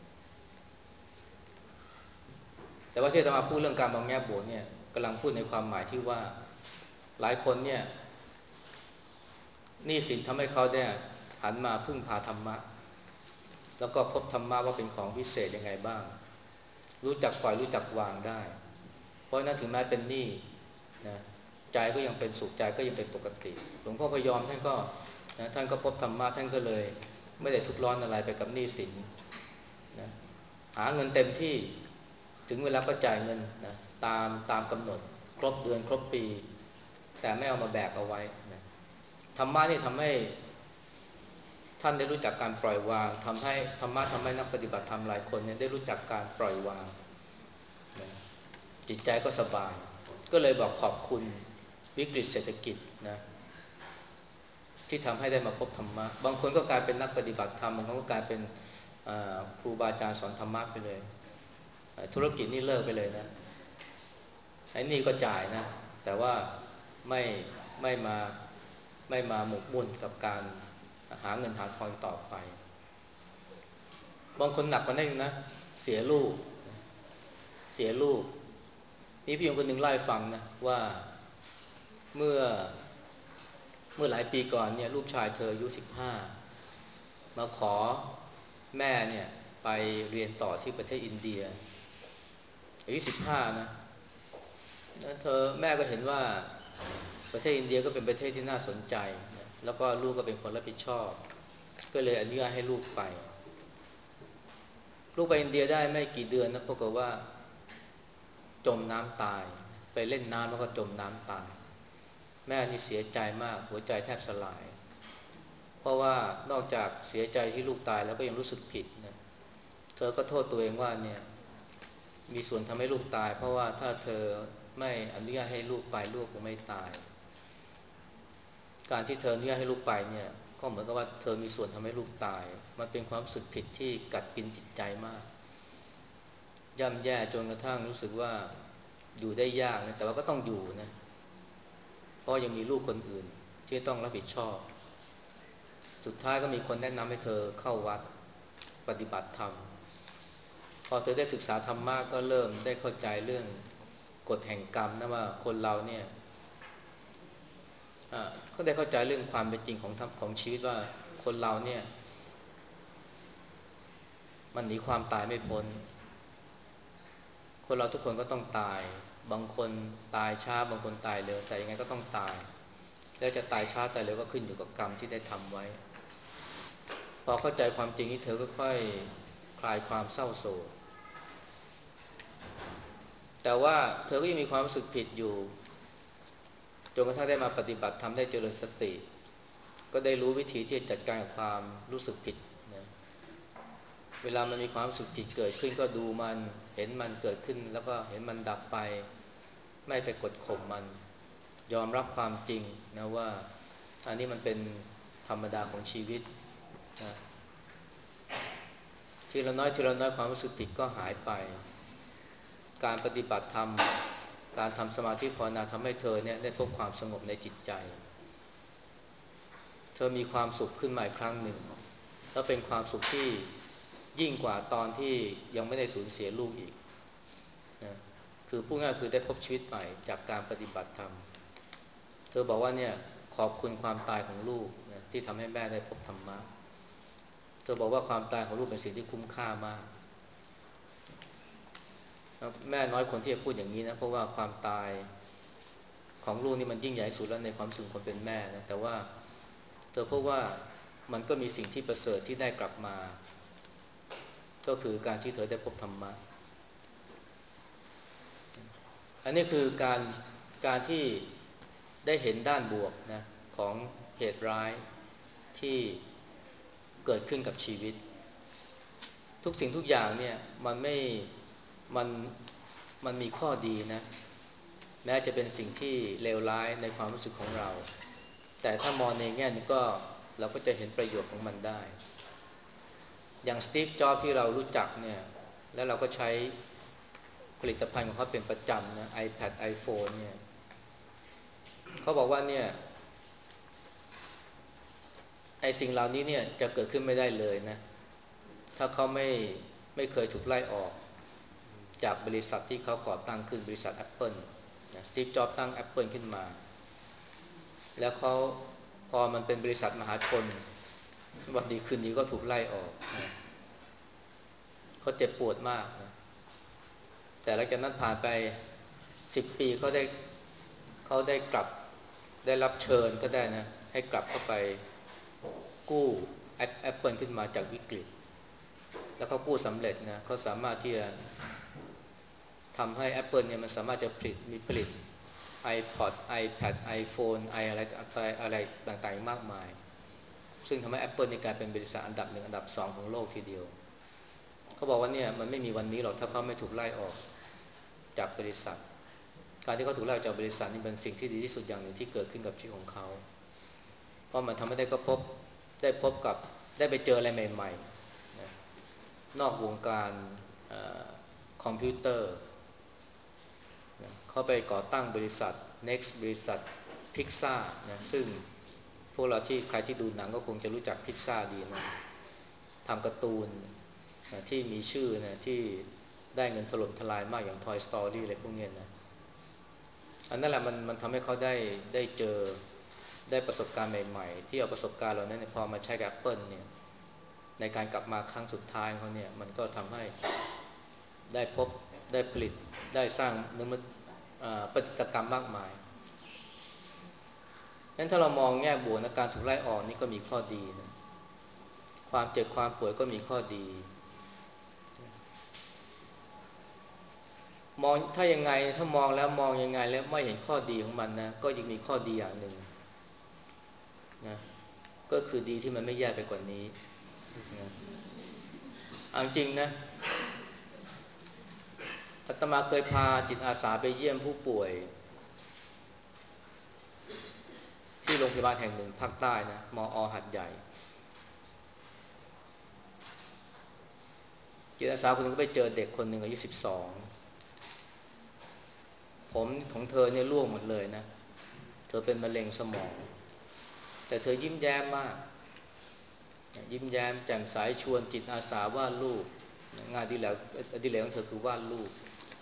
แต่ว่าที่อาตมาพูดเรื่องการมองแง่บวกเนี่ยกำลังพูดในความหมายที่ว่าหลายคนเนี่ยหนี้สินทำให้เขาเนี่ยหันมาพึ่งพาธรรมะแล้วก็พบธรรมะว่าเป็นของพิเศษยังไงบ้างรู้จักปล่อยรู้จักวางได้เพราะนั้นถึงแม้เป็นหนี้นะใจก็ยังเป็นสุขใจก็ยังเป็นปกติหลวงพ่อพยอมท่านก็นะท่านก็พบธรรมะท่านก็เลยไม่ได้ทุกข์ร้อนอะไรไปกับหนี้สินนะหาเงินเต็มที่ถึงเวลาก็จ่ายเงินนะตามตามกำหนดครบเดือนครบปีแต่ไม่เอามาแบกเอาไว้นะธรรมะนี่ทำให้ท่านได้รู้จักการปล่อยวางทำให้ธรรมะทำให้นักปฏิบัติธรรมหลายคนเนี่ยได้รู้จักการปล่อยวางนะจิตใจก็สบายก็เลยบอกขอบคุณวิกฤตเศรษฐกิจนะที่ทำให้ได้มาพบธรรมะบางคนก็กลายเป็นนักปฏิบัติธรรมบางคนก็กลายเป็นครูบาอาจารย์สอนธรรมะไปเลยธุรกิจนี่เลิกไปเลยนะไอ้นี่ก็จ่ายนะแต่ว่าไม่ไม่มาไม่มาหมกมุ่นกับการหาเงินหาทองต่อไปบางคนหนักกว่านั้นนะเสียลูกเสียลูกนี่พี่หญิงคนหนึ่งเล่าให้ฟังนะว่าเมื่อเมื่อหลายปีก่อนเนี่ยลูกชายเธออายุสิบห้ามาขอแม่เนี่ยไปเรียนต่อที่ประเทศอินเดียอายุสิบห้านะเธอแม่ก็เห็นว่าประเทศอินเดียก็เป็นประเทศที่น่าสนใจนะแล้วก็ลูกก็เป็นคนรับผิดชอบก็เลยอนุญาตให้ลูกไปลูกไปอินเดียได้ไม่กี่เดือนนะปรากฏว่าจมน้ำตายไปเล่นน้ำแล้วก็จมน้ำตายแม่นี่เสียใจมากหัวใจแทบสลายเพราะว่านอกจากเสียใจที่ลูกตายแล้วก็ยังรู้สึกผิดนะเธอก็โทษตัวเองว่าเนี่ยมีส่วนทำให้ลูกตายเพราะว่าถ้าเธอไม่อนุญาตให้ลูกไปลูกคงไม่ตายการที่เธออนุญาตให้ลูกไปเนี่ยก็เหมือนกับว่าเธอมีส่วนทำให้ลูกตายมันเป็นความรู้สึกผิดที่กัดกินจิตใจมากย่ำแย่จนกระทั่งรู้สึกว่าอยู่ได้ยากนะแต่ว่าก็ต้องอยู่นะเพราะยังมีลูกคนอื่นที่ต้องรับผิดชอบสุดท้ายก็มีคนแนะนำให้เธอเข้าวัดปฏิบัติธรรมพอเธอได้ศึกษาธรรมะก็เริ่มได้เข้าใจเรื่องกฎแห่งกรรมนะว่าคนเราเนี่ยเขาได้เข้าใจเรื่องความเป็นจริงของของชีวิตว่าคนเราเนี่ยมันหนีความตายไม่พ้นคนเราทุกคนก็ต้องตายบางคนตายช้าบางคนตายเร็วแต่ยังไงก็ต้องตายแล้วจะตายช้าตายเร็วก็ขึ้นอยู่กับกรรมที่ได้ทำไว้พอเข้าใจความจริงนี้เธอก็ค่อยคลายความเศร้าโศกแต่ว่าเธอก็ยังมีความรู้สึกผิดอยู่จนกระทั่งได้มาปฏิบัติทำได้เจริญสติก็ได้รู้วิธีที่จะจัดการกับความรู้สึกผิดนะเวลามันมีความรู้สึกผิดเกิดขึ้นก็ดูมันเห็นมันเกิดขึ้นแล้วก็เห็นมันดับไปไม่ไปกดข่มมันยอมรับความจริงนะว่าอันนี้มันเป็นธรรมดาของชีวิตนะทีละน้อยทีละน้อยความรู้สึกผิดก็หายไปการปฏิบัติธรรมการทำสมาธิภาวนาทำให้เธอเนี่ยได้พบความสงบในจิตใจเธอมีความสุขขึ้นมาอีกครั้งหนึ่งแล้วเป็นความสุขที่ยิ่งกว่าตอนที่ยังไม่ได้สูญเสียลูกอีกนะคือพูดง่ายคือได้พบชีวิตใหม่จากการปฏิบัติธรรมเธอบอกว่าเนี่ยขอบคุณความตายของลูกนะที่ทำให้แม่ได้พบธรรมะเธอบอกว่าความตายของลูกเป็นสิ่งที่คุ้มค่ามากแม่น้อยคนที่จะพูดอย่างนี้นะเพราะว่าความตายของลูกนี่มันยิ่งใหญ่สุดแล้วในความสุขคนเป็นแม่นะแต่ว่าเธอพบว่ามันก็มีสิ่งที่ประเสริฐที่ได้กลับมาก็คือการที่เธอได้พบธรรมะอันนี้คือการการที่ได้เห็นด้านบวกนะของเหตุร้ายที่เกิดขึ้นกับชีวิตทุกสิ่งทุกอย่างเนี่ยมันไม่มันมันมีข้อดีนะแม้จะเป็นสิ่งที่เลวร้ายในความรู้สึกของเราแต่ถ้ามองในแง่นี้ก็เราก็จะเห็นประโยชน์ของมันได้อย่างสตีฟจ็อบส์ที่เรารู้จักเนี่ยแล้วเราก็ใช้ผลิตภัณฑ์ของเขาเป็นประจำนะ iPad iPhone เนี่ยเขาบอกว่าเนี่ยไอ้สิ่งเหล่านี้เนี่ยจะเกิดขึ้นไม่ได้เลยนะถ้าเขาไม่ไม่เคยถูกไล่ออกจากบริษัทที่เขาก่อตั้งขึ้นบริษัท Apple นะสตีฟจ็อบส์ตั้ง Apple ขึ้นมาแล้วเขาพอมันเป็นบริษัทมหาชนวันดีคืนนี้ก็ถูกไล่ออกนะเขาเจ็บปวดมากนะแต่หลังจากนั้นผ่านไปสิบปีเขาได้เขาได้กลับได้รับเชิญก็ได้นะให้กลับเข้าไปกู้แอปเปิลขึ้นมาจากวิกฤตแล้วเขากู้สำเร็จนะเขาสามารถที่จะทำให้ Apple เนี่ยมันสามารถจะผลิตมีผลิต iPod iPad iPhone ไออะไรอะไรต่างๆมากมายซึ่งทำให้ Apple ในกลายเป็นบริษัทอันดับหนึ่งอันดับสองของโลกทีเดียวเขาบอกว่าเนี่ยมันไม่มีวันนี้หรอกถ้าเขาไม่ถูกไล่ออกจากบริษัทการที่เขาถูกไล่ออกจากบริษัทนี่เป็นสิ่งที่ดีที่สุดอย่างหนึ่งที่เกิดขึ้นกับชีวิตของเขาเพราะมันทำให้ได้ก็พบได้พบกับได้ไปเจออะไรใหม่ๆนะนอกวงการคอมพิวเตอร์เขาไปก่อตั้งบริษัท Next บริษัท Pixar นะซึ่งพวกเราที่ใครที่ดูหนังก็คงจะรู้จัก Pixar ดีนะทำการ์ตูนนะที่มีชื่อนะที่ได้เงินถล่มทลายมากอย่าง Toy Story อะไรพวกนี้นะอันนั้นแหละมันมันทำให้เขาได้ได้เจอได้ประสบการณ์ใหม่ๆที่เอาประสบการณ์เหล่านั้นพอมาใช้กับ Apple เนี่ยในการกลับมาครั้งสุดท้ายของเขาเนี่ยมันก็ทำให้ได้พบได้ผลิตได้สร้างนวัตปฏิกรรมมากมายนั้นถ้าเรามองแง่บวกนะการถูกไล่ออกนี่ก็มีข้อดีนะความเจ็บความป่วยก็มีข้อดีมองถ้ายังไงถ้ามองแล้วมองยังไงแล้วไม่เห็นข้อดีของมันนะก็ยังมีข้อดีอย่างหนึ่งนะก็คือดีที่มันไม่แย่ไปกว่านี้นะเอาจริงนะอาตมาเคยพาจิตอาสาไปเยี่ยมผู้ป่วยที่โรงพยาบาลแห่งหนึ่งภาคใต้นะมอ.หัดใหญ่จิตอาสาคนหนึ่งก็ไปเจอเด็กคนหนึ่งอายุสิบสองผมของเธอเนี่ยร่วงหมดเลยนะเธอเป็นมะเร็งสมองแต่เธอยิ้มแย้มมากยิ้มแย้มแจ่มใสชวนจิตอาสาวาดรูปงานอดิเรกอดิเรกของเธอคือวาดรูป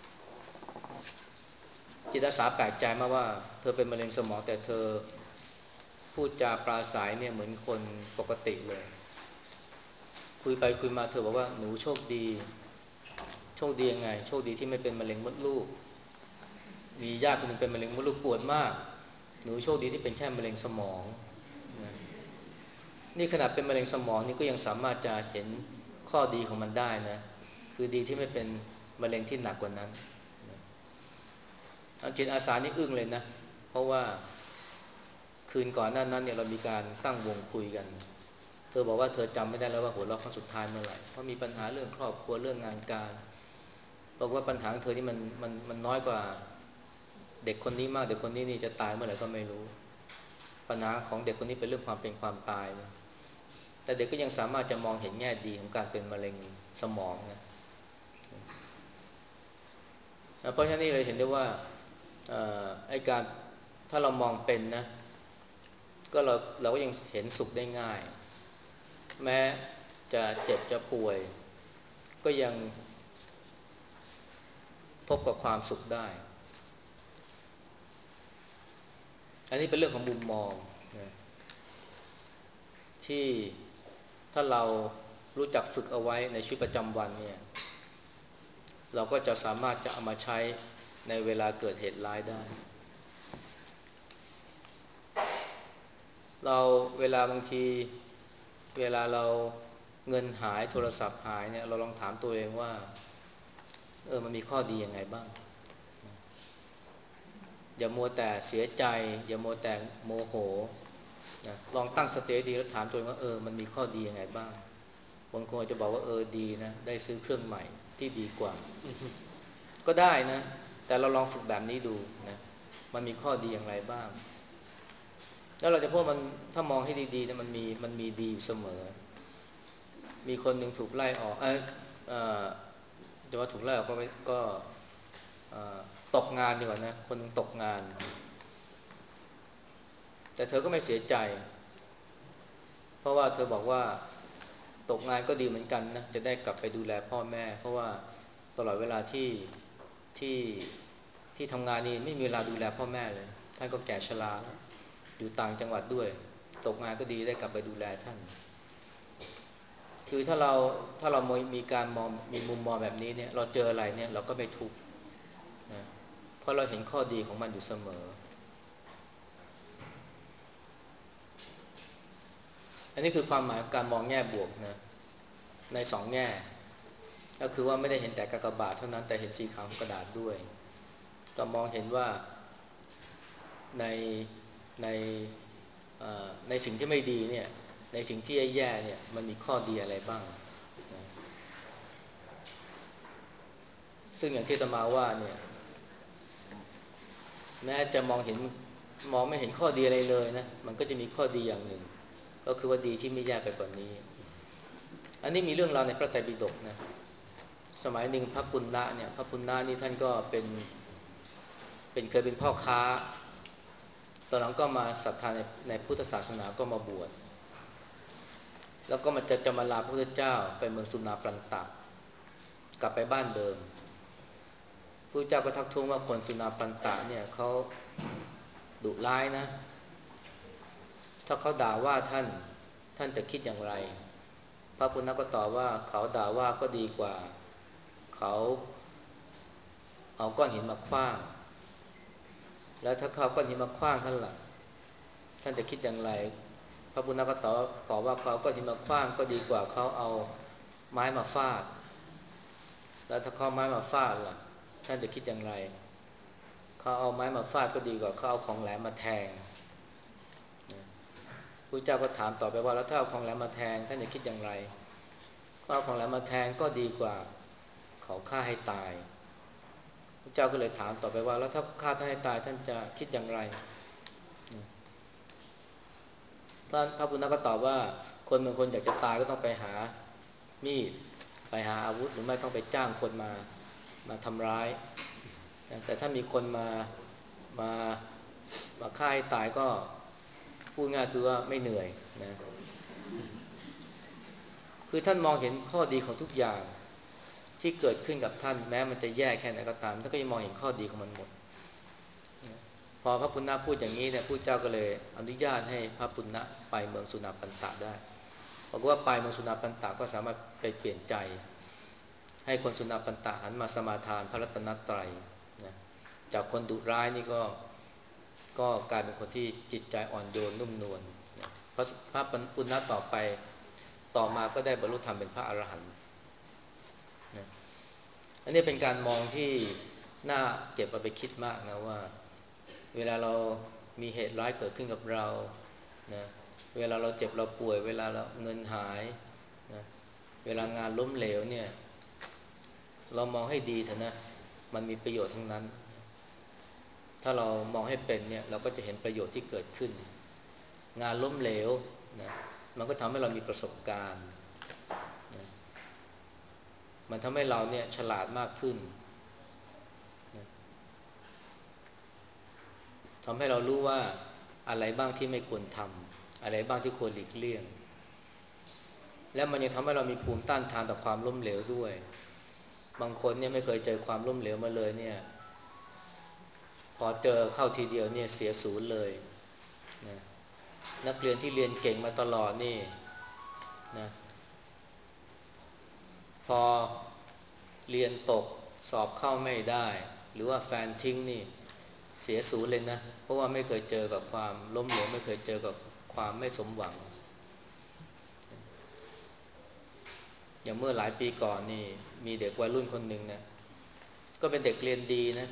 จิตอาสาแปลกใจมากว่าเธอเป็นมะเร็งสมองแต่เธอพูดจาปราศัยเนี่ยเหมือนคนปกติเลยคุยไปคุยมาเธอบอกว่าหนูโชคดีโชคดียังไงโชคดีที่ไม่เป็นมะเร็งมดลูกมีญาติคนหนึ่งเป็นมะเร็งมดลูกปวดมากหนูโชคดีที่เป็นแค่มะเร็งสมองนะนี่ขนาดเป็นมะเร็งสมองนี่ก็ยังสามารถจะเห็นข้อดีของมันได้นะคือดีที่ไม่เป็นมะเร็งที่หนักกว่านั้นนะจิตอาสานี่อึ้งเลยนะเพราะว่าคืนก่อนหน้านั้นเนี่ยเรามีการตั้งวงคุยกันเธอบอกว่าเธอจำไม่ได้แล้วว่าหัวเราะครั้งสุดท้ายเมื่อไหร่เพราะมีปัญหาเรื่องครอบครัวเรื่องงานการบอกว่าปัญหาของเธอนี่มันมันมันน้อยกว่าเด็กคนนี้มากเด็กคนนี้นี่จะตายเมื่อไหร่ก็ไม่รู้ปัญหาของเด็กคนนี้เป็นเรื่องความเป็นความตายนะแต่เด็กก็ยังสามารถจะมองเห็นแง่ดีของการเป็นมะเร็งสมองนะเพราะฉะนั้นเลยเห็นได้ว่าไอ้การถ้าเรามองเป็นนะก็เราเราก็ยังเห็นสุขได้ง่ายแม้จะเจ็บจะป่วยก็ยังพบกับความสุขได้อันนี้เป็นเรื่องของมุมมองนะที่ถ้าเรารู้จักฝึกเอาไว้ในชีวิตประจำวันเนี่ยเราก็จะสามารถจะเอามาใช้ในเวลาเกิดเหตุร้ายได้เราเวลาบางทีเวลาเราเงินหายโทรศัพท์หายเนี่ยเราลองถามตัวเองว่าเออมันมีข้อดียังไงบ้างอย่ามัวแต่เสียใจอย่ามัวแต่โมโหนะลองตั้งสติดีแล้วถามตัวเองว่าเออมันมีข้อดียังไงบ้างบางคนจะบอกว่าเออดีนะได้ซื้อเครื่องใหม่ที่ดีกว่า ก็ได้นะแต่เราลองฝึกแบบนี้ดูนะมันมีข้อดีอย่างไรบ้างแล้วเราจะพบมันถ้ามองให้ดีๆนะมันมีมันมีดีอยู่เสมอมีคนหนึ่งถูกไล่ออกเออเออจะว่าถูกไล่ออกก็ไม่ก็ตกงานดีกว่านะคนหนึ่งตกงานแต่เธอก็ไม่เสียใจเพราะว่าเธอบอกว่าตกงานก็ดีเหมือนกันนะจะได้กลับไปดูแลพ่อแม่เพราะว่าตลอดเวลาที่ที่ที่ทำงานนี่ไม่มีเวลาดูแลพ่อแม่เลยท่านก็แก่ชราแล้วอยู่ต่างจังหวัดด้วยตกงานก็ดีได้กลับไปดูแลท่านคือถ้าเราถ้าเรามีการมองมีมุมมองแบบนี้เนี่ยเราเจออะไรเนี่ยเราก็ไม่ทุกข์ราะเราเห็นข้อดีของมันอยู่เสมออันนี้คือความหมายการมองแง่บวกนะในสองแง่ก็คือว่าไม่ได้เห็นแต่กากบาทเท่านั้นแต่เห็นสีขาวของกระดาษด้วยก็มองเห็นว่าในในในสิ่งที่ไม่ดีเนี่ยในสิ่งที่แย่ๆเนี่ยมันมีข้อดีอะไรบ้างนะซึ่งอย่างที่อาตมาว่าเนี่ยแม้จะมองเห็นมองไม่เห็นข้อดีอะไรเลยนะมันก็จะมีข้อดีอย่างหนึ่งก็คือว่าดีที่ไม่แย่ไปกว่านี้อันนี้มีเรื่องราวในพระไตรปิฎกนะสมัยหนึ่งพระปุณณะเนี่ยพระปุณณะนี่ท่านก็เป็นเป็นเคยเป็นพ่อค้าตอนหลังก็มาศรัทธาในในพุทธศาสนาก็มาบวชแล้วก็มาจะจะมาลาพระพุทธเจ้าไปเมืองสุนาปรันตะกลับไปบ้านเดิมพระเจ้าก็ทักท้วงว่าคนสุนาปรันตะเนี่ยเขาดุร้ายนะถ้าเขาด่าว่าท่านท่านจะคิดอย่างไรพระปุณณะก็ตอบว่าเขาด่าว่าก็ดีกว่าเขาเอาก้อนหินมาขว้างแล้วถ้าเขาก้อนหินมาขว้างท่านล่ะท่านจะคิดอย่างไรพระปุณณะก็ตอบตอบว่าเขาก้อนหินมาขว้างก็ดีกว่าเขาเอาไม้มาฟาดแล้วถ้าเขาไม้มาฟาดล่ะท่านจะคิดอย่างไรเขาเอาไม้มาฟาดก็ดีกว่าเขาเอาของแหลมมาแทงพระเจ้าก็ถามต่อไปว่าแล้วถ้าเอาของแหลมมาแทงท่านจะคิดอย่างไรเขาเอาของแหลมมาแทงก็ดีกว่าเขาฆ่าให้ตายพระเจ้าก็เลยถามต่อไปว่าแล้วถ้าฆ่าท่านให้ตายท่านจะคิดอย่างไรท่านพระปุณณะก็ตอบว่าคนบางคนอยากจะตายก็ต้องไปหามีดไปหาอาวุธหรือไม่ต้องไปจ้างคนมามาทำร้ายแต่ถ้ามีคนมามามาฆ่าให้ตายก็พูดง่ายคือว่าไม่เหนื่อยนะคือท่านมองเห็นข้อดีของทุกอย่างที่เกิดขึ้นกับท่านแม้มันจะแย่แค่ไหนก็ตามท่านก็ยังมองเห็นข้อดีของมันหมดพอพระปุณณะพูดอย่างนี้เนี่ยพระเจ้าก็เลยอนุญาตให้พระปุณณะไปเมืองสุนาปันตะได้บอกว่าไปเมืองสุนาปันตะก็สามารถไปเปลี่ยนใจให้คนสุนาปันตะหันมาสมาทานพระรัตนตรัยนะจากคนดุร้ายนี่ก็ก็กลายเป็นคนที่จิตใจอ่อนโยนนุ่มนวลนะพระพระปุณณะต่อไปต่อมาก็ได้บรรลุธรรมเป็นพระอรหันต์นะอันนี้เป็นการมองที่น่าเก็บเอาไปคิดมากนะว่าเวลาเรามีเหตุร้ายเกิดขึ้นกับเรานะเวลาเราเจ็บเราป่วยเวลาเราเงินหายนะเวลางานล้มเหลวเนี่ยเรามองให้ดีเถอะนะมันมีประโยชน์ทั้งนั้นถ้าเรามองให้เป็นเนี่ยเราก็จะเห็นประโยชน์ที่เกิดขึ้นงานล้มเหลวนะมันก็ทำให้เรามีประสบการณ์นะมันทำให้เราเนี่ยฉลาดมากขึ้นนะทำให้เรารู้ว่าอะไรบ้างที่ไม่ควรทำอะไรบ้างที่ควรหลีกเลี่ยงและมันยังทำให้เรามีภูมิต้านทานต่อความล้มเหลวด้วยบางคนเนี่ยไม่เคยเจอความล้มเหลวมาเลยเนี่ยพอเจอเข้าทีเดียวเนี่ยเสียศูนย์เลยนะนักเรียนที่เรียนเก่งมาตลอดนี่นะพอเรียนตกสอบเข้าไม่ได้หรือว่าแฟนทิ้งนี่เสียศูนย์เลยนะเพราะว่าไม่เคยเจอกับความล้มเหลวไม่เคยเจอกับความไม่สมหวังอย่างเมื่อหลายปีก่อนนี่มีเด็กวัยรุ่นคนหนึ่งนะก็เป็นเด็กเรียนดีนะ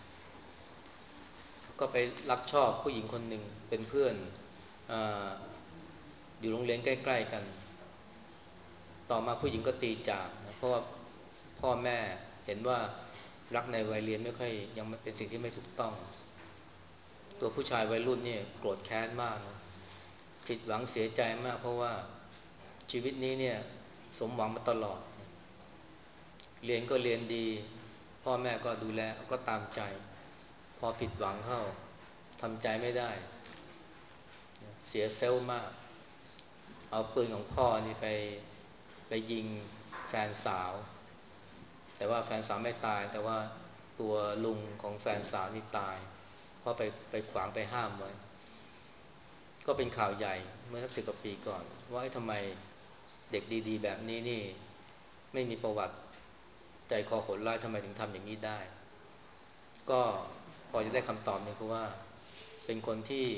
ก็ไปรักชอบผู้หญิงคนหนึ่งเป็นเพื่อน อ, อยู่โรงเรียนใกล้ๆกันต่อมาผู้หญิงก็ตีจากนะเพราะว่าพ่อแม่เห็นว่ารักในวัยเรียนไม่ค่อยยังเป็นสิ่งที่ไม่ถูกต้องตัวผู้ชายวัยรุ่นเนี่ยโกรธแค้นมากนะผิดหวังเสียใจมากเพราะว่าชีวิตนี้เนี่ยสมหวังมาตลอดนะเรียนก็เรียนดีพ่อแม่ก็ดูแลก็ตามใจพอผิดหวังเข้าทำใจไม่ได้เสียเซลล์มากเอาปืนของพ่อนี่ไปไปยิงแฟนสาวแต่ว่าแฟนสาวไม่ตายแต่ว่าตัวลุงของแฟนสาวนี่ตายเพราะไปไปขวางไปห้ามไว้ก็เป็นข่าวใหญ่เมื่อสักสิบกว่าปีก่อนว่าทำไมเด็กดีๆแบบนี้นี่ไม่มีประวัติใจคอโหดร้ายทำไมถึงทำอย่างนี้ได้ก็พอจะได้คำตอบนี่คือว่าเป็นคนที่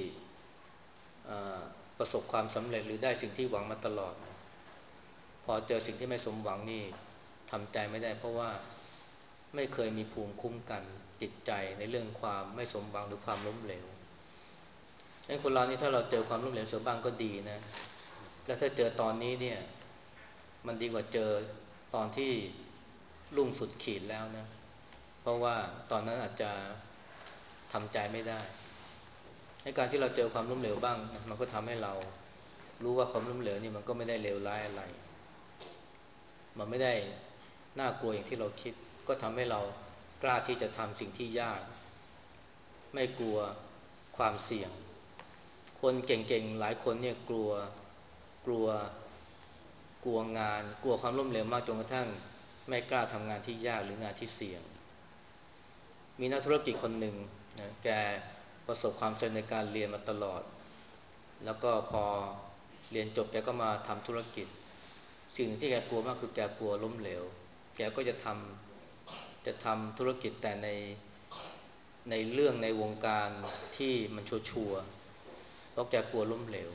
ประสบความสำเร็จหรือได้สิ่งที่หวังมาตลอดพอเจอสิ่งที่ไม่สมหวังนี่ทำใจไม่ได้เพราะว่าไม่เคยมีภูมิคุ้มกันจิตใจในเรื่องความไม่สมหวังหรือความล้มเหลวไอ้คนเรานี่ถ้าเราเจอความล้มเหลวเสียบ้างก็ดีนะแล้วถ้าเจอตอนนี้เนี่ยมันดีกว่าเจอตอนที่ลุ่งสุดขีดแล้วนะเพราะว่าตอนนั้นอาจจะทำใจไม่ได้ให้การที่เราเจอความล้มเหลวบ้างมันก็ทำให้เรารู้ว่าความล้มเหลวนี่มันก็ไม่ได้เลวร้ายอะไรมันไม่ได้น่ากลัวอย่างที่เราคิดก็ทำให้เรากล้าที่จะทำสิ่งที่ยากไม่กลัวความเสี่ยงคนเก่งๆหลายคนเนี่ยกลัวกลัวกลัวงานกลัวความล้มเหลวมากจนกระทั่งไม่กล้าทำงานที่ยากหรืองานที่เสี่ยงมีนักธุรกิจคนหนึ่งนะแกประสบความสำเร็จในการเรียนมาตลอดแล้วก็พอเรียนจบแกก็มาทำธุรกิจสิ่งที่แกกลัวมากคือแกกลัวล้มเหลวแกก็จะทำจะทำธุรกิจแต่ในในเรื่องในวงการที่มันชัวร์ๆเพราะแกกลัวล้มเหลว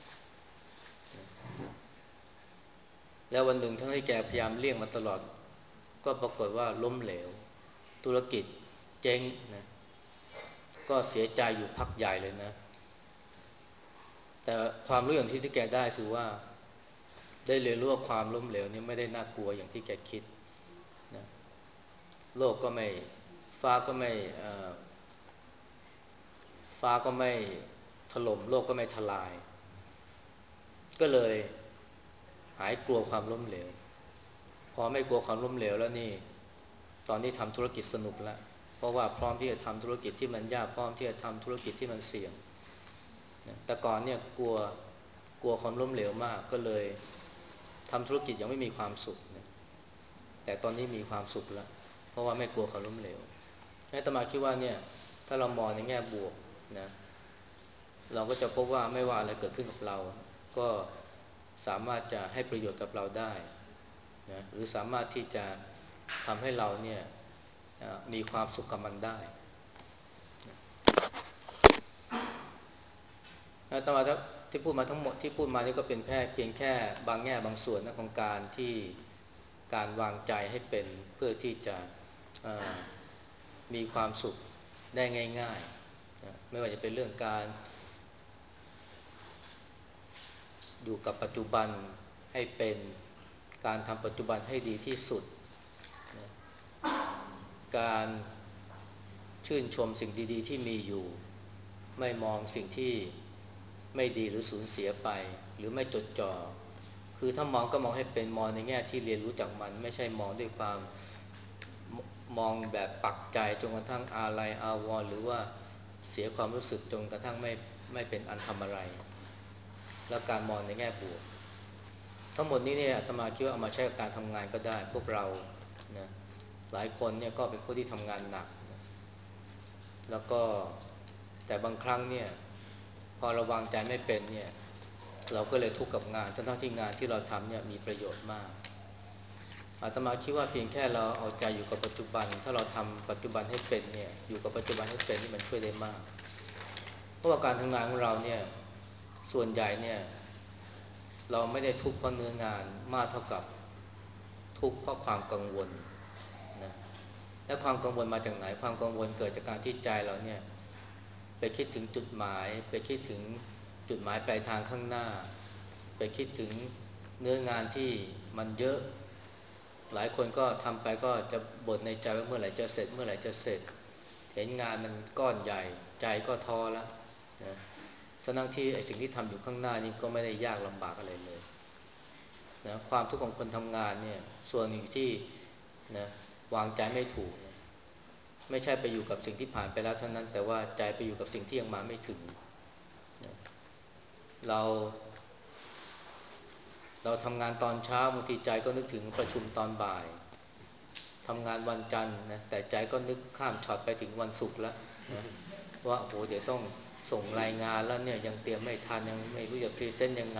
แล้ววันหนึ่งทั้งที่แกพยายามเลี่ยงมาตลอดก็ปรากฏว่าล้มเหลวธุรกิจเจ๊งนะก็เสียใจอยู่พักใหญ่เลยนะแต่ความรู้อย่างที่ที่แกได้คือว่าได้เรียนรู้ว่าความล้มเหลวนี่ไม่ได้น่ากลัวอย่างที่แกคิดนะโลกก็ไม่ฟ้าก็ไม่ฟ้าก็ไม่ถล่มโลกก็ไม่ทลายก็เลยหายกลัวความล้มเหลวพอไม่กลัวความล้มเหลวแล้วนี่ตอนนี้ทำธุรกิจสนุกแล้วเพราะว่าพร้อมที่จะทำธุรกิจที่มันยากพร้อมที่จะทำธุรกิจที่มันเสี่ยงแต่ก่อนเนี่ยกลัวกลัวความล้มเหลวมากก็เลยทำธุรกิจยังไม่มีความสุขนะแต่ตอนนี้มีความสุขแล้วเพราะว่าไม่กลัวความล้มเหลวอาตมาคิดว่าเนี่ยถ้าเรามองในแง่บวกนะเราก็จะพบว่าไม่ว่าอะไรเกิดขึ้นกับเราก็สามารถจะให้ประโยชน์กับเราได้นะหรือสามารถที่จะทำให้เราเนี่ยมีความสุขกับมันได้อาตมาที่พูดมาทั้งหมดที่พูดมานี่ก็เป็นแค่เพียงแค่บางแง่บางส่วนนะของการที่การวางใจให้เป็นเพื่อที่จะมีความสุขได้ง่ายๆนะไม่ว่าจะเป็นเรื่องการอยู่กับปัจจุบันให้เป็นการทำปัจจุบันให้ดีที่สุดนะการชื่นชมสิ่งดีๆที่มีอยู่ไม่มองสิ่งที่ไม่ดีหรือสูญเสียไปหรือไม่จดจ่อคือถ้ามองก็มองให้เป็นมองในแง่ที่เรียนรู้จากมันไม่ใช่มองด้วยความมองแบบปักใจจนกระทั่งอาลัยอาวรณ์หรือว่าเสียความรู้สึกจนกระทั่งไม่ไม่เป็นอันทำอะไรแล้วการมองในแง่บวกทั้งหมดนี้เนี่ยอาตมาคิดว่าเอามาใช้กับการทำงานก็ได้พวกเรานะหลายคนเนี่ยก็เป็นผู้ที่ทำงานหนักนะแล้วก็แต่บางครั้งเนี่ยพอเราวางใจไม่เป็นเนี่ยเราก็เลยทุกข์กับงานทั้งที่งานที่เราทำเนี่ยมีประโยชน์มากอาตมาคิดว่าเพียงแค่เราเอาใจอยู่กับปัจจุบันถ้าเราทำปัจจุบันให้เป็นเนี่ยอยู่กับปัจจุบันให้เป็นนี่มันช่วยได้มากเพราะว่าการทำงานของเราเนี่ยส่วนใหญ่เนี่ยเราไม่ได้ทุกข์เพราะเนื้องานมากเท่ากับทุกข์เพราะความกังวลนะและความกังวลมาจากไหนความกังวลเกิดจากการที่ใจเราเนี่ยไปคิดถึงจุดหมายไปคิดถึงจุดหมายปลายทางข้างหน้าไปคิดถึงเนื้องานที่มันเยอะหลายคนก็ทำไปก็จะบ่นในใจว่าเมื่อไหร่จะเสร็จเมื่อไหร่จะเสร็จเห็นงานมันก้อนใหญ่ใจก็ท้อแล้วนะทั้งที่ไอ้สิ่งที่ทำอยู่ข้างหน้านี่ก็ไม่ได้ยากลำบากอะไรเลยนะความทุกข์ของคนทำงานเนี่ยส่วนอยู่ที่นะวางใจไม่ถูกนะไม่ใช่ไปอยู่กับสิ่งที่ผ่านไปแล้วเท่านั้นแต่ว่าใจไปอยู่กับสิ่งที่ยังมาไม่ถึงนะเราเราทำงานตอนเช้าบางทีใจก็นึกถึงประชุมตอนบ่ายทำงานวันจันทร์นะแต่ใจก็นึกข้ามช็อตไปถึงวันศุกร์แล้วนะว่าโอ้โหเดี๋ยวต้องส่งรายงานแล้วเนี่ยยังเตรียมไม่ทันยังไม่รู้จะพรีเซนต์ยังไง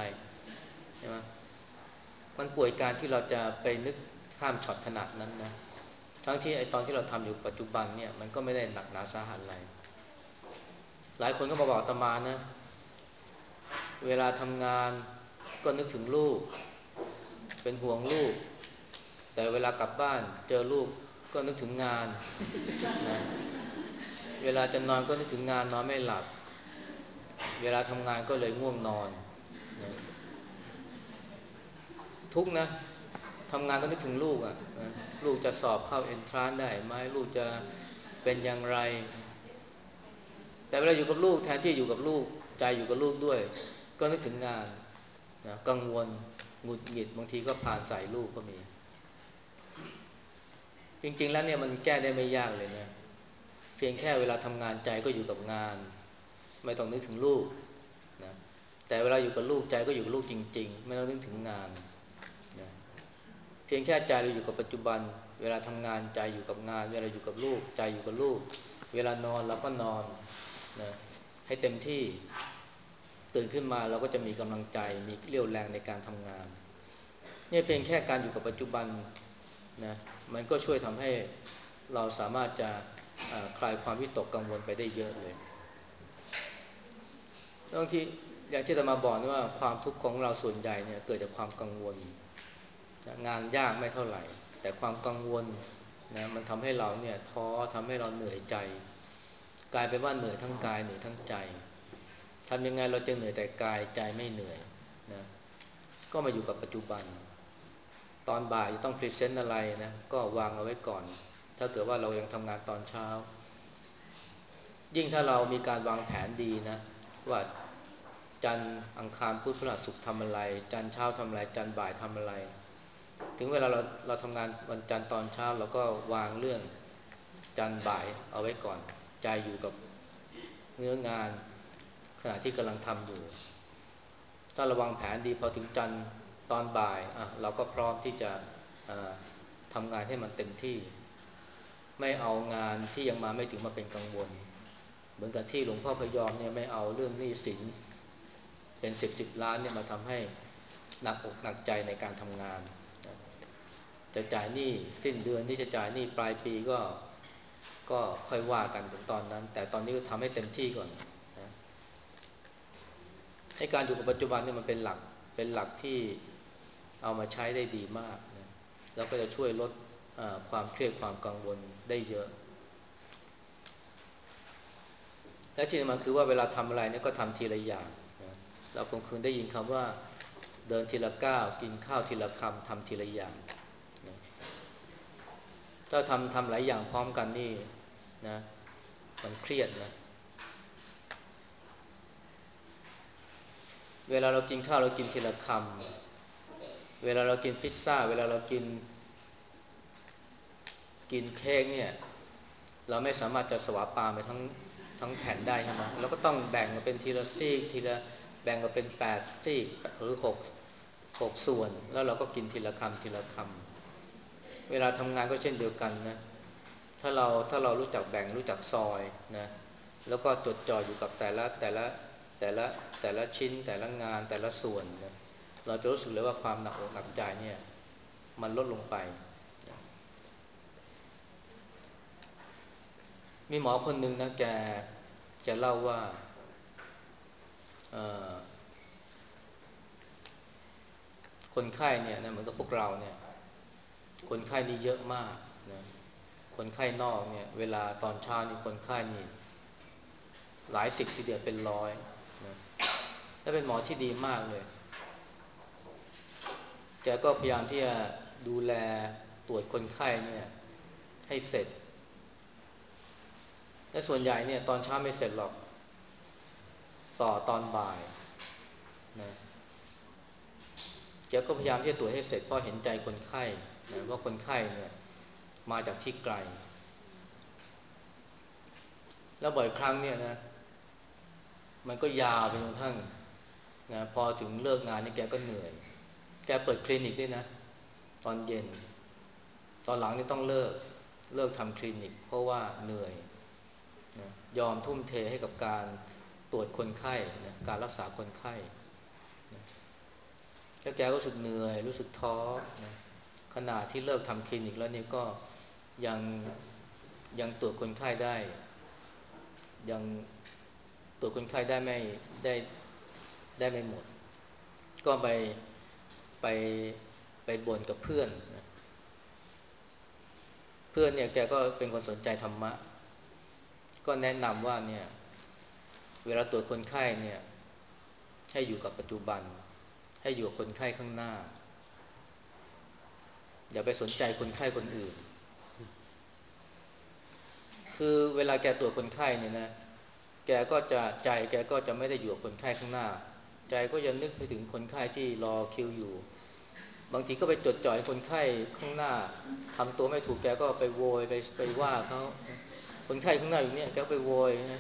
ใช่ไหมมันป่วยการที่เราจะไปนึกข้ามช็อตขนาดนั้นนะทั้งที่ไอตอนที่เราทำอยู่ปัจจุบันเนี่ยมันก็ไม่ได้หนักหนาสาหัสอะไรหลายคนก็มาบอกอาตมานะเวลาทำงานก็นึกถึงลูกเป็นห่วงลูกแต่เวลากลับบ้านเจอลูกก็นึกถึงงานนะเวลาจะนอนก็นึกถึงงานนอนไม่หลับเวลาทำงานก็เลยง่วงนอนนะทุกนะทำงานก็นึกถึงลูกอ่ะนะลูกจะสอบเข้าเอนทรานซ์ได้ไหมลูกจะเป็นอย่างไรแต่เวลาอยู่กับลูกแทนที่อยู่กับลูกใจอยู่กับลูกด้วยก็นึกถึงงานนะกังวลหงุดหงิดบางทีก็ผ่านใส่ลูกก็มีจริงๆแล้วเนี่ยมันแก้ได้ไม่ยากเลยนะเพียงแค่เวลาทำงานใจก็อยู่กับงานไม่ต้องนึกถึงลูกนะแต่เวลาอยู่กับลูกใจก็อยู่กับลูกจริงๆไม่ต้องนึกถึงงานนะเพียงแค่ใจเราอยู่กับปัจจุบันเวลาทำงานใจอยู่กับงานเวลาอยู่กับลูกใจอยู่กับลูกเวลานอนเราก็นอนนะให้เต็มที่ตื่นขึ้นมาเราก็จะมีกำลังใจมีเรี่ยวแรงในการทำงานนี่เพียงแค่การอยู่กับปัจจุบันนะมันก็ช่วยทำให้เราสามารถจะคลายความวิตกกังวลไปได้เยอะเลยบางทีอย่างที่อาตมาบอกว่าความทุกข์ของเราส่วนใหญ่เนี่ยเกิดจากความกังวลงานยากไม่เท่าไหร่แต่ความกังวลนะมันทำให้เราเนี่ยท้อทำให้เราเหนื่อยใจกลายเป็นว่าเหนื่อยทั้งกายเหนื่อยทั้งใจทำยังไงเราจะเหนื่อยแต่กายใจไม่เหนื่อยนะก็มาอยู่กับปัจจุบันตอนบ่ายจะต้องพรีเซนต์อะไรนะก็วางเอาไว้ก่อนถ้าเกิดว่าเรายังทำงานตอนเช้ายิ่งถ้าเรามีการวางแผนดีนะว่าจันทร์อังคารพุธพฤหัสศุกร์ทำอะไรจันทร์เช้าทำอะไรจันทร์บ่ายทำอะไรถึงเวลาเราเราทำงานวันจันทร์ตอนเช้าเราก็วางเรื่องจันทร์บ่ายเอาไว้ก่อนใจอยู่กับเนื้องานขณะที่กำลังทำอยู่ถ้าเราวางแผนดีพอถึงจันทร์ตอนบ่ายอ่ะเราก็พร้อมที่จะทำงานให้มันเต็มที่ไม่เอางานที่ยังมาไม่ถึงมาเป็นกังวลเหมือนกับที่หลวงพ่อพยอมเนี่ยไม่เอาเรื่องหนี้สินเป็นสิบสิบล้านเนี่ยมาทำให้หนักอกหนักใจในการทำงานจะจ่ายหนี้สิ้นเดือนที่จะจ่ายหนี้ปลายปีก็ก็ค่อยว่ากันถึงตอนนั้นแต่ตอนนี้ก็ทำให้เต็มที่ก่อนนะให้การอยู่กับปัจจุบันนี่มันเป็นหลักเป็นหลักที่เอามาใช้ได้ดีมากนะแล้วก็จะช่วยลดความเครียดความกังวลได้เยอะและที่สำคัญคือว่าเวลาทำอะไรเนี่ยก็ทำทีละอย่างนะเราคงเคยได้ยินคำว่าเดินทีละก้าวกินข้าวทีละคำทำทีละอย่างนะถ้าทำทำหลายอย่างพร้อมกันนี่นะมันเครียดนะเวลาเรากินข้าวเรากินทีละคำเวลาเรากินพิซซ่าเวลาเรากินกินเค้กเนี่ยเราไม่สามารถจะสวาปามไปทั้งทั้งแผ่นได้ใช่ไหมเราก็ต้องแบ่งกันเป็นทีละซีกทีละแบ่งกันเป็นแปดซีกหรือหกหกส่วนแล้วเราก็กินทีละคำทีละคำเวลาทำงานก็เช่นเดียวกันนะถ้าเราถ้าเรารู้จักแบ่งรู้จักซอยนะแล้วก็จดจ่ออยู่กับแต่ละแต่ละแต่ละแต่ละชิ้นแต่ละงานแต่ละส่วนนะเราจะรู้สึกเลยว่าความหนักอกหนักใจเนี่ยมันลดลงไปมีหมอคนหนึ่งนะแกแกเล่าว่าคนไข้เนี่ยนะเหมือนกับพวกเราเนี่ยคนไข้นี่เยอะมากนะคนไข้นอกเนี่ยเวลาตอนเช้านี่คนไข้นี่หลายสิบทีเดียวเป็นร้อยนะและเป็นหมอที่ดีมากเลยแกก็พยายามที่จะดูแลตรวจคนไข้เนี่ยให้เสร็จและส่วนใหญ่เนี่ยตอนเช้าไม่เสร็จหรอกต่อตอนบ่ายนะแกก็พยายามที่จะตรวจให้เสร็จเพราะเห็นใจคนไข้นะว่าคนไข้เนี่ยมาจากที่ไกลแล้วบ่อยครั้งเนี่ยนะมันก็ยาวไปจนกระทั่งนะพอถึงเลิกงานนี่แกก็เหนื่อยแกเปิดคลินิกด้วยนะตอนเย็นตอนหลังนี่ต้องเลิกเลิกทำคลินิกเพราะว่าเหนื่อยนะยอมทุ่มเทให้กับการตรวจคนไข้นะการรักษาคนไข้นะแล้วแกก็รู้สึกเหนื่อยรู้สึกท้อนะขณะที่เลิกทำคลินิกแล้วนี่ก็ยังยังตรวจคนไข้ได้ยังตรวจคนไข้ได้ไม่ได้ได้ไม่หมดก็ไปไปไปบ่นกับเพื่อนนะเพื่อนเนี่ยแกก็เป็นคนสนใจธรรมะก็แนะนำว่าเนี่ยเวลาตรวจคนไข้เนี่ยให้อยู่กับปัจจุบันให้อยู่กับคนไข้ข้างหน้าอย่าไปสนใจคนไข้คนอื่นคือเวลาแกตรวจคนไข้เนี่ยนะแกก็จะใจแกก็จะไม่ได้อยู่กับคนไข้ข้างหน้าใจก็จะนึกไปถึงคนไข้ที่รอคิวอยู่บางทีก็ไปจดจ่อยคนไข้ข้างหน้าทำตัวไม่ถูกแกก็ไปโวยไปไปว่าเขาคนไข้ข้างหน้าอยู่เนี่ยแกไปโวยนะ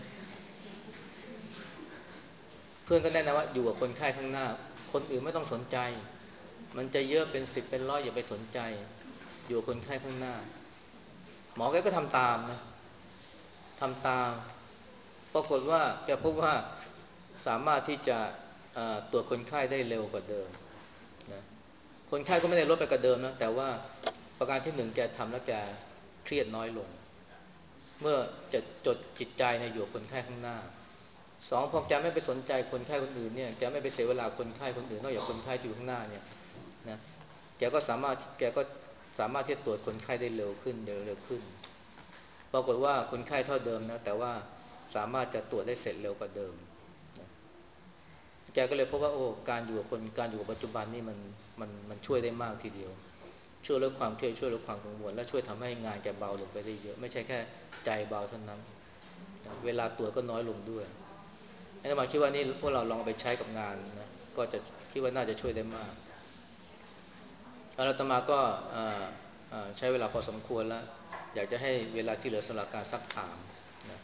เพื่อนก็แนะนำว่าอยู่กับคนไข้ข้างหน้าคนอื่นไม่ต้องสนใจมันจะเยอะเป็นสิบเป็นร้อยอย่าไปสนใจอยู่กับคนไข้ข้างหน้าหมอแกก็ทำตามนะทำตามปรากฏว่าแกพบว่าสามารถที่จะตรวจคนไข้ได้เร็วกว่าเดิมนะคนไข้ก็ไม่ได้ลดไปกว่าเดิมนะแต่ว่าประการที่หนึ่งแกทำแล้วแกเครียดน้อยลงเมื่อจะจดจิตใจในอยู่คนไข้ข้างหน้าสองพอแกไม่ไปสนใจคนไข้คนอื่นเนี่ยแกไม่ไปเสียเวลาคนไข้คนอื่นนอกจากคนไข้ที่อยู่ข้างหน้าเนี่ยนะแกก็สามารถแกก็สามารถที่จะตรวจคนไข้ได้เร็วขึ้นเร็วเร็วขึ้นปรากฏว่าคนไข้เท่าเดิมนะแต่ว่าสามารถจะตรวจได้เสร็จเร็วกว่าเดิมนะแกก็เลยพบว่าโอ้การอยู่กับคนการอยู่กับปัจจุบันนี่มันมันมันช่วยได้มากทีเดียวช่วยลดความเครียดช่วยลดความกังวลและช่วยทำให้งานแกเบาลงไปได้เยอะไม่ใช่แค่ใจเบาเท่านั้นเวลาตรวจก็น้อยลงด้วยอาตมาคิดว่านี่พวกเราลองไปใช้กับงานนะก็จะคิดว่าน่าจะช่วยได้มากอาตมาก็ใช้เวลาพอสมควรแล้วอยากจะให้เวลาที่เหลือสำหรับการซักถามนะ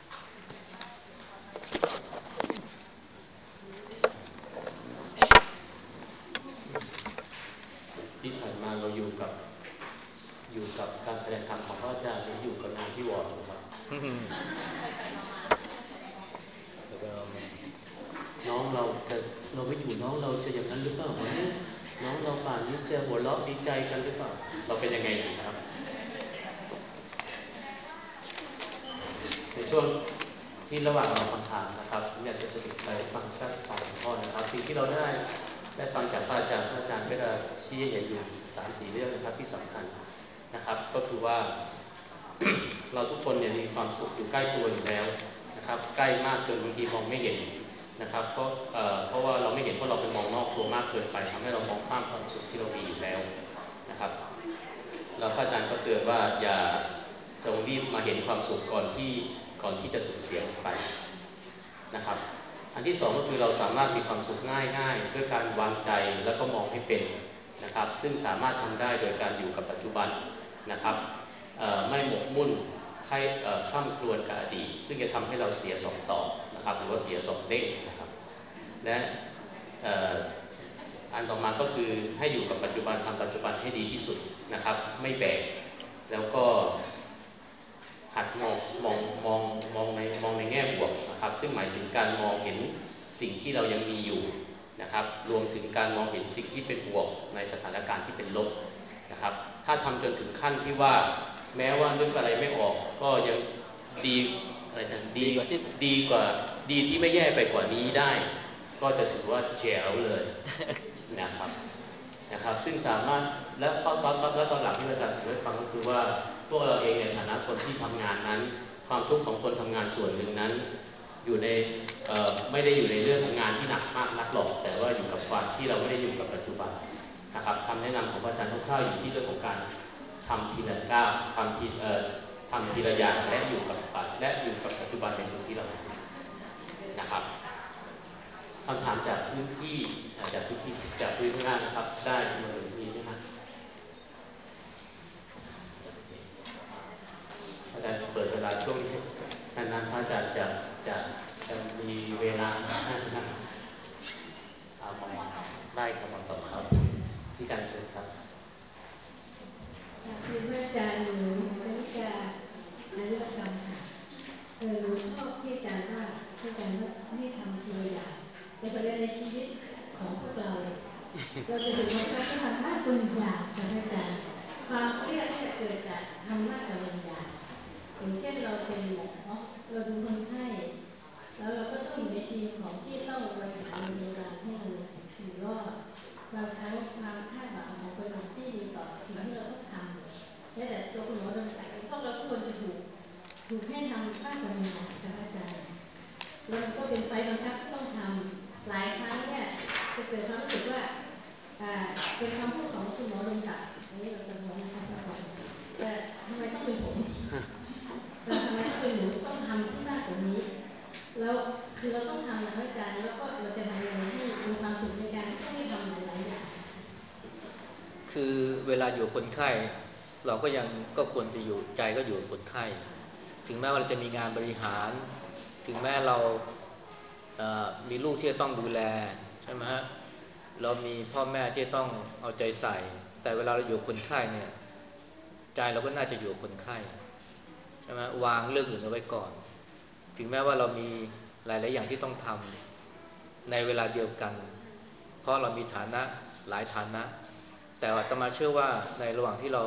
ที่ผ่านมาเราอยู่กับอยู่กับการแสดงธรรมของพระอาจารย์หรืออยู่กับงานที่วอร์ดครับน้องเราจะเราไม่อยู่น้องเราจะอย่างนั้นหรือเปล่าวันนี้น้องเราป่านนี้จะหัวเราะดีใจกันหรือเปล่าเราเป็นยังไงดีครับในช่วงที่ระหว่างเราคำถามนะครับอยากจะสรุปไปฟังสักสองข้อนะครับสิ่งที่เราได้ได้ฟังจากพระอาจารย์พระอาจารย์ก็จะชี้เห็นอยู่สามสี่เรื่องนะครับที่สำคัญนะครับก็คือว่า เราทุกคนเนี่ยมีความสุขอยู่ใกล้ตัวอยู่แล้วนะครับใกล้มากจนบางทีมองไม่เห็นนะครับเพราะเอ่อเพราะว่าเราไม่เห็นเพราะเราไปมองนอกตัวมากเกินไปทำให้เรามองข้ามความสุขที่เรามีอยู่แล้วนะครับแล้วพระอาจารย์ก็เตือนว่าอย่าจงรีบมาเห็นความสุขก่อนที่ก่อนที่จะสูญเสียไปนะครับอันที่สองก็คือเราสามารถมีความสุขง่ายๆด้วยการวางใจแล้วก็มองให้เป็นนะครับซึ่งสามารถทำได้โดยการอยู่กับปัจจุบันนะครับไม่หมกมุ่นให้คล่ำครวญกับอดีตซึ่งจะทำให้เราเสียสองต่อนะครับหรือว่าเสียสองเด้งนะครับและอันต่อมาก็คือให้อยู่กับปัจจุบันทำปัจจุบันให้ดีที่สุดนะครับไม่แบกแล้วก็หัดมองมองมองมองในมองในแง่บวกนะครับซึ่งหมายถึงการมองเห็นสิ่งที่เรายังมีอยู่นะครับรวมถึงการมองเห็นสิ่งที่เป็นบวกในสถานการณ์ที่เป็นลบนะครับถ้าทำจนถึงขั้นที่ว่าแม้ว่านึกอะไรไม่ออกก็ยังดีอะไรจะดีกว่าที่ดีกว่าดีที่ไม่แย่ไปกว่านี้ได้ก็จะถือว่าแจ๋วเลยนะครับนะครับซึ่งสามารถและตอนตอนแล้วตอนหลังที่อาจารย์สมมติฟังก็คือว่าพวกเราเองในฐานะคนที่ทำงานนั้นความทุกข์ของคนทำงานส่วนหนึ่งนั้นอยู่ในไม่ได้อยู่ในเรื่องของงานที่หนักมากนักหรอกแต่ว่าอยู่กับความที่เราไม่ได้อยู่กับปัจจุบันนะครับคำแนะนำของอาจารย์คร่าวๆอยู่ที่เรื่องของการทำทีละก้าวทำทีเอ่อทำทีละอย่างและอยู่กับปัจและอยู่กับปัจจุบันในสิ่งที่เราทำนะครับคำถามจากพื้นที่จากพื้นที่จากพื้นที่งานนะครับได้มาถึงนี้นะครับอาจารย์เปิดเวลาช่วงนี้นานๆพระอาจารย์จะจะจะมีเวลาเอามองได้ครับต่อครับที่การเชิญครับคือพระอาจารย์หนูเป็นวิชาอายุรกรรมค่ะเออหนูชอบที่อาจารย์ว่าที่อาจารย์ว่าให้ทำทีละอย่างแต่ประเด็นในชีวิตของพวกเราเราจะเห็นว่าพระก็ทำมากกว่าหนึ่งอย่างค่ะพระอาจารย์ความเครียดเนี่ยเกิดจากทำหน้ากับวิญญาณอย่างเช่นเราเป็นหมอเราดูคนไข้แล้วเราก็ต้องอยู่ในทีมของที่ต้องบริหารโรงพยาบาลให้มันอยู่รอดบางครั้งความคาดหวังของคนที่มีต่อสิ่งที่เราต้องทำแม้แต่ตัวคุณหมอโดนใส่พวกเราทุกคนจะถูกถูกให้ทำมากกว่านี้ค่ะอาจารย์แล้วมันก็เป็นไฟบังคับที่ต้องทำหลายครั้งเนี่ยจะเกิดความรู้สึกว่าเป็นคำพูดของคุณหมอลงศักดิ์อันนี้เราจะมองนะครับแต่ทำไมต้องเป็นผมแต่ทำไมต้องเป็นหนูต้องทำที่มากกว่านี้แล้วคือเราต้องทำนะอาจารย์แล้วก็เราจะทำยังไงให้มีความสุขในการที่ทำหลายๆอย่างคือเวลาอยู่คนไข้เราก็ยังก็ควรจะอยู่ใจก็อยู่คนไข้ถึงแม้ว่าเราจะมีงานบริหารถึงแม้เรามีลูกที่จะต้องดูแลใช่ไหมฮะเรามีพ่อแม่ที่ต้องเอาใจใส่แต่เวลาเราอยู่คนไข้เนี่ยใจเราก็น่าจะอยู่คนไข้ใช่ไหมวางเรื่องอื่นเอาไว้ก่อนถึงแม้ว่าเรามีหลายๆอย่างที่ต้องทำในเวลาเดียวกันเพราะเรามีฐานะหลายฐานะแต่อาตมาเชื่อว่าในระหว่างที่เรา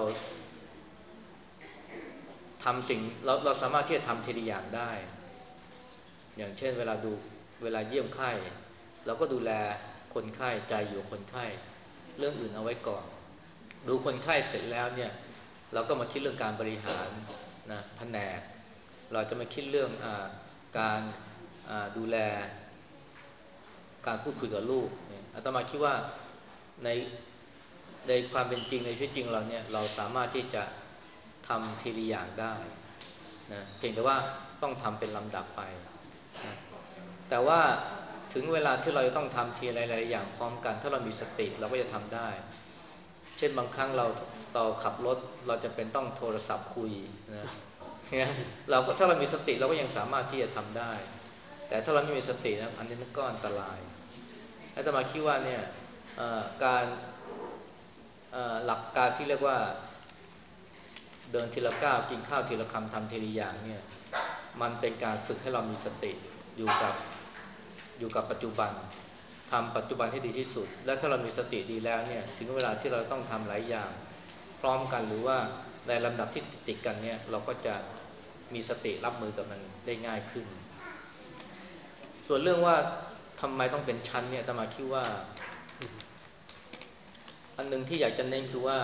ทำสิ่งเราเราสามารถที่จะทำทีละอย่างได้อย่างเช่นเวลาดูเวลาเยี่ยมไข้เราก็ดูแลคนไข้ใจอยู่คนไข้เรื่องอื่นเอาไว้ก่อนดูคนไข้เสร็จแล้วเนี่ยเราก็มาคิดเรื่องการบริหารนะแผนกเราจะมาคิดเรื่องอาการดูแลการพูดคุยกับลูกอาตมาคิดว่าในในความเป็นจริงในชีวิตจริงเราเนี่ยเราสามารถที่จะทำทีละอย่างได้นะเพียงแต่ว่าต้องทำเป็นลำดับไปนะแต่ว่าถึงเวลาที่เราจะต้องทำทีหลายๆอย่างพร้อมกันถ้าเรามีสติเราก็จะทำได้เช่นบางครั้งเราเราขับรถเราจะเป็นต้องโทรศัพท์คุยนะเราก็ถ้าเรามีสติเราก็ยังสามารถที่จะทำได้แต่ถ้าเราไม่มีสตินะอันนี้ก็อันตรายอาตมาคิดว่าเนี่ยการหลักการที่เรียกว่าเดินทีละก้าวกินข้าวทีละคำทำทีละอย่างเนี่ยมันเป็นการฝึกให้เรามีสติอยู่กับอยู่กับปัจจุบันทำปัจจุบันให้ดีที่สุดและถ้าเรามีสติดีแล้วเนี่ยถึงเวลาที่เราต้องทำหลายอย่างพร้อมกันหรือว่าในลำดับที่ติดกันเนี่ยเราก็จะมีสติรับมือกับมันได้ง่ายขึ้นส่วนเรื่องว่าทำไมต้องเป็นชั้นเนี่ยอาตมาคิดว่าอันนึงที่อยากจะเน้นคือว่า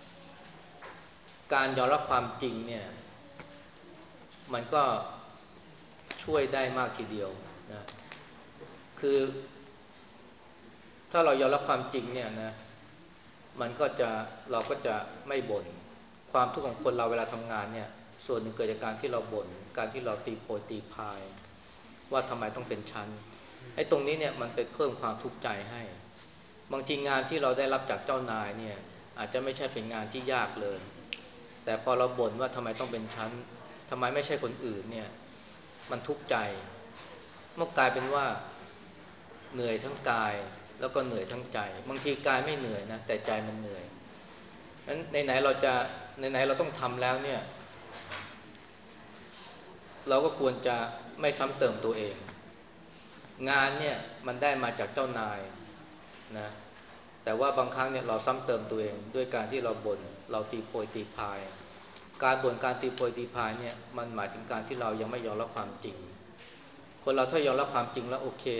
การยอมรับความจริงเนี่ยมันก็ช่วยได้มากทีเดียวนะคือถ้าเรายอมรับความจริงเนี่ยนะมันก็จะเราก็จะไม่บ่นความทุกข์ของคนเราเวลาทำงานเนี่ยส่วนหนึ่งเกิดจากการที่เราบ่นการที่เราตีโพยตีพายว่าทำไมต้องเป็นชั้นไอ้ตรงนี้เนี่ยมันไปเพิ่มความทุกข์ใจให้บางทีงานที่เราได้รับจากเจ้านายเนี่ยอาจจะไม่ใช่เป็นงานที่ยากเลยแต่พอเราบ่นว่าทำไมต้องเป็นชั้นทำไมไม่ใช่คนอื่นเนี่ยมันทุกข์ใจเมื่อกลายเป็นว่าเหนื่อยทั้งกายแล้วก็เหนื่อยทั้งใจบางทีกายไม่เหนื่อยนะแต่ใจมันเหนื่อยนั้นไหนๆเราจะไหนๆเราต้องทำแล้วเนี่ยเราก็ควรจะไม่ซ้ำเติมตัวเองงานเนี่ยมันได้มาจากเจ้านายนะแต่ว่าบางครั้งเนี่ยเราซ้ำเติมตัวเองด้วยการที่เราบ่นเราตีโพยตีพายการบ่นการตีโพยตีพายเนี่ยมันหมายถึงการที่เรายังไม่ยอมรับความจริงคนเราถ้ายอมรับความจริงแล้วโอเค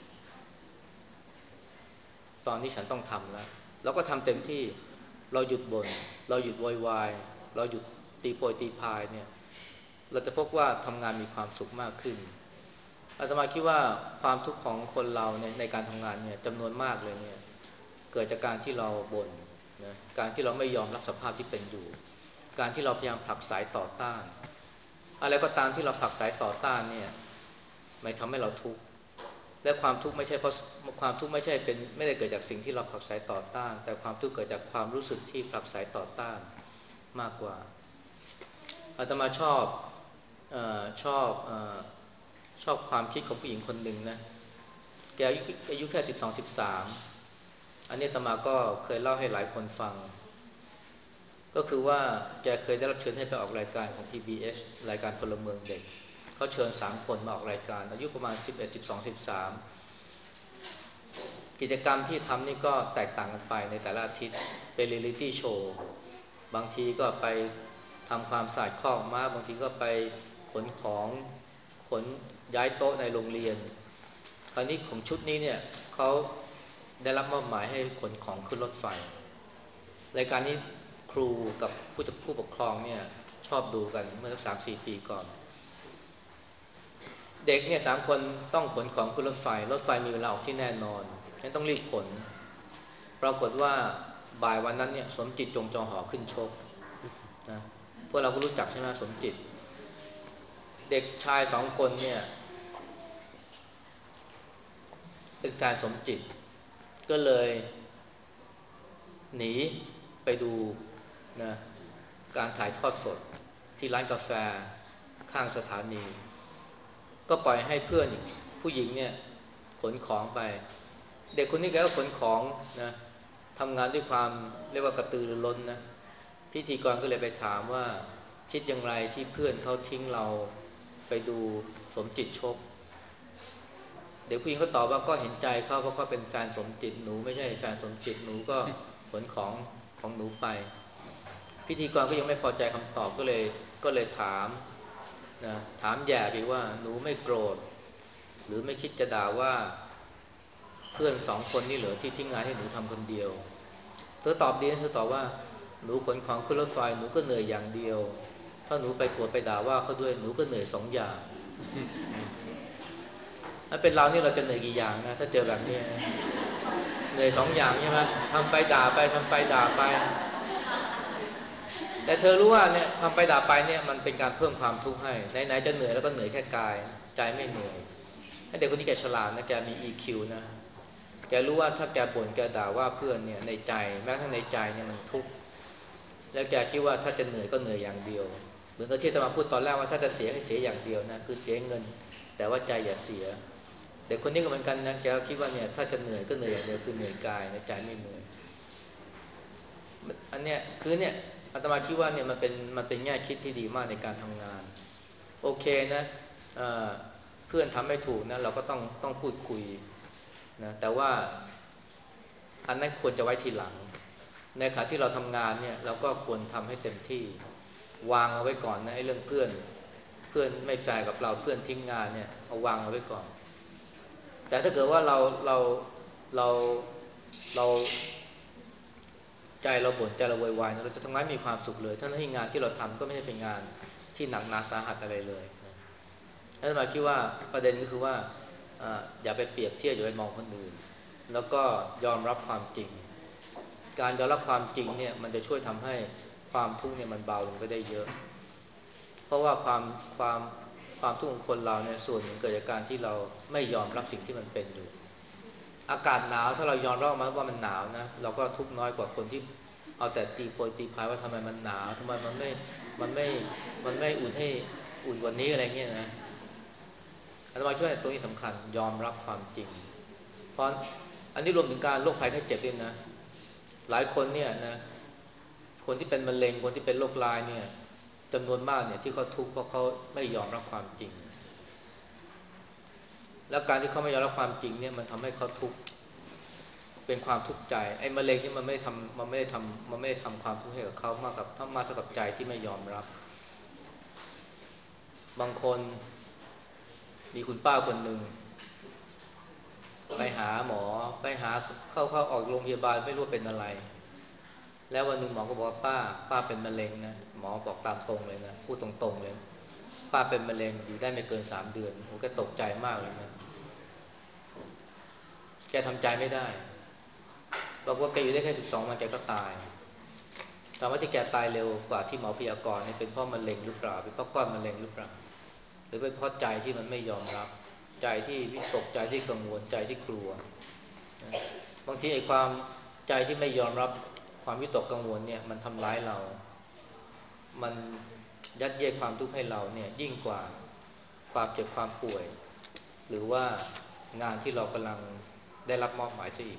ตอนนี้ฉันต้องทำแล้วเราก็ทำเต็มที่เราหยุดบ่นเราหยุดโวยวายเราหยุดตีโพยตีพายเนี่ยเราจะพบว่าทำงานมีความสุขมากขึ้นอาตมาคิดว่าความทุกข์ของคนเราในในการทำงานเนี่ยจำนวนมากเลยเนี่ยเกิดจากการที่เราบ่นนะการที่เราไม่ยอมรับสภาพที่เป็นอยู่การที่เราพยายามผลักไสต่อต้านอะไรก็ตามที่เราผลักไสต่อต้านเนี่ยไม่ทำให้เราทุกข์และความทุกข์ไม่ใช่เพราะความทุกข์ไม่ใช่เป็นไม่ได้เกิดจากสิ่งที่เราผลักไสต่อต้านแต่ความทุกข์เกิดจากความรู้สึกที่ผลักไสต่อต้านมากกว่าอาตมาชอบเอ่อชอบเอ่อชอบความคิดของผู้หญิงคนหนึ่งนะแกอายุอายุแค่สิบสอง สิบสามอันนี้อาตมาก็เคยเล่าให้หลายคนฟังก็คือว่าแกเคยได้รับเชิญให้ไปออกรายการของ พี บี เอส รายการพลเมืองเด็กเขาเชิญสามคนมาออกรายการอายุประมาณสิบเอ็ด สิบสอง สิบสามกิจกรรมที่ทำนี่ก็แตกต่างกันไปในแต่ละอาทิตย์เป็นเรียลลิตี้โชว์บางทีก็ไปทำความสะอาดคอกม้าบางทีก็ไปขนของขนย้ายโต๊ะในโรงเรียนคราวนี้ของชุดนี้เนี่ยเขาได้รับมอบหมายให้ขนของขึ้นรถไฟรายการนี้ครูกับผู้ผู้ปกครองเนี่ยชอบดูกันเมื่อสักสามสี่ปีก่อนเด็กเนี่ยสามคนต้องขนของขึ้นรถไฟรถไฟมีเวลาออกที่แน่นอนฉะนั้นต้องรีบขนปรากฏว่าบ่ายวันนั้นเนี่ยสมจิตจงจอหอขึ้นชกนะพวกเราก็รู้จักใช่ไหมสมจิตเด็กชายสองคนเนี่ยเป็นแฟนสมจิตก็เลยหนีไปดูนะการถ่ายทอดสดที่ร้านกาแฟข้างสถานีก็ปล่อยให้เพื่อนผู้หญิงเนี่ยขนของไปเด็กคนนี้แกก็ขนของนะทำงานด้วยความเรียกว่ากระตือรือร้นนะพิธีกรก็เลยไปถามว่าคิดอย่างไรที่เพื่อนเขาทิ้งเราไปดูสมจิตชกเด็กผู้หญิงก็ตอบว่าก็เห็นใจเขาเพราะเขาเป็นแฟนสมจิตหนูไม่ใช่แฟนสมจิตหนูก็ขนของของหนูไปพิธีกรก็ยังไม่พอใจคำตอบก็เลยก็เลยถามนะถามแย่ไปว่าหนูไม่โกรธหรือไม่คิดจะด่าว่าเพื่อนสองคนนี่เหรอที่ทิ้งงานให้หนูทำคนเดียวเธอตอบดีนะเธอตอบว่าหนูขนของขึ้นรถไฟหนูก็เหนื่อยอย่างเดียวถ้าหนูไปโกรธไปด่าว่าเขาด้วยหนูก็เหนื่อยสองอย่างถ้าเป็นเรานี่เราจะเหนื่อยกี่อย่างนะถ้าเจอแบบนี้เหนื่อยสองอย่างใช่ไหมทำไปด่าไปทำไปด่าไปแต่เธอรู้ว่าเนี่ยทำไปด่าไปเนี่ยมันเป็นการเพิ่มความทุกข์ให้ไหนๆจะเหนื่อยแล้วก็เหนื่อยแค่กายใจไม่เหนื่อยให้เด็กคนนี้แกฉลาดนะแกมี อี คิว นะแกรู้ว่าถ้าแกบ่นแกด่าว่าเพื่อนเนี่ยในใจแม้กระทั่งในใจเนี่ยมันทุกข์แล้วแกคิดว่าถ้าจะเหนื่อยก็เหนื่อยอย่างเดียวเหมือนกับที่อาตมาพูดตอนแรกว่าถ้าจะเสียให้เสียอย่างเดียวนะคือเสียเงินแต่ว่าใจอย่าเสียเด็กคนนี้ก็เหมือนกันนะแกคิดว่าเนี่ยถ้าจะเหนื่อยก็เหนื่อยอย่างเดียวคือเหนื่อยกายในใจไม่เหนื่อยอันเนี้ยคือเนี่ยอาตมาคิดว่าเนี่ยมันเป็นมันเป็นแง่คิดที่ดีมากในการทำงานโอเคนะเอ่อเพื่อนทำไม่ถูกนะเราก็ต้องต้องพูดคุยนะแต่ว่าอันนั้นควรจะไว้ทีหลังในขณะที่เราทำงานเนี่ยเราก็ควรทำให้เต็มที่วางเอาไว้ก่อนนะไอ้เรื่องเพื่อนเพื่อนไม่แฟร์กับเราเพื่อนทิ้งงานเนี่ยเอาวางเอาไว้ก่อนแต่ถ้าเกิดว่าเราเราเราเราใจเราบ่นใจเราวายๆเราจะทำงานมีความสุขเลยทั้งที่งานที่เราทำก็ไม่ใช่เป็นงานที่หนักหนาสาหัสอะไรเลยแล้วมาคิดว่าประเด็นก็คือว่าอย่าไปเปรียบเทียบอย่าไปมองคนอื่นแล้วก็ยอมรับความจริงการยอมรับความจริงเนี่ยมันจะช่วยทำให้ความทุกข์เนี่ยมันเบาลงไปได้เยอะเพราะว่าความความความทุกข์ของคนเราเนี่ยส่วนหนึ่งเกิดจากการที่เราไม่ยอมรับสิ่งที่มันเป็นอยู่อากาศหนาวถ้าเรายอมรับมันว่ามันหนาวนะเราก็ทุกข์น้อยกว่าคนที่เอาแต่ตีโพยตีพายว่าทำไมมันหนาวทำไมมันไม่มันไม่มันไม่อุ่นให้อุ่นกว่านี้อะไรเงี้ยนะอาตมาคิดว่าตัวนี้สำคัญยอมรับความจริงเพราะอันนี้รวมถึงการโรคภัยไข้เจ็บด้วยนะหลายคนเนี่ยนะคนที่เป็นมะเร็งคนที่เป็นโรคลายเนี่ยจำนวนมากเนี่ยที่เขาทุกข์เพราะเขาไม่ยอมรับความจริงแล้วการที่เขาไม่ยอมรับความจริงเนี่ยมันทำให้เขาทุกข์เป็นความทุกข์ใจไอ้มะเร็งนี่มันไม่ได้ทำมันไม่ได้ทำมันไม่ได้ทำความทุกข์ให้กับเขามากกับเท่ามากเท่ากับใจที่ไม่ยอมรับบางคนมีคุณป้าคนหนึ่งไปหาหมอไปหาเข้าเข้าออกโรงพยาบาลไม่รู้เป็นอะไรแล้ววันหนึ่งหมอก็บอกว่าป้าป้าเป็นมะเร็งนะหมอบอกตามตรงเลยนะพูดตรงๆเลยป้าเป็นมะเร็งอยู่ได้ไม่เกินสามเดือนโอ้แกตกใจมากเลยนะแกทำใจไม่ได้บอกว่าแกอยู่ได้แค่สิบสองวันแกก็ตายถามว่าที่แกตายเร็วกว่าที่หมอพยากรณ์นี่เป็นเพราะมะเร็งหรือเปล่าเป็นเพราะก้อนมะเร็งหรือเปล่าหรือเป็นเพราะใจที่มันไม่ยอมรับใจที่วิตกใจที่กังวลใจที่กลัวบางทีไอ้ความใจที่ไม่ยอมรับความวิตกกังวลเนี่ยมันทำร้ายเรามันยัดเยียดความทุกข์ให้เราเนี่ยยิ่งกว่าความเจ็บความป่วยหรือว่างานที่เรากำลังได้รับมอบหมายซะอีก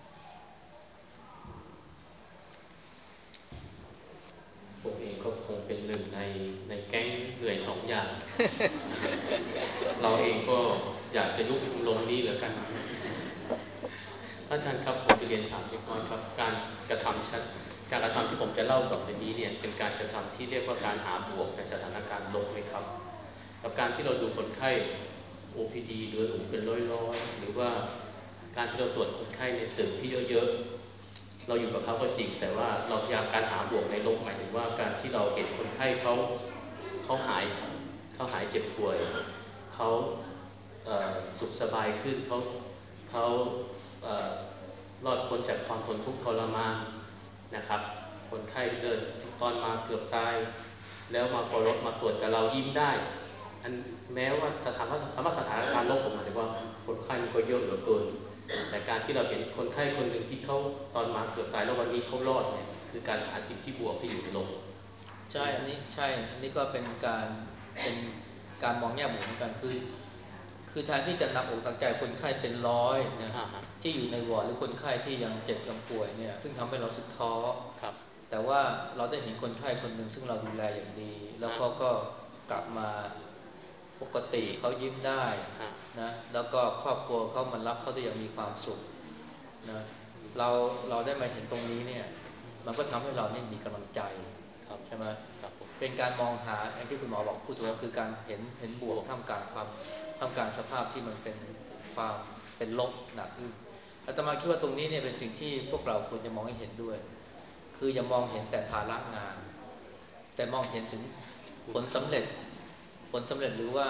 ผมเองก็คงเป็นหนึ่งในในแก๊งเหนื่อยสองอย่าง เราเองก็อยากจะยุบชมรมนี้เหลือกันอาจารย์ครับผมจะเรียนถามเล็กน้อยครับการกระทำชัดการกระทำที่ผมจะเล่าต่อไปนี้เนี่ยเป็นการกระทำที่เรียกว่าการหาบวกในสถานการณ์ลบไหมครับกับการที่เราดูคนไข้ โอ พี ดี โดยเป็นร้อยๆหรือว่าการที่เราตรวจคนไข้ในตึกที่เยอะๆเราอยู่กับเขาก็จริงแต่ว่าเราพยายามการหาบวกในลบหมายถึงว่าการที่เราเห็นคนไข้เขาเขาหายเขาหายเจ็บป่วยเขาสุขสบายขึ้นเขาเขารอดพ้นจากความทนทุกข์ทรมานนะครับคนไข้เดินตอนมาเกือบตายแล้วมาพอรถมาตรวจกับเรายิ้มได้อันแม้ว่าจะถามว่าถามว่าสถานการณ์โรคผมหมายถึงว่าคนไข้มันก็เยอะเหลือเกินแต่การที่เราเห็นคนไข้คนหนึ่งที่เขาตอนมาเกือบตายแล้ววันนี้เขารอดเนี่ยคือการหาสิ่งที่บวกที่อยู่ในโลกใช่อันนี้ใช่อันนี้ก็เป็นการเป็นการมองแง่บวกเหมือนกันคือคือแทนที่จะหนักอกหนักใจคนไข้เป็นร้อยนะที่อยู่ในวอร์ดหรือคนไข้ที่ยังเจ็บยังป่วยเนี่ยซึ่งทำให้เราสึกท้อแต่ว่าเราได้เห็นคนไข้คนหนึ่งซึ่งเราดูแลอย่างดีแล้วเขาก็กลับมาปกติเขายิ้มได้นะแล้วก็ครอบครัวเขามันรับเขาได้อย่างมีความสุขนะเราเราได้มาเห็นตรงนี้เนี่ยมันก็ทำให้เราเนี่ยมีกำลังใจใช่ไหมเป็นการมองหาอย่างที่คุณหมอบอกพูดถึงก็คือการเห็นเห็นบวกท่ามกลางความท่ามกลางสภาพที่มันเป็นความเป็นลบหนักอึ้งอาตมาคิดว่าตรงนี้เนี่ยเป็นสิ่งที่พวกเราควรจะมองให้เห็นด้วยคืออย่ามองเห็นแต่ภาระงานแต่มองเห็นถึงผลสำเร็จผลสำเร็จหรือว่า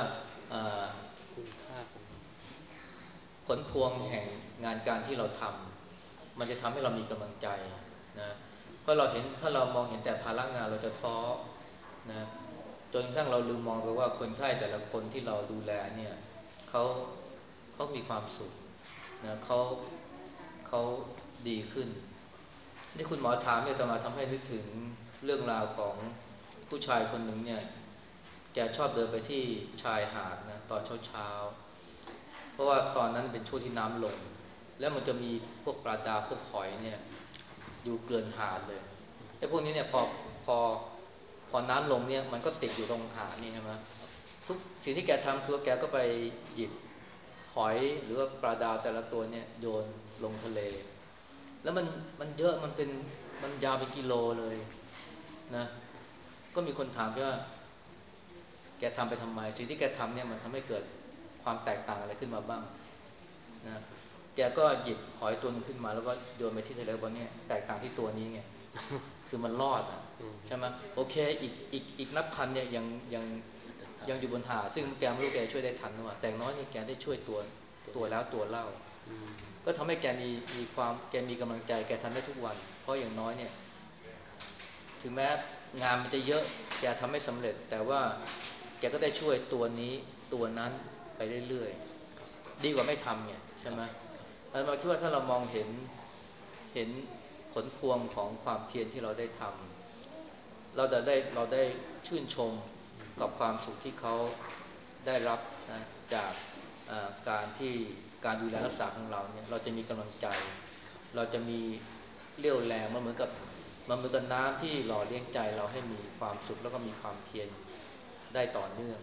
ผลพวงแห่งงานการที่เราทำมันจะทำให้เรามีกำลังใจนะเพราะเราเห็นถ้าเรามองเห็นแต่ภาระงานเราจะท้อนะจนกระทั่งเราลืมมองไปว่าคนไข้แต่ละคนที่เราดูแลเนี่ยเขาเขามีความสุขนะเขาเขาดีขึ้นที่คุณหมอถามเนี่ยต่อมาทำให้นึกถึงเรื่องราวของผู้ชายคนหนึ่งเนี่ยแกชอบเดินไปที่ชายหาดนะตอนเช้าๆเพราะว่าตอนนั้นเป็นช่วงที่น้ำลงแล้วมันจะมีพวกปลาดาวพวกหอยเนี่ยอยู่เกลื่อนหาดเลยไอ้พวกนี้เนี่ยพอพอพอน้ำลงเนี่ยมันก็ติดอยู่ตรงหาดนี่ใช่ไหมทุกสิ่งที่แกทำคือแกก็ไปหยิบหอยหรือว่าปลาดาวแต่ละตัวเนี่ยโยนลงทะเลแล้วมันมันเยอะมันเป็นมันยาวเป็นกิโลเลยนะก็มีคนถามว่าแกทำไปทำไมสิ่งที่แกทำเนี่ยมันทำให้เกิดความแตกต่างอะไรขึ้นมาบ้างนะแกก็หยิบหอยตัวนึงขึ้นมาแล้วก็โยนไปที่ทะเลวันนี้แตกต่างที่ตัวนี้ไงคือมันรอดอ่ะใช่ไหมโอเคอีกอีกอีกนับพันเนี่ยยังยังยังอยู่บนหาดซึ่งแกไม่รู้แกช่วยได้ทันหรือเปล่าแต่น้อยนี่แกได้ช่วยตัวตัวแล้วตัวเล่าก็ทำให้แกมีมีความแกมีกำลังใจแกทำได้ทุกวันเพราะอย่างน้อยเนี่ยถึงแม้งานมันจะเยอะแกทำไม่สำเร็จแต่ว่าแกก็ได้ช่วยตัวนี้ตัวนั้นไปเรื่อยๆดีกว่าไม่ทำเนี่ยใช่ไหมแล้วเราคิดว่าถ้าเรามองเห็นเห็นผลพวงของความเพียรที่เราได้ทำเราจะได้เราได้ชื่นชมกับความสุขที่เขาได้รับนะจากการที่การดูแลรักษาของเราเนี่ยเราจะมีกำลังใจเราจะมีเรี่ยวแรงมันเหมือนกับมันเหมือนกับน้ำที่หล่อเลี้ยงใจเราให้มีความสุขแล้วก็มีความเพียรได้ต่อเนื่อง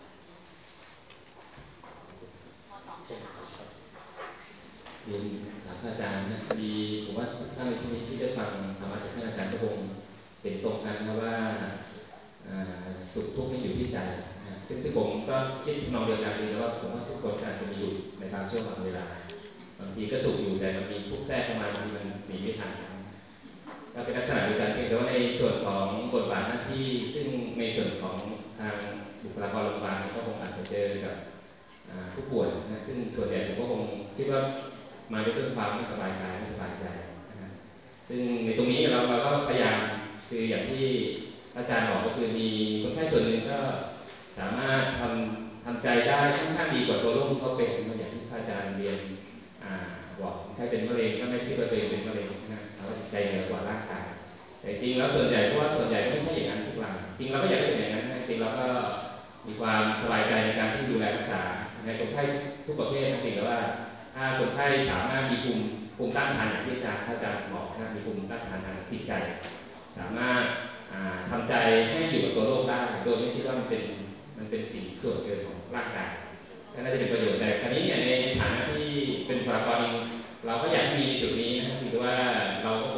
เรียนถามอาจารย์นะดีผมว่าถ้าในที่นี้ที่ได้ฟังธรรมะจากท่านอาจารย์ก็คงเห็นตรงกันนะว่าสุขทุกข์นี่อยู่ที่ใจนะซึ่งที่ผมก็คิดนองเดียวกันดีแล้วว่าผมว่าทุกคนอาจจะมีอยู่ในบางช่วงบางเวลาบางทีก็สุขอยู่แต่มันมีทุกข์แทรกเข้ามาบางทีมันหนีไม่ทันก็เป็นลักษณะเดียวกันเพียงแต่ว่าในส่วนของบทบาทหน้าที่ซึ่งในส่วนของทางบุคลากรโรงพยาบาลก็คงอาจจะเจอกับผู้ป่วยนะซึ่งส่วนใหญ่ผมก็คงคิดว่ามาด้วยเรื่องความไม่สบายกายไม่สบายใจนะซึ่งในตรงนี้เราเราก็พยายามคืออย่างที่อาจารย์บอกก็คือมีคนไข้ส่วนหนึ่งก็สามารถทำทำใจได้ค่อนข้างดีกว่าตัวโรคที่เขาเป็นอย่างที่อาจารย์เรียนบอกคนไข้เป็นมะเร็งก็ไม่คิดว่าตัวเองเป็นมะเร็งนะเขาใจเหนือกว่าร่างกายแต่จริงแล้วส่วนใหญ่เพราะว่าส่วนใหญ่ไม่ใช่อย่างนั้นทุกรายจริงเราก็อยากให้เป็นอย่างนั้นจริงเราก็มีความสบายใจในการที่ดูแลรักษาในคนไข้ทุกประเภทจริงแล้วว่าถ้าคนไข้สามารถมีภูมิภูมิต้านทานอย่างที่อาจารย์อาจารย์บอกนะมีภูมิต้านทานทางจิตใจสามารถทำใจให้อยู่กับตัวโรคได้โดยไม่คิดว่ามันเป็นมันเป็นสิ่งส่วนเกินของร่างกายก็น่าจะเป็นประโยชน์แต่คราวนี้เนี่ยในฐานะที่เป็นบุคลากรเราก็อยากมีจุดนี้นะคือว่าเราก็คงคิด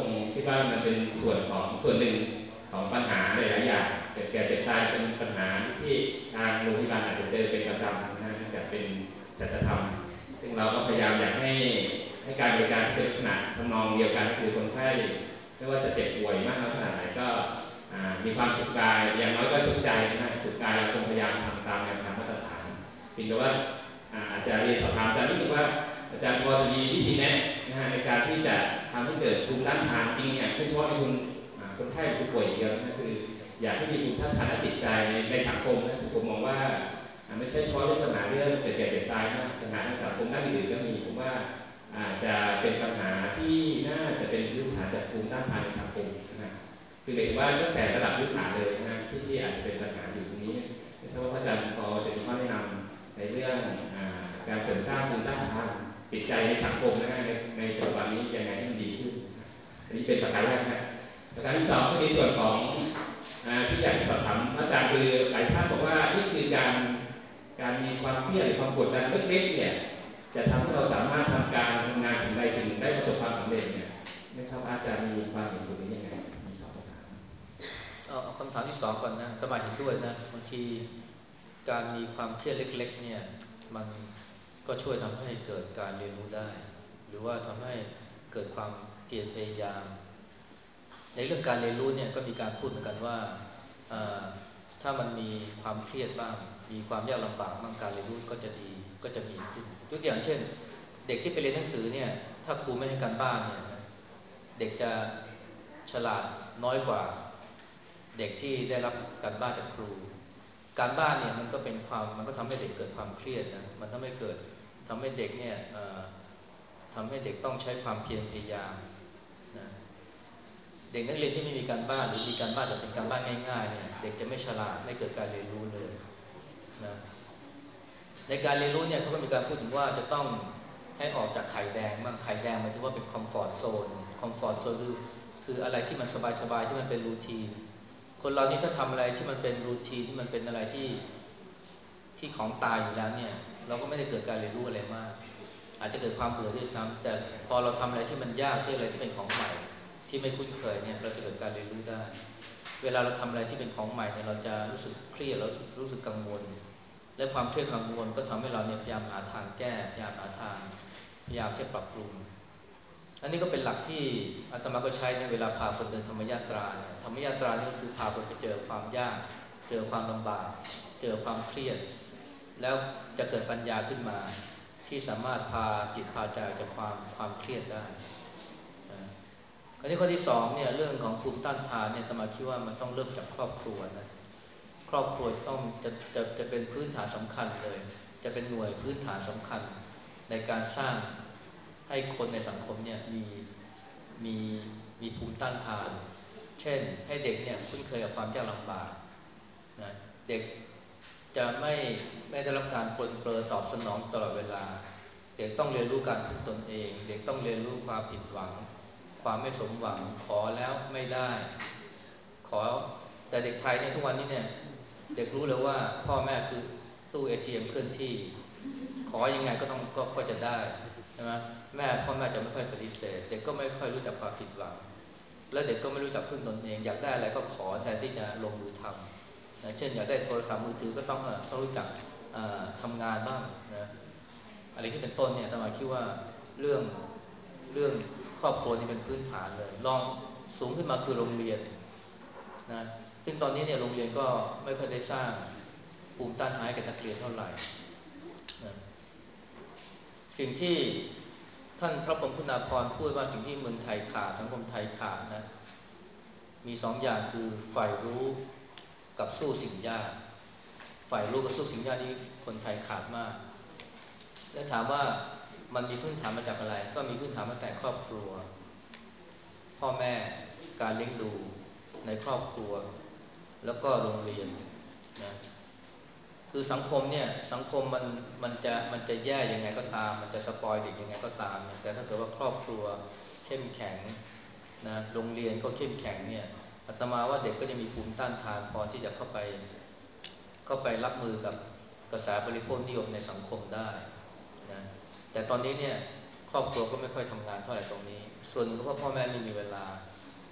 ว่ามันเป็นส่วนของส่วนหนึ่งของปัญหาหลายๆอย่างเกิดแก่เจ็บตายเป็นปัญหาที่ทางโรงพยาบาลอาจจะเจอเป็นประจำนะเนื่องจากเป็นสัจธรรมซึ่งเราก็พยายามอยากให้ให้การบริการเป็นลักษณะทำนองเดียวกันคือคนไข้ไม่ว่าจะเจ็บป่วยมากน้อยขนาดไหนก็มีความสุขกายอย่างน้อยก็สุขใจนะสุขกายเราคงพยายามทำตามแนวทางมาตรฐานเพียงแต่ว่าอาจจะเรียนสอบถามอาจารย์นิดนึงว่าอาจารย์พอจะมีวิธีแนะนะในการที่จะทำให้เกิดภูมิต้านทานจริงเนี่ยไม่เฉพาะในคนคนไข้ผู้ป่วยอย่างเดียวนั่นคืออยากให้มีภูมิต้านทานจิตใจในในสังคมนะผมมองว่าไม่ใช่เฉพาะเรื่องปัญหาเรื่องเกิดแก่เจ็บตายนะปัญหาทางสังคมด้านอื่นก็มีผมว่าอาจจะเป็นปัญหาที่น่าจะเป็นพื้นฐานจากภูมิต้านทานในสังคมนะคือหมายถึงว่าตั้งแต่ระดับพื้นฐานเลยนะที่ที่อาจจะเป็นปัญหาอยู่ตรงนี้ไม่ทราบว่าอาจารย์พอจะมีข้อแนะนำในเรื่องการเสริมสร้างภูมิต้านทานจิตใจในสังคมนะในในปัจจุบันนี้ยังไงให้มันดีขึ้นอันนี้เป็นประการแรกนะประการที่สองก็ในส่วนของที่อยากสอบถามอาจารย์คือหลายท่านบอกว่านี่คือการการมีความเครียดหรือความกดดันเล็กๆเนี่ยจะทำให้เราสามารถทำการทำงานสิ่งใดสิ่งหนึ่งได้ประสบความสำเร็จเนี่ยไม่ทราบอาจารย์มีความเห็นตรงนี้ยังไงมีสองคำถามเอาเอาคำถามที่สองก่อนนะสมัยเห็นด้วยนะบางทีการมีความเครียดเล็กๆเนี่ยมันก็ช่วยทำให้เกิดการเรียนรู้ได้หรือว่าทำให้เกิดความเพียรพยายามในเรื่องการเรียนรู้เนี่ยก็มีการพูดเหมือนกันว่าถ้ามันมีความเครียดบ้างมีความยากลำบากบ้างการเรียนรู้ก็จะดีก็จะมีขึ้นยกตัวอย่างเช่นเด็กที่ไปเรียนหนังสือเนี่ยถ้าครูไม่ให้การบ้านเนี่ยเด็กจะฉลาดน้อยกว่าเด็กที่ได้รับการบ้านจากครูการบ้านเนี่ยมันก็เป็นความมันก็ทำให้เด็กเกิดความเครียดนะมันทำให้เกิดทำให้เด็กเนี่ยทำให้เด็กต้องใช้ความเพียรพยายามนะเด็กนักเรียนที่ไม่มีการบ้านหรือมีการบ้านแต่เป็นการบ้านง่ายๆเนี่ยเด็กจะไม่ฉลาดไม่เกิดการเรียนรู้เลยนะในการเรียนรู้เนี่ยเขาก็มีการพูดถึงว่าจะต้องให้ออกจากไข่แดงบ้างไข่แดงหมายถึงว่าเป็นคอมฟอร์ตโซนคอมฟอร์ตโซนคือคืออะไรที่มันสบายๆที่มันเป็นรูทีนคนเรานี่ถ้าทำอะไรที่มันเป็นรูทีนที่มันเป็นอะไรที่ที่ของตายอยู่แล้วเนี่ยเราก็ไม่ได้เกิดการเรียนรู้อะไรมากอาจจะเกิดความเบื่อด้วยซ้ำแต่พอเราทำอะไรที่มันยากที่อะไรที่เป็นของใหม่ที่ไม่คุ้นเคยเนี่ยเราจะเกิดการเรียนรู้ได้เวลาเราทำอะไรที่เป็นของใหม่เนี่ยเราจะรู้สึกเครียดเรารู้สึกกังวลและความเครียดกังวลก็ทำให้เราเนี่ยพยายามหาทางแก้พยายามหาทางพยายามที่จะปรับปรุงอันนี้ก็เป็นหลักที่อาตมาก็ใช้ในเวลาพาคนเดินธรรมยาตราเนี่ยธรรมยาตรานี่ก็คือพาคนไปเจอความยากเจอความลำบากเจอความเครียดแล้วจะเกิดปัญญาขึ้นมาที่สามารถพาจิตพาใจจากความความเครียดได้ข้อที่ข้อที่สองเนี่ยเรื่องของภูมิต้านทานเนี่ยอาตมาคิดว่ามันต้องเริ่มจากครอบครัวนะครอบครัวจะต้องจะจะจะเป็นพื้นฐานสำคัญเลยจะเป็นหน่วยพื้นฐานสำคัญในการสร้างให้คนในสังคมเนี่ยมีมีมีภูมิต้านทานเช่นให้เด็กเนี่ยคุ้นเคยกับความยากลำบากนะเด็กจะไม่ไม่ได้รับการปลนเปลือตอบสนองตลอดเวลาเด็กต้องเรียนรู้การพึ่งตนเองเด็กต้องเรียนรู้ความผิดหวังความไม่สมหวังขอแล้วไม่ได้ขอแต่เด็กไทยเนี่ยทุกวันนี้เนี่ยเด็กรู้เลยว่าพ่อแม่คือตู้ เอ ที เอ็ม เคลื่อนที่ขอยังไงก็ต้องก็ก็จะได้ใช่ไหมแม่พ่อแม่จะไม่ค่อยปฏิเสธเด็กก็ไม่ค่อยรู้จักความผิดหวังและเด็กก็ไม่รู้จักพึ่งตนเองอยากได้อะไรก็ขอแทนที่จะลงมือทำนะเช่นอยากได้โทรศัพท์มือถือก็ต้องต้องรู้จักทำงานบ้างนะอะไรที่เป็นต้นเนี่ยอาตมาคิดว่าเรื่องเรื่องครอบครัวนี่เป็นพื้นฐานเลยลองสูงขึ้นมาคือโรงเรียนนะซึ่งตอนนี้เนี่ยโรงเรียนก็ไม่ค่อยได้สร้างภูมิต้านทานให้กับนักเรียนเท่าไหร่นะสิ่งที่ท่านพระพรหมคุณาภรณ์พูดว่าสิ่งที่เมืองไทยขาดสังคมไทยขาดนะมีสองอย่างคือฝ่ายรู้กับสู้สิ่งยากฝ่ายรู้กับสู้สิ่งยากนี้คนไทยขาดมากและถามว่ามันมีพื้นฐานมาจากอะไรก็มีพื้นฐานมาแต่ครอบครัวพ่อแม่การเลี้ยงดูในครอบครัวแล้วก็โรงเรียนนะคือสังคมเนี่ยสังคมมันมันจะมันจะแย่ยังไงก็ตามมันจะสปอยเด็กยังไงก็ตามแต่ถ้าเกิดว่าครอบครัวเข้มแข็งนะโรงเรียนก็เข้มแข็งเนี่ยอาตมาว่าเด็กก็จะมีภูมิต้านทานพอที่จะเข้าไปเข้าไปรับมือกับกระแสบริโภคนิยมในสังคมได้นะแต่ตอนนี้เนี่ยครอบครัวก็ไม่ค่อยทำงานเท่าไหร่ตรงนี้ส่วนหนึ่งก็เพราะพ่อแม่ไม่มีเวลา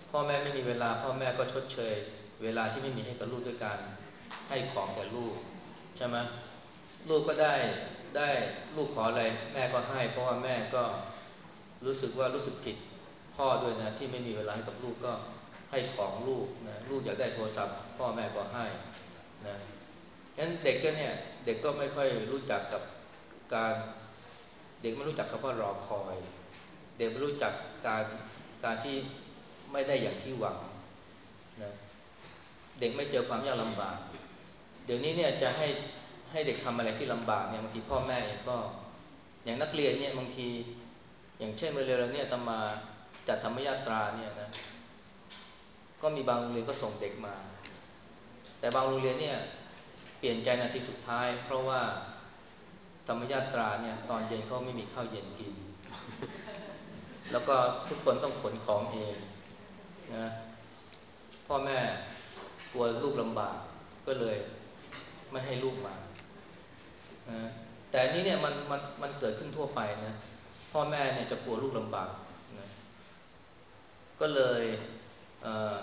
พ่อแม่ไม่มีเวลาพ่อแม่ก็ชดเชยเวลาที่ไม่มีให้กับลูกด้วยการให้ของแก่ลูกใช่ไหมลูกก็ได้ได้ลูกขออะไรแม่ก็ให้เพราะว่าแม่ก็รู้สึกว่ารู้สึกผิดพ่อด้วยนะที่ไม่มีเวลาให้กับลูกก็ให้ของลูกนะลูกอยากได้โทรศัพท์พ่อแม่ก็ให้นะฉะนั้นเด็กก็เนี่ยเด็กก็ไม่ค่อยรู้จักกับการเด็กไม่รู้จักคำว่ารอคอยเด็กไม่รู้จักการการที่ไม่ได้อย่างที่หวังนะเด็กไม่เจอความยากลำบากเดี๋ยวนี้เนี่ยจะให้ให้เด็กทำอะไรที่ลำบากเนี่ยบางทีพ่อแม่เองก็อย่างนักเรียนเนี่ยบางทีอย่างเช่นเมื่อเร็วๆเนี่ยตมาจัดธรรมยาตราเนี่ยนะก็มีบางโรงเรียนก็ส่งเด็กมาแต่บางโรงเรียนเนี่ยเปลี่ยนใจนาทีสุดท้ายเพราะว่าธรรมยาตราเนี่ยตอนเย็นเขาไม่มีข้าวเย็นกินแล้วก็ทุกคนต้องขนของเองนะพ่อแม่กลัวลูกลำบากก็เลยไม่ให้ลูกมานะแต่อันนี้เนี่ยมันมันมันเกิดขึ้นทั่วไปนะพ่อแม่เนี่ยจะกลัวลูกลำบากนะก็เลยเอ่อ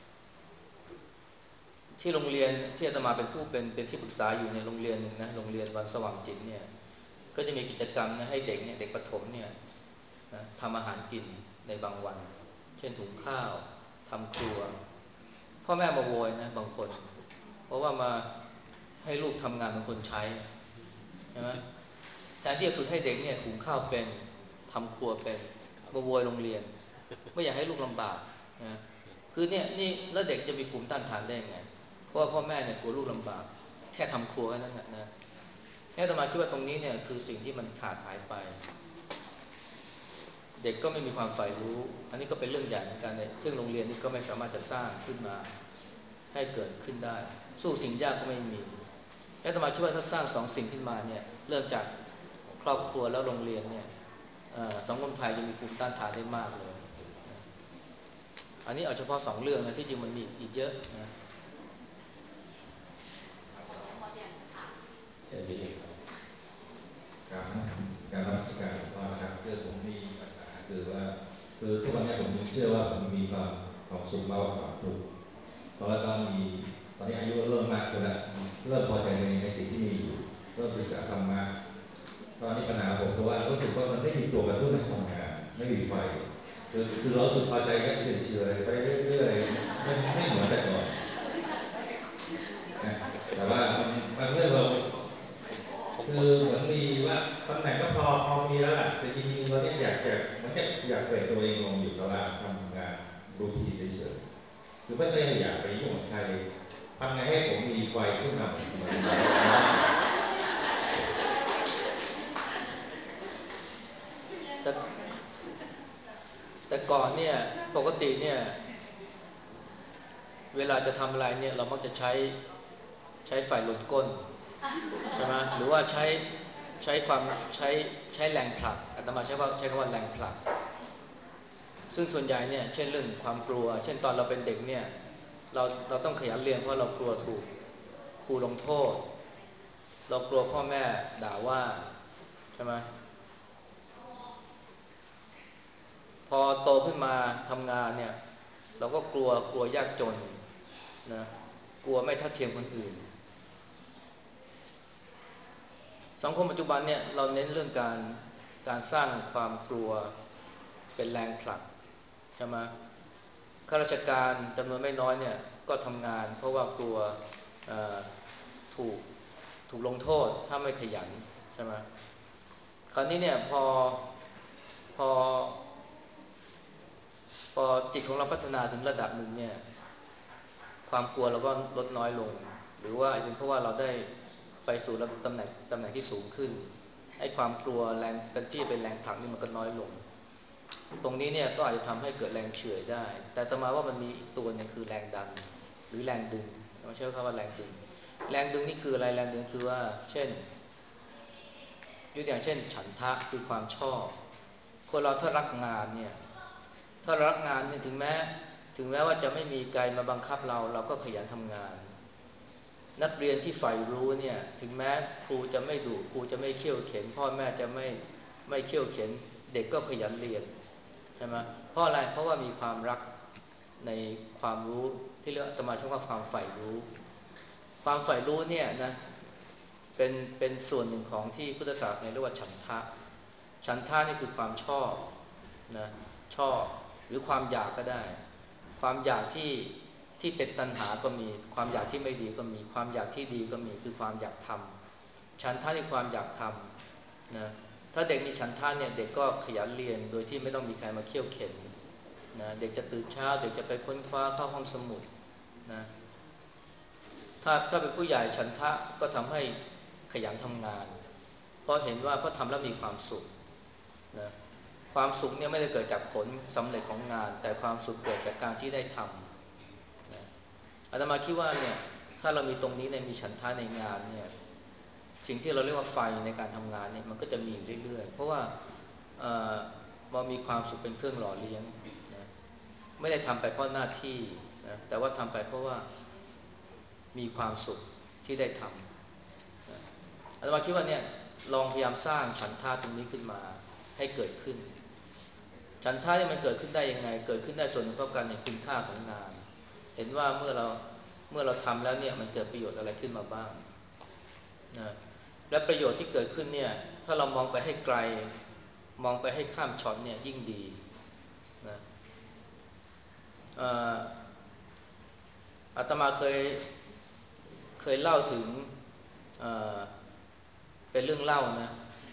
ที่โรงเรียนที่อาตมาเป็นผู้เป็นเป็นที่ปรึกษาอยู่ในโรงเรียนหนึ่งนะโรงเรียนวันสว่างจิตเนี่ยก็จะมีกิจกรรมนะให้เด็กเนี่ยเด็กประถมเนี่ยนะทำอาหารกินในบางวันเช่นหุงข้าวทำครัวพ่อแม่มาโวยนะบางคนเพราะว่ามาให้ลูกทำงานเป็นคนใช้ใช่ไหมแทนที่จะฝึกให้เด็กเนี่ยหุงข้าวเป็นทำครัวเป็นมาโวยโรงเรียนไม่อยากให้ลูกลำบากนะคือเนี่ยนี่แล้วเด็กจะมีภูมิต้านทานได้ยังไงเพราะว่าพ่อแม่เนี่ยกลัวลูกลำบากแค่ทำครัวแค่นั้นนะนะแค่อาตมาคิดว่าตรงนี้เนี่ยคือสิ่งที่มันขาดหายไปเด็กก็ไม่มีความใฝ่รู้อันนี้ก็เป็นเรื่องใหญ่เหมือนกันเลยซึ่งโรงเรียนนี้ก็ไม่สามารถจะสร้างขึ้นมาให้เกิดขึ้นได้สู้สิ่งยากก็ไม่มีแล้วอาตมาคิดว่าถ้าสร้างสองสิ่งขึ้นมาเนี่ยเริ่มจากครอบครัวแล้วโรงเรียนเนี่ยสังคมไทยจะมีภูมิต้านทานได้มากเลยอันนี้เอาเฉพาะสองเรื่องนะที่จริงมันมีอีกเยอะนะการการรับราชการของพ่อนะครับคือผมมีปัญหาคือว่าคือทุกวันนี้ผมยังเชื่อว่าผมมีความความสุขมากกว่าความทุกข์เพราะว่าต้องมีตอนนี้อายุเริ่มมากขึ้นแล้วเริ่มพอใจในในสิ่งที่มีอยู่เริ่มศึกษาธรรมะตอนนี้ปัญหาผมคือว่ารู้สึกว่ามันไม่มีตัวกระตุ้นให้ทำงานไม่มีไฟคือคือเราสึกพอใจก็เฉยๆไปเรื่อยๆไม่ไม่เหมือนแต่ก่อนนะแต่ว่ามันมันเรื่องเราคือเหมือนมีว่าตำแหน่งก็พอพอมีแล้วแหละแต่จริงๆเราเนี่ยอยากจะมันจะอยากเปลี่ยนตัวเองลงอยู่กับว่าทำงานรูทีนเฉยๆคือไม่ได้อยากไปยุ่งกับใครทำไงให้ผมมีไฟขึ้นมาเหมือนแต่แต่ก่อนเนี่ยปกติเนี่ยเวลาจะทำอะไรเนี่ยเรามักจะใช้ใช้ไฟลนก้นใช่ไหมหรือว่าใช้ใช้ความใช้ใช้แรงผลักอาตมาใช้ว่าใช้คำว่าแรงผลักซึ่งส่วนใหญ่เนี่ยเช่นเรื่องความกลัวเช่นตอนเราเป็นเด็กเนี่ยเราเราต้องขยันเรียนเพราะเรากลัวถูกครูลงโทษเรากลัวพ่อแม่ด่าว่าใช่ไหมพอโตขึ้นมาทำงานเนี่ยเราก็กลัวกลัวยากจนนะกลัวไม่ทัดเทียมคนอื่นสังคมปัจจุบันเนี่ยเราเน้นเรื่องการการสร้างความกลัวเป็นแรงผลักใช่ไหมข้าราชการจำนวนไม่น้อยเนี่ยก็ทำงานเพราะว่ากลัวถูกถูกลงโทษถ้าไม่ขยันใช่ไหมคราวนี้เนี่ยพอพอพอจิตของเราพัฒนาถึงระดับหนึ่งเนี่ยความกลัวเราก็ลดน้อยลงหรือว่าเป็นเพราะว่าเราได้ไปสู่ตำแหน่งตำแหน่งที่สูงขึ้นไอ้ความกลัวแรงเป็นที่เป็นแรงผลักนี่มันก็น้อยลงตรงนี้เนี่ยก็อาจจะทำให้เกิดแรงเฉื่อยได้แต่ต่อมาว่ามันมีอีกตัวนึงคือแรงดันหรือแรงดึงเราใช้คำว่าแรงดึงแรงดึงนี่คืออะไรแรงดึงคือว่าเช่นยกตัวอย่างเช่นฉันทะคือความชอบคนเราถ้ารักงานเนี่ยถ้ารักงานเนี่ยถึงแม้ถึงแม้ว่าจะไม่มีใครมาบังคับเราเราก็ขยันทำงานนักเรียนที่ใฝ่รู้เนี่ยถึงแม้ครูจะไม่ดุครูจะไม่เขี่ยวเข็นพ่อแม่จะไม่ไม่เขี่ยวเข็นเด็กก็ขยันเรียนใช่ไหมเพราะอะไรเพราะว่ามีความรักในความรู้ที่เรียกอาตมาใช้ว่าความใฝ่รู้ความใฝ่รู้เนี่ยนะเป็นเป็นส่วนหนึ่งของที่พุทธศาสนาเรียกว่าฉันทะฉันทะนี่คือความชอบนะชอบหรือความอยากก็ได้ความอยากที่ที่เป็นตัณหาก็มีความอยากที่ไม่ดีก็มีความอยากที่ดีก็มีคือความอยากทำฉันทะนี่ความอยากทำนะถ้าเด็กมีฉันทะเนี่ยเด็กก็ขยันเรียนโดยที่ไม่ต้องมีใครมาเคี่ยวเข็นนะเด็กจะตื่นเช้าเด็กจะไปค้นคว้าเข้าห้องสมุดนะถ้าถ้าเป็นผู้ใหญ่ฉันทะก็ทำให้ขยันทำงานเพราะเห็นว่าเพราะทำแล้วมีความสุขนะความสุขเนี่ยไม่ได้เกิดจากผลสำเร็จของงานแต่ความสุขเกิดจากการที่ได้ทำนะอาตมาคิดว่าเนี่ยถ้าเรามีตรงนี้ในมีฉันทะในงานเนี่ยสิ่งที่เราเรียกว่าไฟในการทำงานเนี่ยมันก็จะมีอยู่เรื่อยๆเพราะว่ามันมีความสุขเป็นเครื่องหล่อเลี้ยงนะไม่ได้ทำไปเพราะหน้าที่นะแต่ว่าทำไปเพราะว่ามีความสุขที่ได้ทำนะอาตมาคิดว่าเนี่ยลองพยายามสร้างฉันทะตรงนี้ขึ้นมาให้เกิดขึ้นฉันทะที่มันเกิดขึ้นได้ยังไงเกิดขึ้นได้ส่วนหนึ่งเพราะการเห็นคุณค่าของงานเห็นว่าเมื่อเราเมื่อเราทำแล้วเนี่ยมันเกิดประโยชน์อะไรขึ้นมาบ้างนะและประโยชน์ที่เกิดขึ้นเนี่ยถ้าเรามองไปให้ไกลมองไปให้ข้ามช็อตเนี่ยยิ่งดีนะอาตมาเคยเคยเล่าถึงเอ่อเป็นเรื่องเล่านะ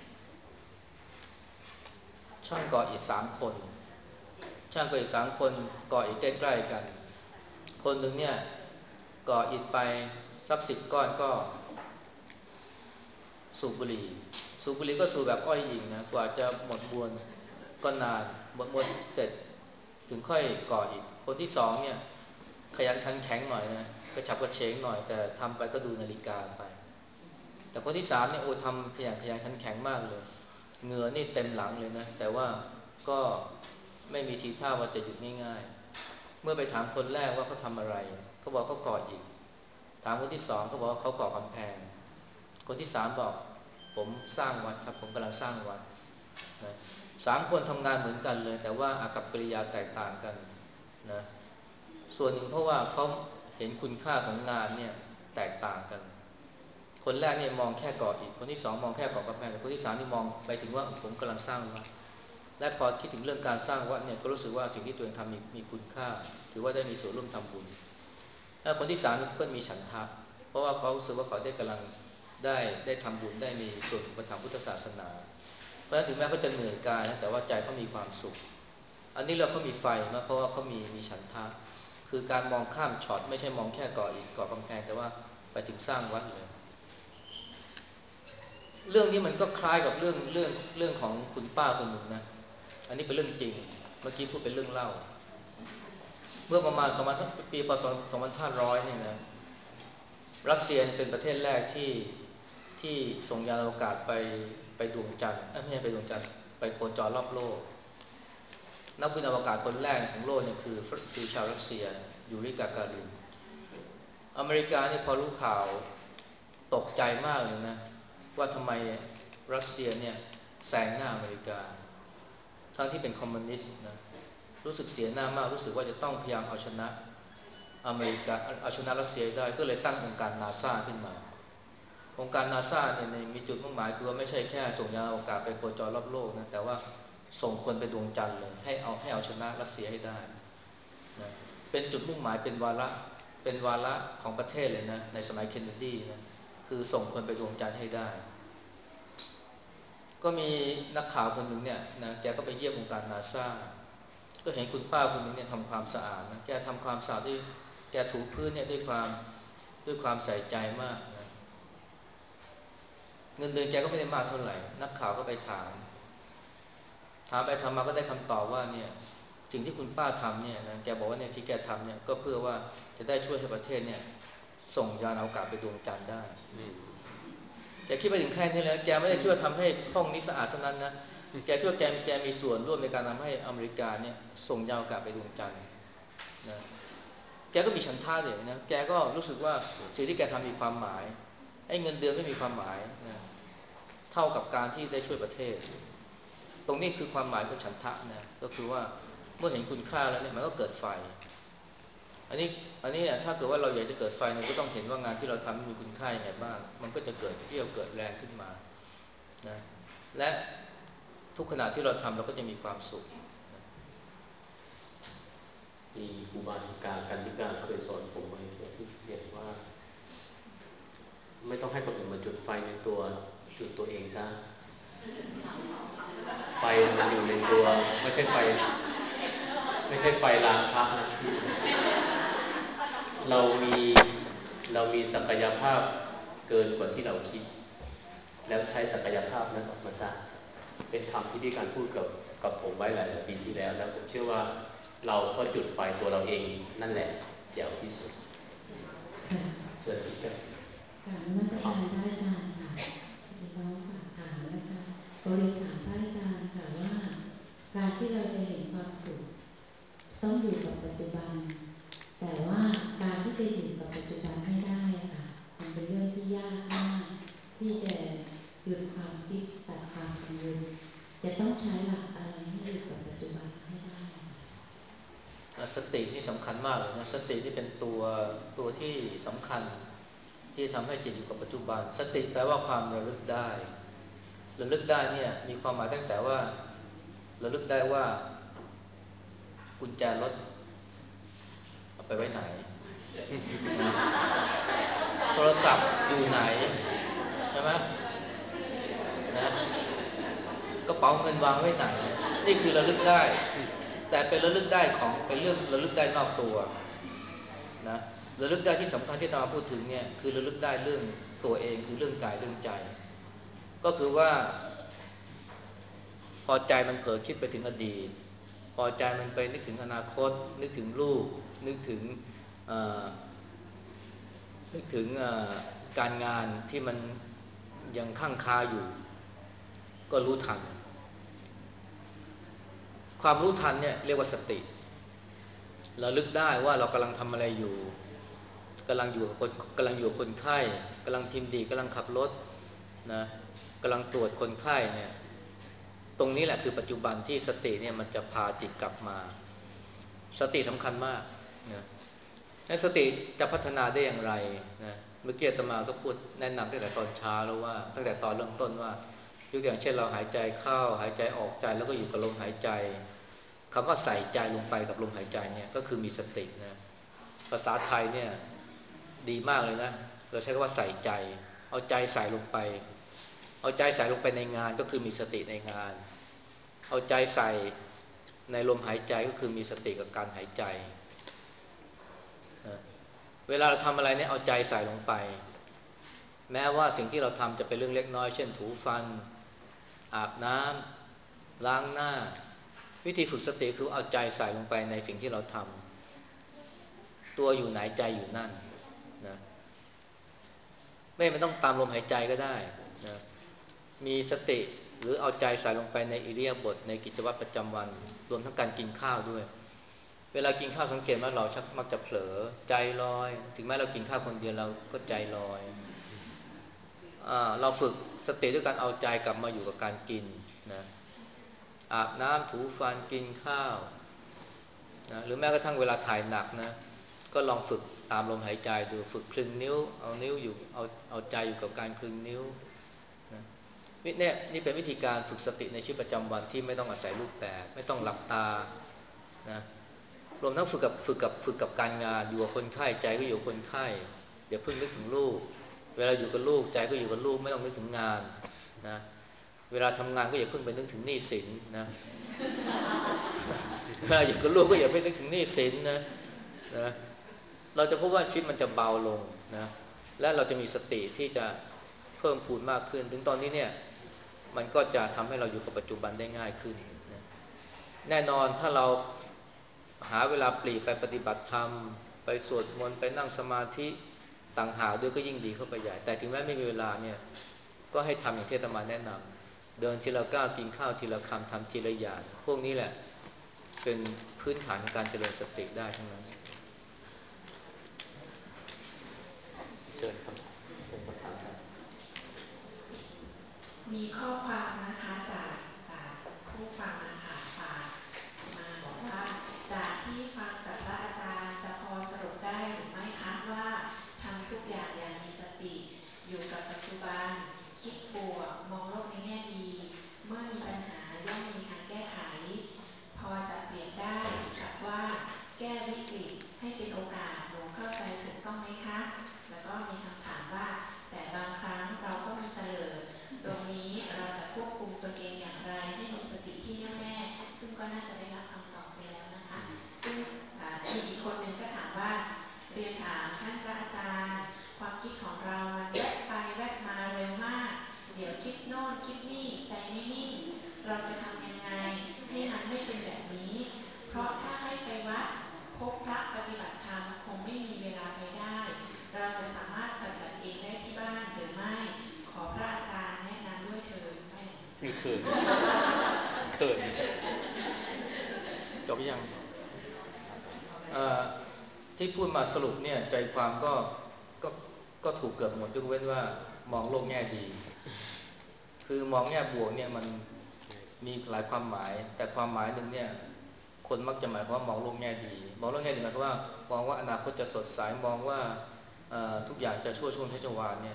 ช่างก่ออิฐสามคนช่างก่ออิฐสามคนก่ออิฐใกล้ๆกันคนหนึ่งเนี่ยก่ออิฐไปสักสิบก้อนก็สูบบุหรี่สูบบุหรี่ก็สูบแบบอ้อยหยิ่งนะกว่าจะหมดมวนก็นานหมดมวนเสร็จถึงค่อยก่ออิฐคนที่สองเนี่ยขยันขันแข็งหน่อยนะกระฉับกระเฉงหน่อยแต่ทำไปก็ดูนาฬิกาไปแต่คนที่สามเนี่ยโอ้ทำขยันขยันขันแข็งมากเลยเหงื่อนี่เต็มหลังเลยนะแต่ว่าก็ไม่มีทีท่าว่าจะหยุดง่ายๆเมื่อไปถามคนแรกว่าเขาทำอะไรเขาบอกเขาก่ออิฐถามคนที่สองเขาบอกว่าเขาก่อกำแพงคนที่สามบอกผมสร้างวัดครับผมกำลังสร้างวัดนะสามคนทำงานเหมือนกันเลยแต่ว่าอากัปกิริยาแตกต่างกันนะส่วนหนึ่งเพราะว่าเขาเห็นคุณค่าของงานเนี่ยแตกต่างกันคนแรกเนี่ยมองแค่ก่ออิฐคนที่สองมองแค่ก่อกำแพงแต่คนที่สามนี่มองไปถึงว่าผมกำลังสร้างวัดและพอคิดถึงเรื่องการสร้างวัดเนี่ยก็รู้สึกว่าสิ่งที่ตัวเองทำมีมีคุณค่าถือว่าได้มีส่วนร่วมทำบุญและคนที่สามก็มีฉันทะเพราะว่าเขารู้สึกว่าเขาได้กำลังได้ได้ทำบุญได้มีส่วนอุปถัมภ์พุทธศาสนาเพราะฉะนั้นถึงแม้เขาจะเหนื่อยกายนะแต่ว่าใจเขามีความสุขอันนี้เราเขามีไฟนะเพราะว่าเขามีมีฉันทะคือการมองข้ามช็อตไม่ใช่มองแค่ก่ออิฐก่อกำแพงแต่ว่าไปถึงสร้างวัดเลยเรื่องนี้มันก็คล้ายกับเรื่องเรื่องเรื่องของคุณป้าคนหนึ่งนะอันนี้เป็นเรื่องจริงเมื่อกี้พูดเป็นเรื่องเล่าเมื่อประมาณสองพันปีพศสองพันห้าร้อยเนี่ยนะรัสเซียเป็นประเทศแรกที่ที่ส่งยานอวกาศไปไปดวงจันทร์ไม่ใช่ไปดวงจันทร์ไปโคจรรอบโลกนักบินอวกาศคนแรกของโลกเนี่ยคือคือชาวรัสเซียยูริกาการินอเมริกาเนี่ยพอรู้ข่าวตกใจมากเลยนะว่าทำไมรัสเซียเนี่ยแซงหน้าอเมริกาทั้งที่เป็นคอมมิวนิสต์นะรู้สึกเสียหน้ามากรู้สึกว่าจะต้องพยายามเอาชนะอเมริกาเอาชนะรัสเซียได้ก็เลยตั้งองค์การนาซาขึ้นมาองค์การนาซาเนี่ยมีจุดมุ่งหมายคือว่าไม่ใช่แค่ส่งยานอวกาศไปโคจรรอบโลกนะแต่ว่าส่งคนไปดวงจันทร์เลยให้เอาให้เอาชนะรัสเซียให้ได้นะเป็นจุดมุ่งหมายเป็นวาระเป็นวาระของประเทศเลยนะในสมัยเคนเนดีนะคือส่งคนไปดวงจันทร์ให้ได้ก็มีนักข่าวคนหนึ่งเนี่ยนะแกก็ไปเยี่ยมองค์การนาซาก็เห็นคุณป้าคนนึงเนี่ยทำความสะอาดนะแกทำความสะอาดด้วยแกถูพื้นเนี่ยด้วยความด้วยความใส่ใจมากนะเงินเดือนแกก็ไม่ได้มากเท่าไหร่นักข่าวก็ไปถามถามไปทำมาก็ได้คำตอบว่าเนี่ยสิ่งที่คุณป้าทำเนี่ยนะแกบอกว่าเนี่ยที่แกทำเนี่ยก็เพื่อว่าจะได้ช่วยให้ประเทศเนี่ยส่งยานอวกาศไปดวงจันทร์ได้แกคิดไปถึงแค่นี้แล้วแกไม่ได้คิดว่าทำให้ห้องนี้สะอาดเท่านั้นนะแกคิดว่าแกแกมีส่วนร่วมในการทำให้อเมริกาเนี่ยส่งยานอวกาศไปดวงจันทร์นะแกก็มีฉันทะเลยนะแกก็รู้สึกว่าสิ่งที่แกทำมีความหมายไอ้เงินเดือนไม่มีความหมายนะเท่ากับการที่ได้ช่วยประเทศตรงนี้คือความหมายของฉันทะนะก็คือว่าเมื่อเห็นคุณค่าแล้วเนี่ยมันก็เกิดไฟอันนี้อันนี้ถ้าเกิดว่าเราอยากจะเกิดไฟเนี่ยก็ต้องเห็นว่างานที่เราทำมีคุณค่าอย่างไรบ้างมันก็จะเกิดเปรี้ยวเกิดแรงขึ้นมานะและทุกขณะที่เราทำเราก็จะมีความสุขมีอุบาสิกากันธิกาเคยสอนผมไว้ที่เรียกว่าไม่ต้องให้คนอื่นมาจุดไฟในตัวจุดตัวเองซะไฟมันอยู่ในตัวไม่ใช่ไฟไม่ใช่ไฟลามพระนะเรามีเรามีศักยภาพเกินกว่าที่เราคิดแล้วใช้ศักยภาพนั้นออกมาสร้างเป็นคำที่พี่การพูดกับกับผมไว้หลายปีที่แล้วแล้วผมเชื่อว่าเราก็จุดไฟตัวเราเองนั่นแหละแจ๋วที่สุดเชิญพี่กันการนมัสการพระอาจารย์ค่ะพี่น้องฝากถามนะคะก็เรียนถามพระอาจารย์ค่ะว่าการที่เราจะเห็นความสุขต้องอยู่กับปัจจุบันแต่ว่าการที่จะอยู่กับปัจจุบันให้ได้ค่ะมันเป็นเรื่องที่ยากมากที่จะหยุดความคิดตัดความกังวลจะต้องใช้หลักอะไรให้อยู่กับปัจจุบันให้ได้สตินี่สำคัญมากเลยนะสตินี่เป็นตัวตัวที่สำคัญที่ทำให้จิตอยู่กับปัจจุบันสติแปลว่าความระลึกได้ระลึกได้เนี่ยมีความหมายตั้งแต่ว่าระลึกได้ว่ากุญแจรถเอาไปไว้ไหนโทรศัพท์อยู่ไหนใช่ไหมนะกระเป๋าเงินวางไว้ไหนนี่คือระลึกได้แต่เป็นระลึกได้ของเป็นเรื่องระลึกได้นอกตัวนะระลึกได้ที่สำคัญที่ตาพูดถึงเนี่ยคือระลึกได้เรื่องตัวเองคือเรื่องกายเรื่องใจก็คือว่าพอใจมันเผลอคิดไปถึงอดีตพอใจมันไปนึกถึงอนาคตนึกถึงลูกนึกถึงนึกถึงการงานที่มันยังค้างคาอยู่ก็รู้ทันความรู้ทันเนี่ยเรียกว่าสติระลึกได้ว่าเรากำลังทำอะไรอยู่กำลังอยู่กับคนกำลังอยู่กับคนไข้กำลังพิมพ์ดีกำลังขับรถนะกำลังตรวจคนไข้เนี่ยตรงนี้แหละคือปัจจุบันที่สติเนี่ยมันจะพาจิตกลับมาสติสำคัญมากนะและสติจะพัฒนาได้อย่างไรนะเมื่อกี้อาตมาก็พูดแนะนำตั้งแต่ตอนเช้าแล้วว่าตั้งแต่ตอนเริ่มต้นว่ายกอย่างเช่นเราหายใจเข้าหายใจออกใจแล้วก็อยู่กับลมหายใจคำว่าใส่ใจลงไปกับลมหายใจเนี่ยก็คือมีสตินะภาษาไทยเนี่ยดีมากเลยนะเราใช้คำว่าใส่ใจเอาใจใส่ลงไปเอาใจใส่ลงไปในงานก็คือมีสติในงานเอาใจใส่ในลมหายใจก็คือมีสติกับการหายใจเวลาเราทำอะไรเนี่ยเอาใจใส่ลงไปแม้ว่าสิ่งที่เราทำจะเป็นเรื่องเล็กน้อยเช่นถูฟันอาบน้ำล้างหน้าวิธีฝึกสติคือเอาใจใส่ลงไปในสิ่งที่เราทำตัวอยู่ไหนใจอยู่นั่นนะไม่ไม่ต้องตามลมหายใจก็ได้นะมีสติหรือเอาใจใส่ลงไปในอิริยาบถในกิจวัตรประจำวันรวมทั้งการกินข้าวด้วยเวลากินข้าวสังเกตว่าเราชักมักจะเผลอใจลอยถึงแม้เรากินข้าวคนเดียวเราก็ใจลอยอ่าเราฝึกสติด้วยการเอาใจกลับมาอยู่กับการกินนะอาบน้ำถูฟันกินข้าวนะหรือแม้กระทั่งเวลาถ่ายหนักนะก็ลองฝึกตามลมหายใจดูฝึกคลึงนิ้วเอานิ้วอยู่เอาเอาใจอยู่กับการคลึงนิ้วนะเนี่ยนี่เป็นวิธีการฝึกสติในชีวิตประจำวันที่ไม่ต้องอาศัยรูปแบบไม่ต้องหลับตานะรวมทั้งฝึกกับฝึกกับฝึกกับการงานอยู่กับคนไข้ใจก็อยู่กับคนไข้อย่าเพิ่งนึกถึงลูกเวลาอยู่กับลูกใจก็อยู่กับลูกไม่ต้องนึกถึงงานนะเวลาทำงานก็อย่าเพิ่งไปนึกถึงหนี้สินนะเวลาอยู่กับลูกก็อย่าไปนึกถึงหนี้สินนะนะเราจะพบว่าชีวิตมันจะเบาลงนะและเราจะมีสติที่จะเพิ่มพูนมากขึ้นถึงตอนนี้เนี่ยมันก็จะทำให้เราอยู่กับปัจจุบันได้ง่ายขึ้นนะแน่นอนถ้าเราหาเวลาปลีกไปปฏิบัติธรรมไปสวดมนต์ไปนั่งสมาธิต่างหากด้วยก็ยิ่งดีเข้าไปใหญ่แต่ถึงแม้ไม่มีเวลาเนี่ยก็ให้ทำอย่างที่อาตมาแนะนำเดินทีละก้าวกินข้าวทีละคำทำทีละอย่างพวกนี้แหละเป็นพื้นฐานของการเจริญสติได้ทั้งนั้นเชิญคำถามเชิญคำถามครับมีข้อความนะคะจากจากผู้ฟังนะคะฝากมาบอกว่าจากที่ฟังจากพระอาจารย์จะพอสรุปพูดมาสรุปเนี่ยใจความก็ก็ก็ถูกเกือบหมดยกเว้นว่ามองโลกแง่ดีคือมองแง่บวกเนี่ยมันมีหลายความหมายแต่ความหมายหนึ่งเนี่ยคนมักจะหมายความว่ามองโลกแง่ดีมองโลกแง่ดีหมายความว่ามองว่าอนาคตจะสดใสมองว่าทุกอย่างจะชั่วช่วงชัชวาลเนี่ย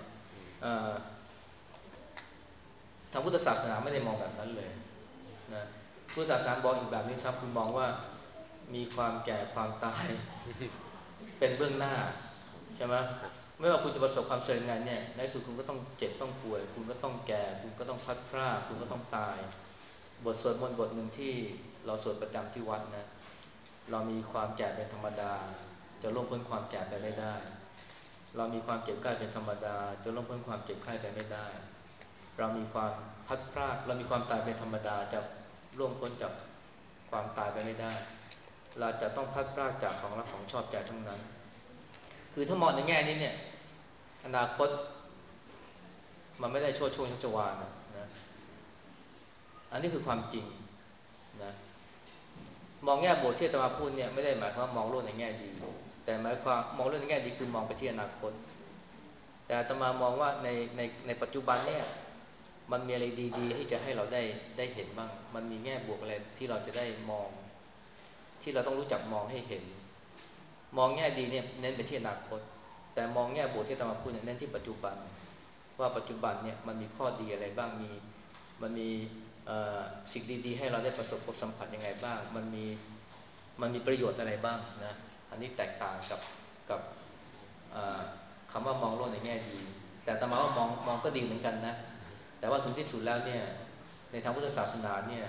ทางพุทธศาสนาไม่ได้มองแบบนั้นเลยนะพุทธศาสนามองอีกแบบนี้ครับคือมองว่ามีความแก่ความตายเป็นเบื้องหน้าใช่ไหมไม่ว่าคุณจะประสบความสำเร็จไงเนี่ยในสุดคุณก็ต้องเจ็บต้องป่วยคุณก็ต้องแก่คุณก็ต้องพลัดพรากคุณก็ต้องตายบทสวดมนต์บทหนึ่งที่เราสวดประจำที่วัดนะเรามีความแก่เป็นธรรมดาจะล่วงพ้นความแก่ไปไม่ได้เรามีความเจ็บไข้เป็นธรรมดาจะล่วงพ้นความเจ็บไข้ไปไม่ได้เรามีความพลัดพรากเรามีความตายเป็นธรรมดาจะล่วงพ้นจากความตายไปไม่ได้เราจะต้องพลัดพรากจากของรักของชอบใจทั้งนั้นคือถ้ามองในแง่นี้เนี่ยอนาคตมันไม่ได้โชติช่วงชัชวาลนะนะอันนี้คือความจริงนะมองแง่บวกที่อาตมาพูดเนี่ยไม่ได้หมายความว่ามองโลกในแง่ดีแต่หมายความมองโลกในแง่ดีคือมองไปที่อนาคตแต่อาตมามองว่าในในในปัจจุบันเนี่ยมันมีอะไรดีๆที่จะให้เราได้ได้เห็นบ้างมันมีแง่บวกอะไรที่เราจะได้มองที่เราต้องรู้จักมองให้เห็นมองแง่ดีเนี่ยเน้นไปที่อนาคตแต่มองแง่บวกที่อาตมาพูดเนี่ยเน้นที่ปัจจุบันว่าปัจจุบันเนี่ยมันมีข้อดีอะไรบ้างมีมันมีสิ่งดีๆให้เราได้ประสบพบสัมผัสยังไงบ้างมันมีมันมีประโยชน์อะไรบ้างนะอันนี้แตกต่างกับกับคำว่ามองโลกในแง่ดีแต่อาตมาว่ามองมองก็ดีเหมือนกันนะแต่ว่าถึงที่สุดแล้วเนี่ยในทางพุทธศาสนาเนี่ย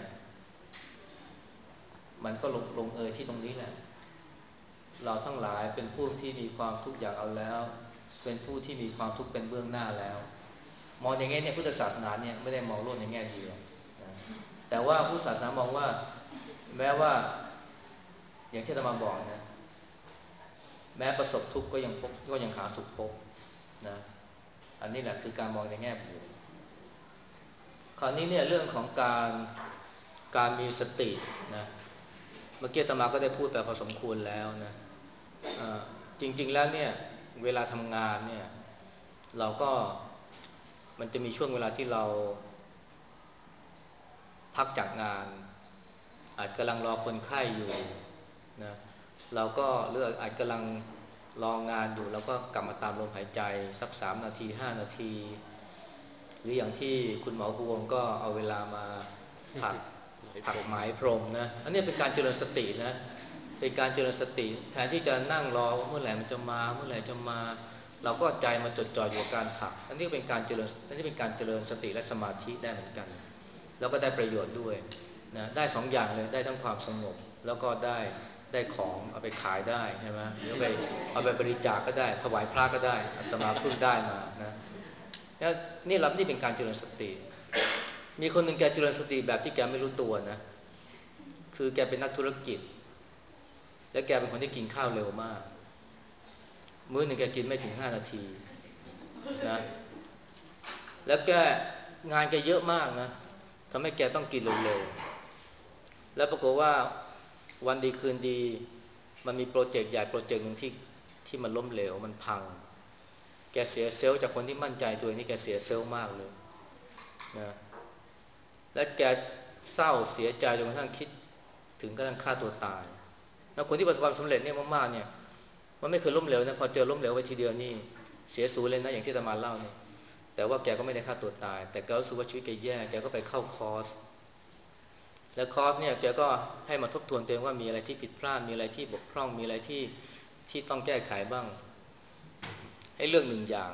มันก็ลงลงเอยที่ตรงนี้แหละเราทั้งหลายเป็นผู้ที่มีความทุกข์อย่างเอาแล้วเป็นผู้ที่มีความทุกข์เป็นเบื้องหน้าแล้วมองอย่างงี้เนี่ยพุทธศาสนาเนี่ยไม่ได้มองโลกในแง่ดีหรอกนะแต่ว่าพุทธศาสนามองว่าแม้ว่าอย่างที่อาตมาบอกนะแม้ประสบทุกข์ก็ยังพบก็ยังหาสุขพบนะอันนี้แหละคือการมองในแง่บวกคราวนี้เนี่ยเรื่องของการการมีสตินะเมื่อกี้อาตมาก็ได้พูดไปพอสมควรแล้วนะจริงๆแล้วเนี่ยเวลาทำงานเนี่ยเราก็มันจะมีช่วงเวลาที่เราพักจากงานอาจกำลังรอคนไข้อยู่นะเราก็เลือกอาจกำลังรองานอยู่แล้วก็กลับมาตามลมหายใจสักสามนาทีห้านาทีหรืออย่างที่คุณหมอพวงก็เอาเวลามาถักถักไหมพรมนะอันนี้เป็นการเจริญสตินะเป็นการเจริญสติแทนที่จะนั่งรอเมื่อไหร่มันจะมาเมื่อไหร่จะมาเราก็ใจมาจดจ่ออยู่กับการถักอันนี้เป็นการเจริญอันนี้เป็นการเจริญสติและสมาธิได้เหมือนกันแล้วก็ได้ประโยชน์ด้วยนะได้สองอย่างเลยได้ทั้งความสงบแล้วก็ได้ได้ของเอาไปขายได้ใช่ไหมหรือไปเอาไปบริจาค ก็ได้ถวายพระก็ได้อาตมาเพิ่งได้มานะนี่รับนี่เป็นการเจริญสติมีคนหนึ่งแกเจริญสติแบบที่แกไม่รู้ตัวนะคือแกเป็นนักธุรกิจและแกเป็นคนที่กินข้าวเร็วมากมื้อหนึ่งแกกินไม่ถึงห้านาทีนะแล้วแกงานแกเยอะมากนะทำให้แกต้องกินเร็วๆแล้วปรากฏว่าวันดีคืนดีมันมีโปรเจกต์ใหญ่โปรเจกต์หนึ่งที่ที่มันล้มเหลวมันพังแกเสียเซลล์จากคนที่มั่นใจตัวเองนี่แกเสียเซลล์มากเลยนะและแกเศร้าเสียใจจนกระทั่งคิดถึงกระทั่งฆ่าตัวตายแล้วคนที่ประสบความสำเร็จเนี่ยมากๆเนี่ยมันไม่เคยล้มเหลวนะพอเจอล้มเหลวไว้ทีเดียวนี่เสียสูญเลยนะอย่างที่อาตมาเล่าเนี่ยแต่ว่าแกก็ไม่ได้ฆ่าตัวตายแต่แกรู้สึกว่าชีวิตแกแย่แกก็ไปเข้าคอร์สแล้วคอร์สเนี่ยแกก็ให้มาทบทวนตัวเองว่ามีอะไรที่ผิดพลาดมีอะไรที่บกพร่องมีอะไรที่ที่ต้องแก้ไขบ้างให้เรื่องหนึ่งอย่าง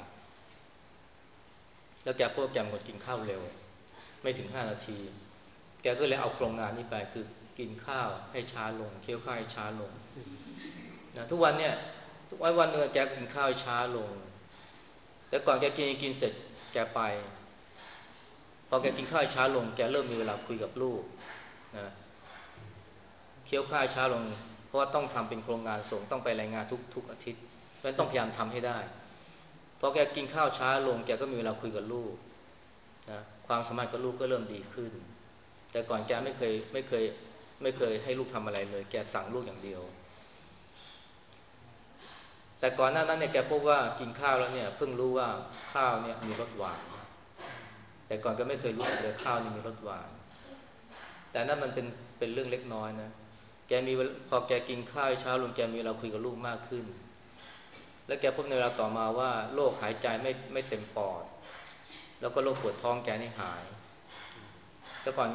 แล้วแกพวกแกมคนกินข้าวเร็วไม่ถึงห้านาทีแกก็เลยเอาโครงงานนี้ไปคือกินข้าวให้ช้าลงเคี้ยวข้าวให้ช้าลงนะทุกวันเนี่ยทุกวันวันนึงแกกินข้าวให้ช้าลงแต่ก่อนแกกินกินเสร็จแกไปพอแกกินข้าวให้ช้าลงแกเริ่มมีเวลาคุยกับลูกนะเคี้ยวข้าวช้าลงเพราะว่าต้องทำเป็นโครงงานส่งต้องไปรายงานทุกทุกอาทิตย์เพราะฉะนั้นต้องพยายามทำให้ได้พอแกกินข้าวช้าลงแกก็มีเวลาคุยกับลูกนะความสัมพันธ์กับลูกก็เริ่มดีขึ้นแต่ก่อนแกไม่เคยไม่เคยไม่เคยให้ลูกทำอะไรเลยแกสั่งลูกอย่างเดียวแต่ก่อนหน้านั้นเนี่ยแกพบว่ากินข้าวแล้วเนี่ยเพิ่งรู้ว่าข้าวเนี่ยมีรสหวานแต่ก่อนก็ไม่เคยรู้เลยข้าวนี่มีรสหวานแต่นั่นมันเป็นเป็นเรื่องเล็กน้อยนะแกมีพอแกกินข้าวเช้าลงแกมีเราคุยกับลูกมากขึ้นแล้วแกพบในเวลาต่อมาว่าโรคหายใจไม่ไม่เต็มปอดแล้วก็โรคปวดท้องแกนี่หายแต่ก่อน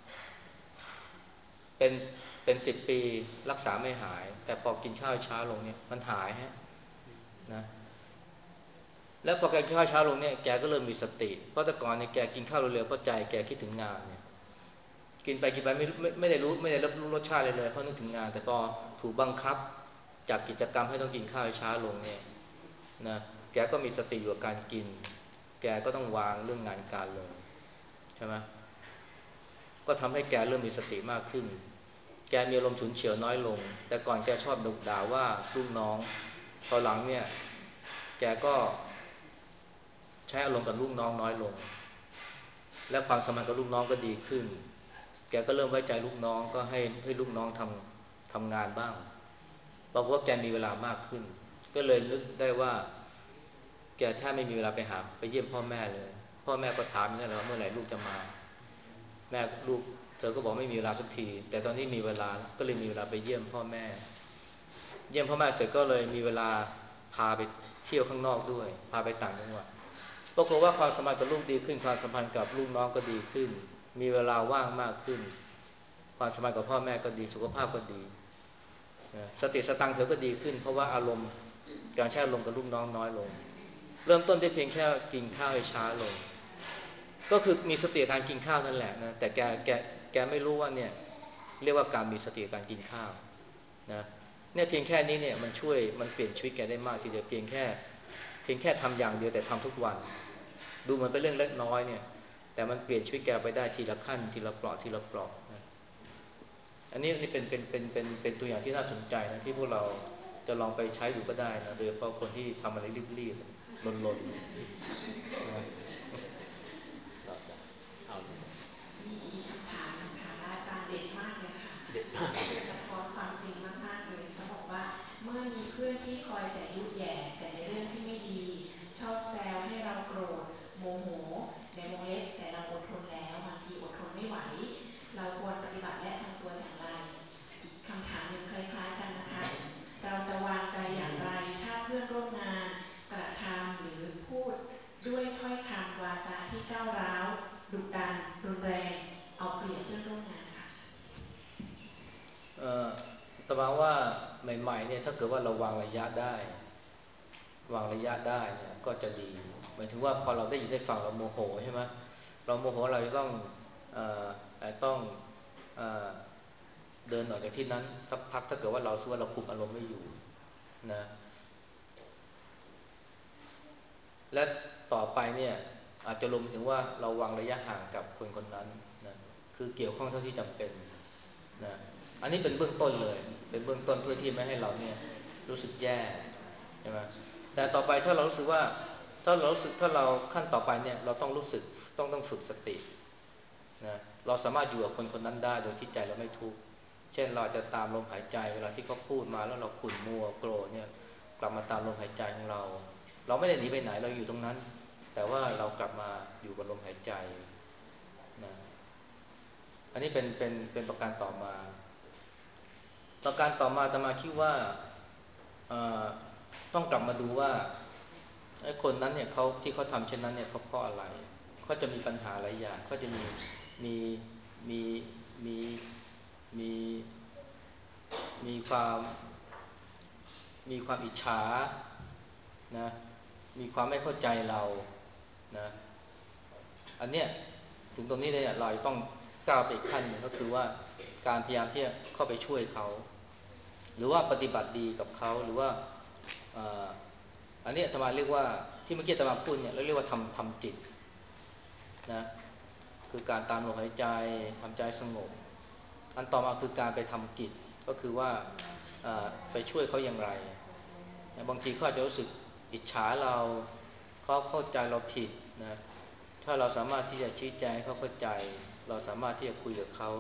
เป็นเป็นสิบปีรักษาไม่หายแต่พอกินข้าวเช้าลงเนี่ยมันหายฮะนะแล้วพอแกกินข้าวเช้าลงเนี่ยแกก็เริ่มมีสติเพราะแต่ก่อนเนี่ยแกกินข้าวเร็วๆเพราะใจแกคิดถึงงานเนี่ยกินไปกินไปไม่ไม่ไม่ได้รู้ไม่ได้รับรู้รสชาติเลยเลยเพราะนึกถึงงานแต่พอถูกบังคับจากกิจกรรมให้ต้องกินข้าวเช้าลงเนี่ยนะแกก็มีสติอยู่กับการกินแกก็ต้องวางเรื่องงานการลงใช่ไหมก็ทำให้แกเริ่มมีสติมากขึ้นแกมีอารมณ์ฉุนเฉียวน้อยลงแต่ก่อนแกชอบดุด่าว่าลูกน้องตอนหลังเนี่ยแกก็ใช้อารมณ์กับลูกน้องน้อยลงและความสัมพันธ์กับลูกน้องก็ดีขึ้นแกก็เริ่มไว้ใจลูกน้องก็ให้ให้ลูกน้องทำทำงานบ้างเพราะว่าแกมีเวลามากขึ้นก็เลยนึกได้ว่าแกแทบไม่มีเวลาไปหาไปเยี่ยมพ่อแม่เลยพ่อแม่ก็ถามนี่แหละว่าเมื่อไหร่ลูกจะมาแม่ลูกเธอก็บอกไม่มีเวลาสักทีแต่ตอนนี้มีเวลาก็เลยมีเวลาไปเยี่ยมพ่อแม่เยี่ยมพ่อแม่เสร็จก็เลยมีเวลาพาไปเที่ยวข้างนอกด้วยพาไปต่างจังหวัดปรากฏว่าความสัมพันธ์กับลูกดีขึ้นความสัมพันธ์กับลูกน้องก็ดีขึ้นมีเวลาว่างมากขึ้นความสัมพันธ์กับพ่อแม่ก็ดีสุขภาพก็ดีสติสตังค์เธอก็ดีขึ้นเพราะว่าอารมณ์การใช้อารมณ์กับลูกน้องน้อยลงเริ่มต้นได้เพียงแค่กินข้าวให้ช้าลงก็คือมีสติการกินข้าวนั่นแหละนะแต่แกแกแกไม่รู้ว่าเนี่ยเรียกว่าการมีสติการกินข้าวนะเนี่ยเพียงแค่นี้เนี่ยมันช่วยมันเปลี่ยนชีวิตแกได้มากทีเดียวเพียงแค่เพียงแค่ทำอย่างเดียวแต่ทำทุกวันดูมันเป็นเรื่องเล็กน้อยเนี่ยแต่มันเปลี่ยนชีวิตแกไปได้ทีละขั้นทีละเปลาะทีละเปลาะนะอันนี้นี่เป็นเป็นเป็นเป็นเป็นตัวอย่างที่น่าสนใจนะที่พวกเราจะลองไปใช้ดูก็ได้นะโดยเฉพาะคนที่ทำอะไรรีบๆลนๆนะมีคำถามค่ะอาจารย์เด็ดมากเลยค่ะเด็ดมากสะท้อนความจริงมากๆเลยเขาบอกว่าเมื่อมีเพื่อนที่คอยแต่ยุแย่แต่ในเรื่องที่ไม่ดีชอบแซวให้เราโกรธโมโหในวงเล็บแต่เราอดทนแล้วบางทีอดทนไม่ไหวเราควรปฏิบัติและทำตัวอย่างไรอีกคำถามหนึ่งคล้ายๆกันนะคะเราจะวางใจอย่างไรถ้าเพื่อนร่วมงานกระทำหรือพูดด้วยถ้อยคำวาจาที่ก้าวร้าวดุดันรุนแรงเอาเปรียบเพื่อนร่วมงานค่ะเอ่อแต่ว่าว่าใหม่ๆเนี่ยถ้าเกิดว่าเราวางระยะได้วางระยะได้เนี่ยก็จะดีหมายถึงว่าพอเราได้ยินได้ฟังเราโมโหใช่ไหมเราโมโหเราจะต้องเอ่อต้องเอ่อเดินออกจากที่นั้นสักพักถ้าเกิดว่าเราสึกว่าเราคุมอารมณ์ไม่อยู่นะและต่อไปเนี่ยอาจจะรวมถึงว่าเราวางระยะห่างกับคนคนนั้นนะคือเกี่ยวข้องเท่าที่จำเป็นนะอันนี้เป็นเบื้องต้นเลยเป็นเบื้องต้นเพื่อที่ไม่ให้เราเนี่ยรู้สึกแย่ใช่ไหมแต่ต่อไปถ้าเรารู้สึกว่าถ้าเรารู้สึกถ้าเราขั้นต่อไปเนี่ยเราต้องรู้สึกต้องต้องฝึกสตินะเราสามารถอยู่กับคนคนนั้นได้โดยที่ใจเราไม่ทุกข์เช่นเราจะตามลมหายใจเวลาที่เขาพูดมาแล้วเราขุ่นมัวโกรธเนี่ยกลับมาตามลมหายใจของเราเราไม่ได้หนีไปไหนเราอยู่ตรงนั้นแต่ว่าเรากลับมาอยู่กับลมหายใจนะอันนี้เป็นเป็นเป็นประการต่อมาประการต่อมาอาตมาคิดว่าต้องกลับมาดูว่าไอ้คนนั้นเนี่ยเขาที่เขาทำเช่นนั้นเนี่ยเขาเพราะอะไรเขาจะมีปัญหาหลายอย่างเขาจะมีมีมีมีมีมีความมีความอิจฉานะมีความไม่เข้าใจเรานะอันเนี้ยถึงตรงนี้เนี่ยเราต้องก้าวไปอีกขั้นหนึ่งก็คือว่าการพยายามที่จะเข้าไปช่วยเขาหรือว่าปฏิบัติดีกับเขาหรือว่าอันนี้อาตมาเรียกว่าที่เมื่อกี้อาตมาพูดเนี่ยเราเรียกว่าทำทำจิตนะคือการตามลมหายใจทำใจสงบอันต่อมาคือการไปทำกิจก็คือว่าไปช่วยเขาอย่างไรบางทีเขาอาจจะรู้สึกอิจฉาเราเขาเข้าใจเราผิดนะถ้าเราสามารถที่จะชี้แจงให้เขาเข้าใจเราสามารถที่จะคุยกับเขา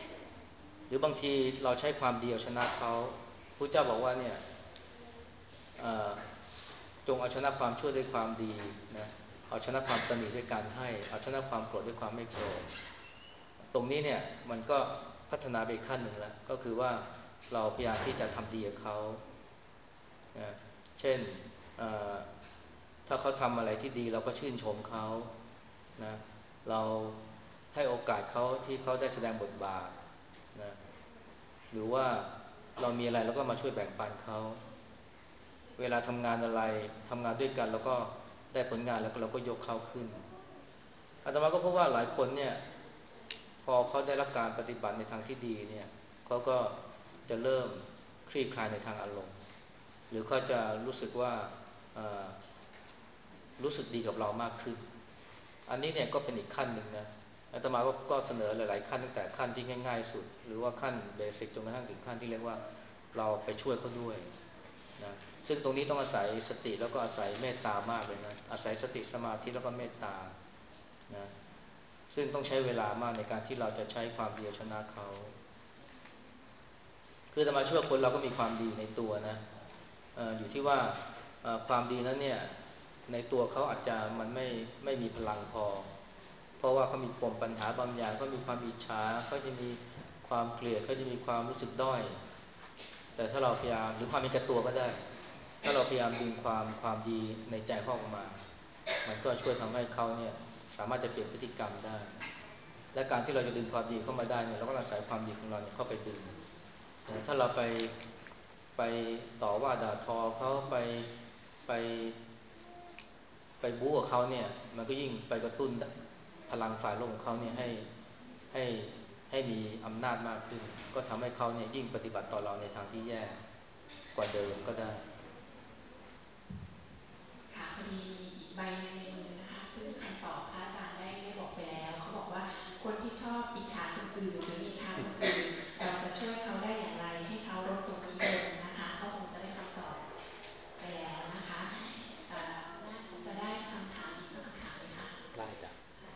หรือบางทีเราใช้ความดีเอาชนะเขาพระเจ้าบอกว่าเนี่ยจงเอาชนะความชั่วด้วยความดีนะเอาชนะความตนีด้วยการให้เอาชนะความโกรธด้วยความไม่โกรธตรงนี้เนี่ยมันก็พัฒนาไปอีกขั้นหนึ่งแล้วก็คือว่าเราพยายามที่จะทำดีกับเขานะเช่นถ้าเขาทำอะไรที่ดีเราก็ชื่นชมเขานะเราให้โอกาสเขาที่เขาได้แสดงบทบาทนะหรือว่าเรามีอะไรเราก็มาช่วยแบ่งปันเขาเวลาทำงานอะไรทำงานด้วยกันแล้วก็ได้ผลงานแล้วเราก็ยกเขาขึ้นอาตมาก็พบว่าหลายคนเนี่ยพอเขาได้รับการปฏิบัติในทางที่ดีเนี่ยเขาก็จะเริ่มคลี่คลายในทางอารมณ์หรือเขาจะรู้สึกว่ารู้สึกดีกับเรามากขึ้นอันนี้เนี่ยก็เป็นอีกขั้นหนึ่งนะอาตมาก็ก็เสนอหลายๆขั้นตั้งแต่ขั้นที่ง่ายๆสุดหรือว่าขั้นเบสิกจนกระทั่งถึงขั้นที่เรียกว่าเราไปช่วยเขาด้วยนะซึ่งตรงนี้ต้องอาศัยสติแล้วก็อาศัยเมตตามากเลยนะอาศัยสติสมาธิแล้วก็เมตตานะซึ่งต้องใช้เวลามากในการที่เราจะใช้ความดีชนะเขาคืออาตมาเชื่อคนเราก็มีความดีในตัวนะ เอ่อ อยู่ที่ว่าความดีนั้นเนี่ยในตัวเขาอาจจะมันไม่ไม่มีพลังพอเพราะว่าเขามีปมปัญหาบางอย่างเขามีความอิจฉาเขาจะมีความเกลียดเขาจะมีความรู้สึกด้อยแต่ถ้าเราพยายามหรือความมีแก่ตัวก็ได้ถ้าเราพยายามดึงความความดีในใจเขาออกมามันก็ช่วยทำให้เขาเนี่ยสามารถจะเปลี่ยนพฤติกรรมได้และการที่เราจะดึงความดีเข้ามาได้เนี่ยเราก็อาศัยความดีของเราเนี่ยเข้าไปดึงถ้าเราไปไปต่อว่าด่าทอเขาไปไปไปบู๊กับเขาเนี่ยมันก็ยิ่งไปกระตุ้นพลังฝ่ายลบของเขาเนี่ยให้ให้ให้มีอำนาจมากขึ้นก็ทำให้เขาเนี่ยยิ่งปฏิบัติต่อเราในทางที่แย่กว่าเดิมก็ได้ค่ะพอดีมีอีกใบในมือนะคะซึ่งคำตอบพระอาจารย์ได้ได้บอกไปแล้วเขาบอกว่าคนที่ชอบอิจฉาคนอื่นหรือมีทางคนอื่นเราจะช่วยเขาได้อย่างไรให้เขาลดตรงนี้ลงนะคะก็คงจะได้คำตอบไปแล้วนะคะจะได้คำถามอีกสักคำถามไหมคะได้จ้ะ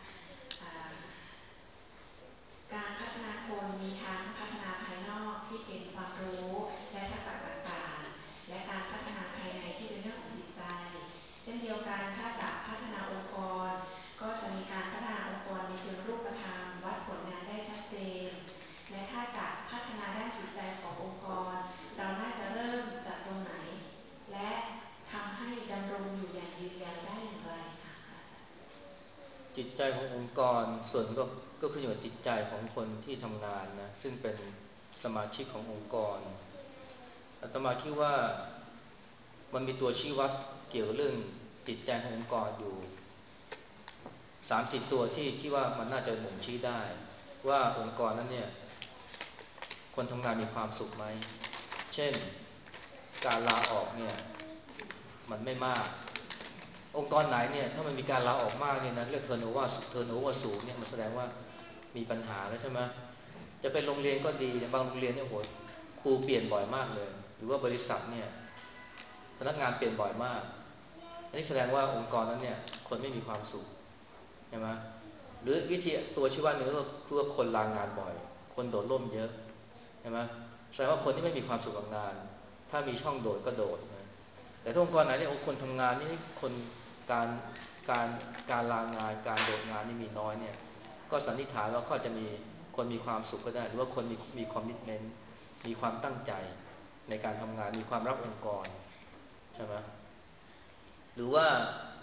การพัฒนาคนมีทั้งพัฒนาภายนอกที่เป็นความรู้และทักษะต่างๆและการพัฒนาภายในที่เป็นเรื่องของจิตใจเช่นเดียวกันถ้าจะพัฒนาองค์กรก็จะมีการพัฒนาองค์กรในเชิงรูปธรรมวัดผลงานได้ชัดเจนและถ้าจะพัฒนาด้านจิตใจขององค์กรเราน่าจะเริ่มจากตรงไหนและทำให้ดำรงอยู่อย่างยืนยาวได้อย่างไรคะจิตใจขององค์กรส่วนก็ก็ขึ้นอยู่กับจิตใจของคนที่ทำงานนะซึ่งเป็นสมาชิกขององค์กรอาตมาคิดว่ามันมีตัวชี้วัดเกี่ยวกับเรื่องจิตใจขององค์กรอยู่สามสิบตัวที่ที่ว่ามันน่าจะบ่งชี้ได้ว่าองค์กรนั้นเนี่ยคนทำงานมีความสุขไหมเช่นการลาออกเนี่ยมันไม่มากองค์กรไหนเนี่ยถ้ามันมีการลาออกมากเนี่ยนะเรียกเทอร์โนเวอร์เทอร์โนเวอร์สูงเนี่ยมันแสดงว่ามีปัญหาแล้วใช่ไหมจะเป็นโรงเรียนก็ดีบางโรงเรียนเนี่ยโหครูเปลี่ยนบ่อยมากเลยหรือว่าบริษัทเนี่ยพนักงานเปลี่ยนบ่อยมากอันนี้แสดงว่าองค์กรนั้นเนี่ยคนไม่มีความสุขใช่ไหมหรือวิธีตัวชี้วัดหนึ่งก็คือว่าคนลางานบ่อยคนโดดร่มเยอะใช่ไหมแสดงว่าคนที่ไม่มีความสุขกับงานถ้ามีช่องโดดก็โดดนะแต่ถ้าองค์กรไหนเนี่ยคนทำงานนี่คนการการการลางานการโดดงานนี่มีน้อยเนี่ยก็สันนิษฐานว่าเขาจะมีคนมีความสุขก็ได้หรือว่าคนมีมีคอมมิตเมนต์มีความตั้งใจในการทำงานมีความรักองค์กรใช่ไหมหรือว่า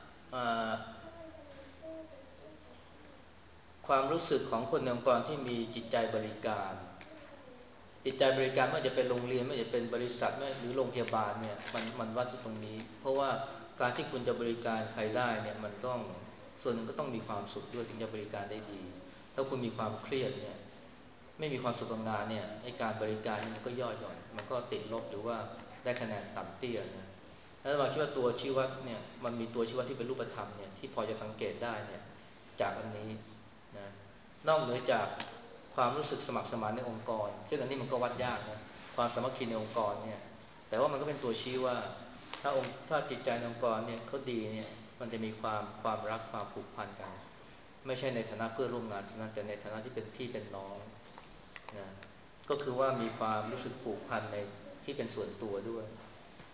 ความรู้สึกของคนในองค์กรที่มีจิตใจบริการจิตใจบริการไม่ว่าจะเป็นโรงเรียนไม่ว่าจะเป็นบริษัทหรือโรงพยาบาลเนี่ยมันมันวัดตรงนี้เพราะว่าการที่คุณจะบริการใครได้เนี่ยมันต้องส่วนหนึ่งก็ต้องมีความสุขด้วยถึงจะบริการได้ดีถ้าคุณมีความเครียดเนี่ยไม่มีความสุขกับงานเนี่ยให้การบริการมันก็ย่อหย่อนมันก็ติดลบหรือว่าได้คะแนนต่ำเตี้ยนะแล้วเราคิดว่าตัวชี้วัดเนี่ยมันมีตัวชี้วัดที่เป็นรูปธรรมเนี่ยที่พอจะสังเกตได้เนี่ยจากอันนี้นะนอกเหนือจากความรู้สึกสมัครสมานในองค์กรซึ่งอันนี้มันก็วัดยากนะความสามัคคีในองค์กรเนี่ยแต่ว่ามันก็เป็นตัวชี้ว่าถ้าองค์ถ้าจิตใจในองค์กรเนี่ยเขาดีเนี่ยมันจะมีความความรักความผูกพันกันไม่ใช่ในฐานะเพื่อนร่วมงานเท่านั้นแต่ในฐานะที่เป็นพี่เป็นน้องนะก็คือว่ามีความรู้สึกผูกพันในที่เป็นส่วนตัวด้วยคื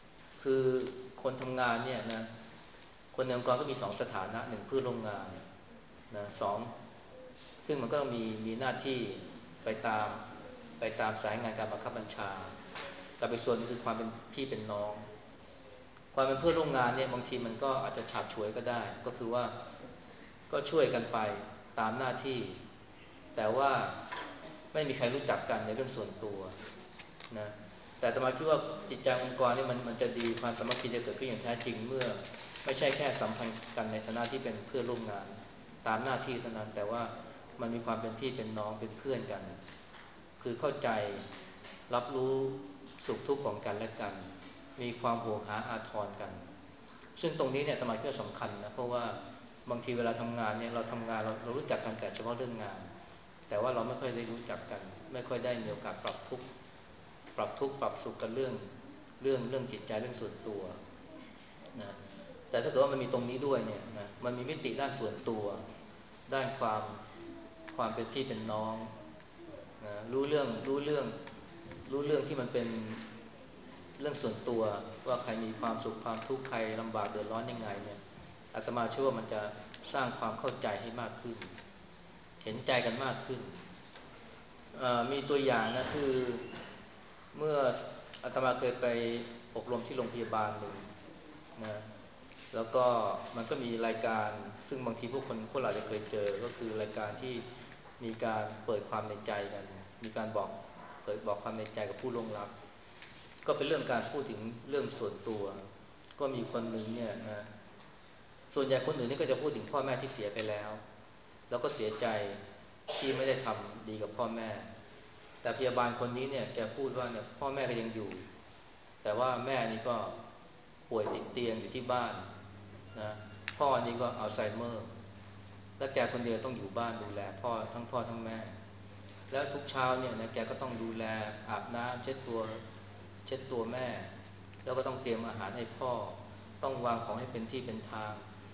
คือคนทำงานเนี่ยนะคนในองค์กรก็มีสองสถานะหนึ่งเพื่อนร่วมงานนะสองซึ่งมันก็มีมีหน้าที่ไปตามไปตามสายงานการบังคับบัญชาแต่ไปส่วนนึงคือความเป็นพี่เป็นน้องความเป็นเพื่อนร่วมงานเนี่ยบางทีมันก็อาจจะฉาบฉวยก็ได้ก็คือว่าก็ช่วยกันไปตามหน้าที่แต่ว่าไม่มีใครรู้จักกันในเรื่องส่วนตัวนะแต่อาตมาคิดว่าจิตใจองค์กรนี่มันมันจะดีความสามัคคีจะเกิดขึ้นอย่างแท้จริงเมื่อไม่ใช่แค่สัมพันธ์กันในฐานะที่เป็นเพื่อนร่วมงานตามหน้าที่เท่านั้นแต่ว่ามันมีความเป็นพี่เป็นน้องเป็นเพื่อนกันคือเข้าใจรับรู้สุขทุกข์ของกันและกันมีความห่วงหาอาทรกันซึ่งตรงนี้เนี่ยอาตมาคิดว่าสำคัญนะเพราะว่าบางทีเวลาทำงานเนี่ยเราทำงานเราเรารู้จักกันแต่เฉพาะเรื่องงานแต่ว่าเราไม่ค่อยได้รู้จักกันไม่ค่อยได้มีโอกาสปรับทุกข์ปรับทุกข์ปรับสุขกันเรื่องเรื่องเรื่องจิตใจเรื่องส่วนตัวนะแต่ถ้าเกิดว่ามันมีตรงนี้ด้วยเนี่ยนะมันมีมิติด้านส่วนตัวด้านความความเป็นพี่เป็นน้องนะรู้เรื่องรู้เรื่องรู้เรื่องที่มันเป็นเรื่องส่วนตัวว่าใครมีความสุขความทุกข์ใครลำบากเดือดร้อนยังไงเนี่ยอาตมาเชื่อว่ามันจะสร้างความเข้าใจให้มากขึ้นเห็นใจกันมากขึ้นมีตัวอย่างนะคือเมื่ออาตมาเคยไปอบรมที่โรงพยาบาลหนึ่งนะแล้วก็มันก็มีรายการซึ่งบางทีพวกคนพวกเราจะเคยเจอก็คือรายการที่มีการเปิดความในใจกันมีการบอกเผยบอกความในใจกับผู้ล่วงลับก็เป็นเรื่องการพูดถึงเรื่องส่วนตัวก็มีคนหนึ่งเนี่ยนะส่วนใหญ่คนอื่นนี่ก็จะพูดถึงพ่อแม่ที่เสียไปแล้วแล้วก็เสียใจที่ไม่ได้ทำดีกับพ่อแม่แต่พยาบาลคนนี้เนี่ยแกพูดว่าเนี่ยพ่อแม่ก็ยังอยู่แต่ว่าแม่นี่ก็ป่วยติดเตียงอยู่ที่บ้านนะพ่อนี่ก็อัลไซเมอร์และแกคนเดียวต้องอยู่บ้านดูแลพ่อทั้งพ่อทั้งแม่แล้วทุกเช้าเนี่ยนะแกก็ต้องดูแลอาบน้ำเช็ดตัวเช็ดตัวแม่แล้วก็ต้องเตรียมอาหารให้พ่อต้องวางของให้เป็นที่เป็นทาง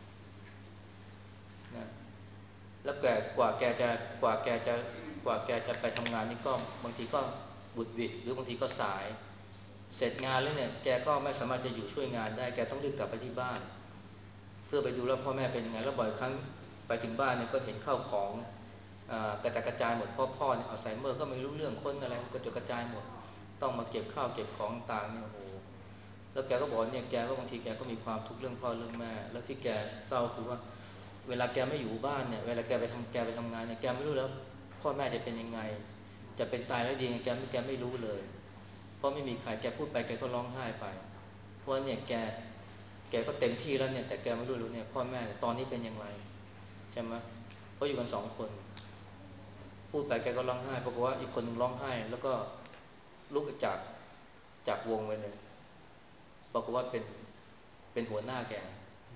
นะแล้วแกกว่าแกจะกว่าแกจะกว่าแกจะไปทำงานนี่ก็บางทีก็บุดหวิดหรือบางทีก็สายเสร็จงานแล้วเนี่ยแกก็ไม่สามารถจะอยู่ช่วยงานได้แกต้องรีบกลับไปที่บ้านเพื่อไปดูแล้วพ่อแม่เป็นยังไงแล้วบ่อยครั้งไปถึงบ้านเนี่ยก็เห็นข้าวของกระจายกระจายหมดพ่อพ่อเนี่ยอัลไซเมอร์ก็ไม่รู้เรื่องคนอะไรกระจายกระจายหมดต้องมาเก็บข้าวเก็บของต่างเนี่ยโอ้โหแล้วแกก็บอกเนี่ยแกก็บางทีแกก็มีความทุกข์เรื่องพ่อเรื่องแม่แล้วที่แกเศร้าคือว่าเวลาแกไม่อยู่บ้านเนี่ยเวลาแกไปทำแกไปทำงานเนี่ยแกไม่รู้แล้วพ่อแม่จะเป็นยังไงจะเป็นตายแล้วดีแกไม่แกไม่รู้เลยเพราะไม่มีใครแกพูดไปแกก็ร้องไห้ไปเพราะเนี่ยแกแกก็เต็มที่แล้วเนี่ยแต่แกไม่รู้รู้เนี่ยพ่อแม่ตอนนี้เป็นอย่างไรใช่ไหมเพราะอยู่กันสองคนพูดไปแกก็ร้องไห้ปรากฏว่าอีกคนหนึ่งร้องไห้แล้วก็ลุกจากจากวงไปเลยปรากฏว่าเป็นเป็นหัวหน้าแก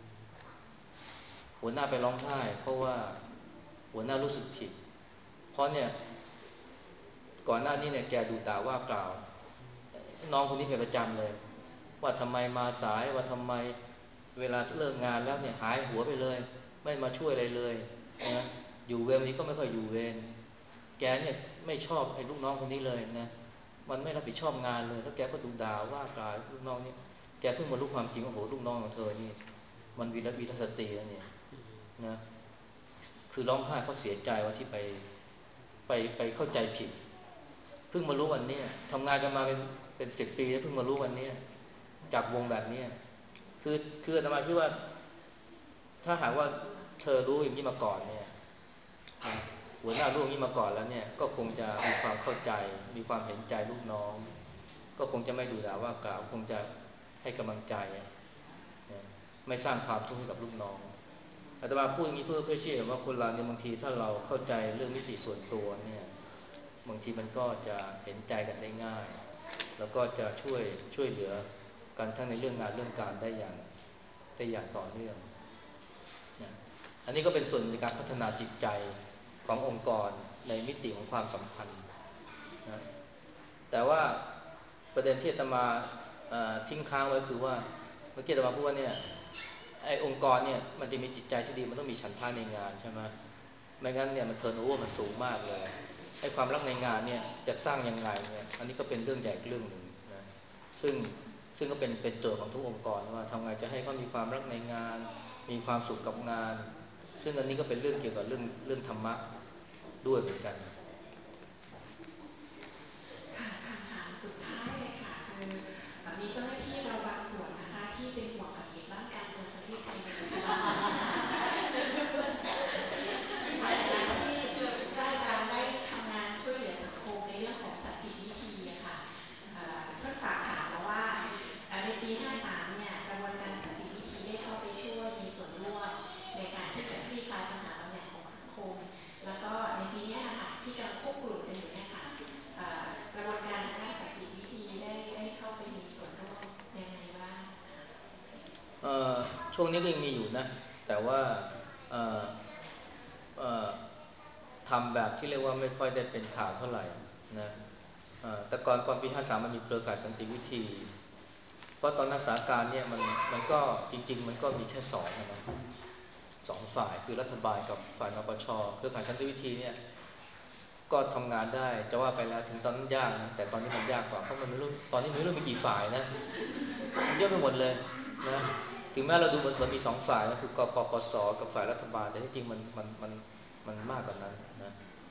หัวหน้าไปร้องไห้เพราะว่าหัวหน้ารู้สึกผิดเพราะเนี่ยก่อนหน้านี้เนี่ยแกดูด่าว่ากล่าวน้องคนนี้เป็นประจำเลยว่าทำไมมาสายว่าทำไมเวลาเลิกงานแล้วเนี่ยหายหัวไปเลยไม่มาช่วยอะไรเลยนะอยู่เวรนี้ก็ไม่ค่อยอยู่เวรแกเนี่ยไม่ชอบไอ้ลูกน้องคนนี้เลยนะมันไม่รับผิดชอบงานเลยแล้วแกก็ดูด่าว่ากล่าวลูกน้องนี่แกเพิ่งมารู้ความจริงว่าโหลูกน้องของเธอนี่มันวีรวีรสตรีแล้วเนี่ยนะคือร้องไห้เพราะเสียใจว่าที่ไปไปไปเข้าใจผิดเพิ่งมารู้วันนี้ทำงานกันมาเป็นเป็นสิบปีแล้วเพิ่งมารู้วันนี้จากวงแบบนี้คือคืออาตมาคิดว่าถ้าหากว่าเธอรู้อย่างนี้มาก่อนเนี่ยหัวหน้ารู้อย่างนี้มาก่อนแล้วเนี่ยก็คงจะมีความเข้าใจมีความเห็นใจลูกน้องก็คงจะไม่ดูด่าว่ากล่าวคงจะให้กำลังใจไม่สร้างความทุกข์ให้กับลูกน้องอาตมาพูดอย่างนี้เพื่อเพื่อเชื่อว่าคนเราเนี่ยบางทีถ้าเราเข้าใจเรื่องมิติส่วนตัวเนี่ยบางทีมันก็จะเห็นใจกันได้ง่ายแล้วก็จะช่วยช่วยเหลือกันทั้งในเรื่องงานเรื่องการได้อย่างได้อย่างต่อเนื่องนะอันนี้ก็เป็นส่วนในการพัฒนาจิตใจขององค์กรในมิติของความสัมพันธ์นะแต่ว่าประเด็นที่อาตมาทิ้งค้างไว้คือว่าเมื่อกี้อาตมาพูดว่าเนี่ยไอ้องค์กรเนี่ยมันจะมีจิตใจที่ดีมันต้องมีฉันทะในงานใช่ไหมไม่งั้นเนี่ยมันเทิร์นโอเวอร์มันสูงมากเลยไอ้ความรักในงานเนี่ยจะสร้างยังไงเนี่ยอันนี้ก็เป็นเรื่องใหญ่เรื่องหนึ่งนะซึ่งซึ่งก็เป็นเป็นโจทย์ของทุกองค์กรว่าทำไงจะให้เขามีความรักในงานมีความสุขกับงานซึ่งอันนี้ก็เป็นเรื่องเกี่ยวกับเรื่องเรื่องธรรมะด้วยเหมือนกันค่ะคำถามสุดท้ายเลยค่ะคือมีเจ้าหน้าที่เราบางส่วนนะคะที่เป็นห่วงกับเหตุร่างการเมืองประเทศไทยในปัจจุบันในฐานะที่ได้การได้ทำงานช่วยเหลือสังคมในเรื่องของสันติวิธีอะค่ะก็ฝากถามมาว่าในปีห้าสามเนี่ยกระบวนการสันติวิธีได้เข้าไปช่วยมีส่วนร่วมในการที่จะคลี่คลายปัญหาบางอย่างของสังคมแล้วก็ในปีนี้นะคะที่กำลังควบคุมกันอยู่เนี่ยค่ะกระบวนการทางด้านสันติวิธีได้ได้เข้าไปมีส่วนร่วมยังไงบ้างช่วงนี้ก็ยังมีอยู่นะแต่ว่าทำแบบที่เรียกว่าไม่ค่อยได้เป็นข่าวเท่าไหร่นะแต่ก่อนก่อนปีห้าสามมันมีเครือข่ายสันติวิธีเพราะตอนนั้นสถานการณ์เนี่ยมันมันก็จริงๆมันก็มีแค่สองนะสองฝ่ายคือรัฐบาลกับฝ่ายนปช.เครือข่ายสันติวิธีเนี่ยก็ทำงานได้จะว่าไปแล้วถึงตอนนั้นยากนะแต่ตอนนี้มันยากกว่าเพราะมันไม่รู้ตอนนี้ไม่รู้มีกี่ฝ่ายนะเยอะไปหมดเลยนะถึงแม้เราดูเหมือนมีสองฝ่ายนะคือกปปส.กับฝ่ายรัฐบาลแต่ที่จริงมันมันมันมันมากกว่านั้นนะ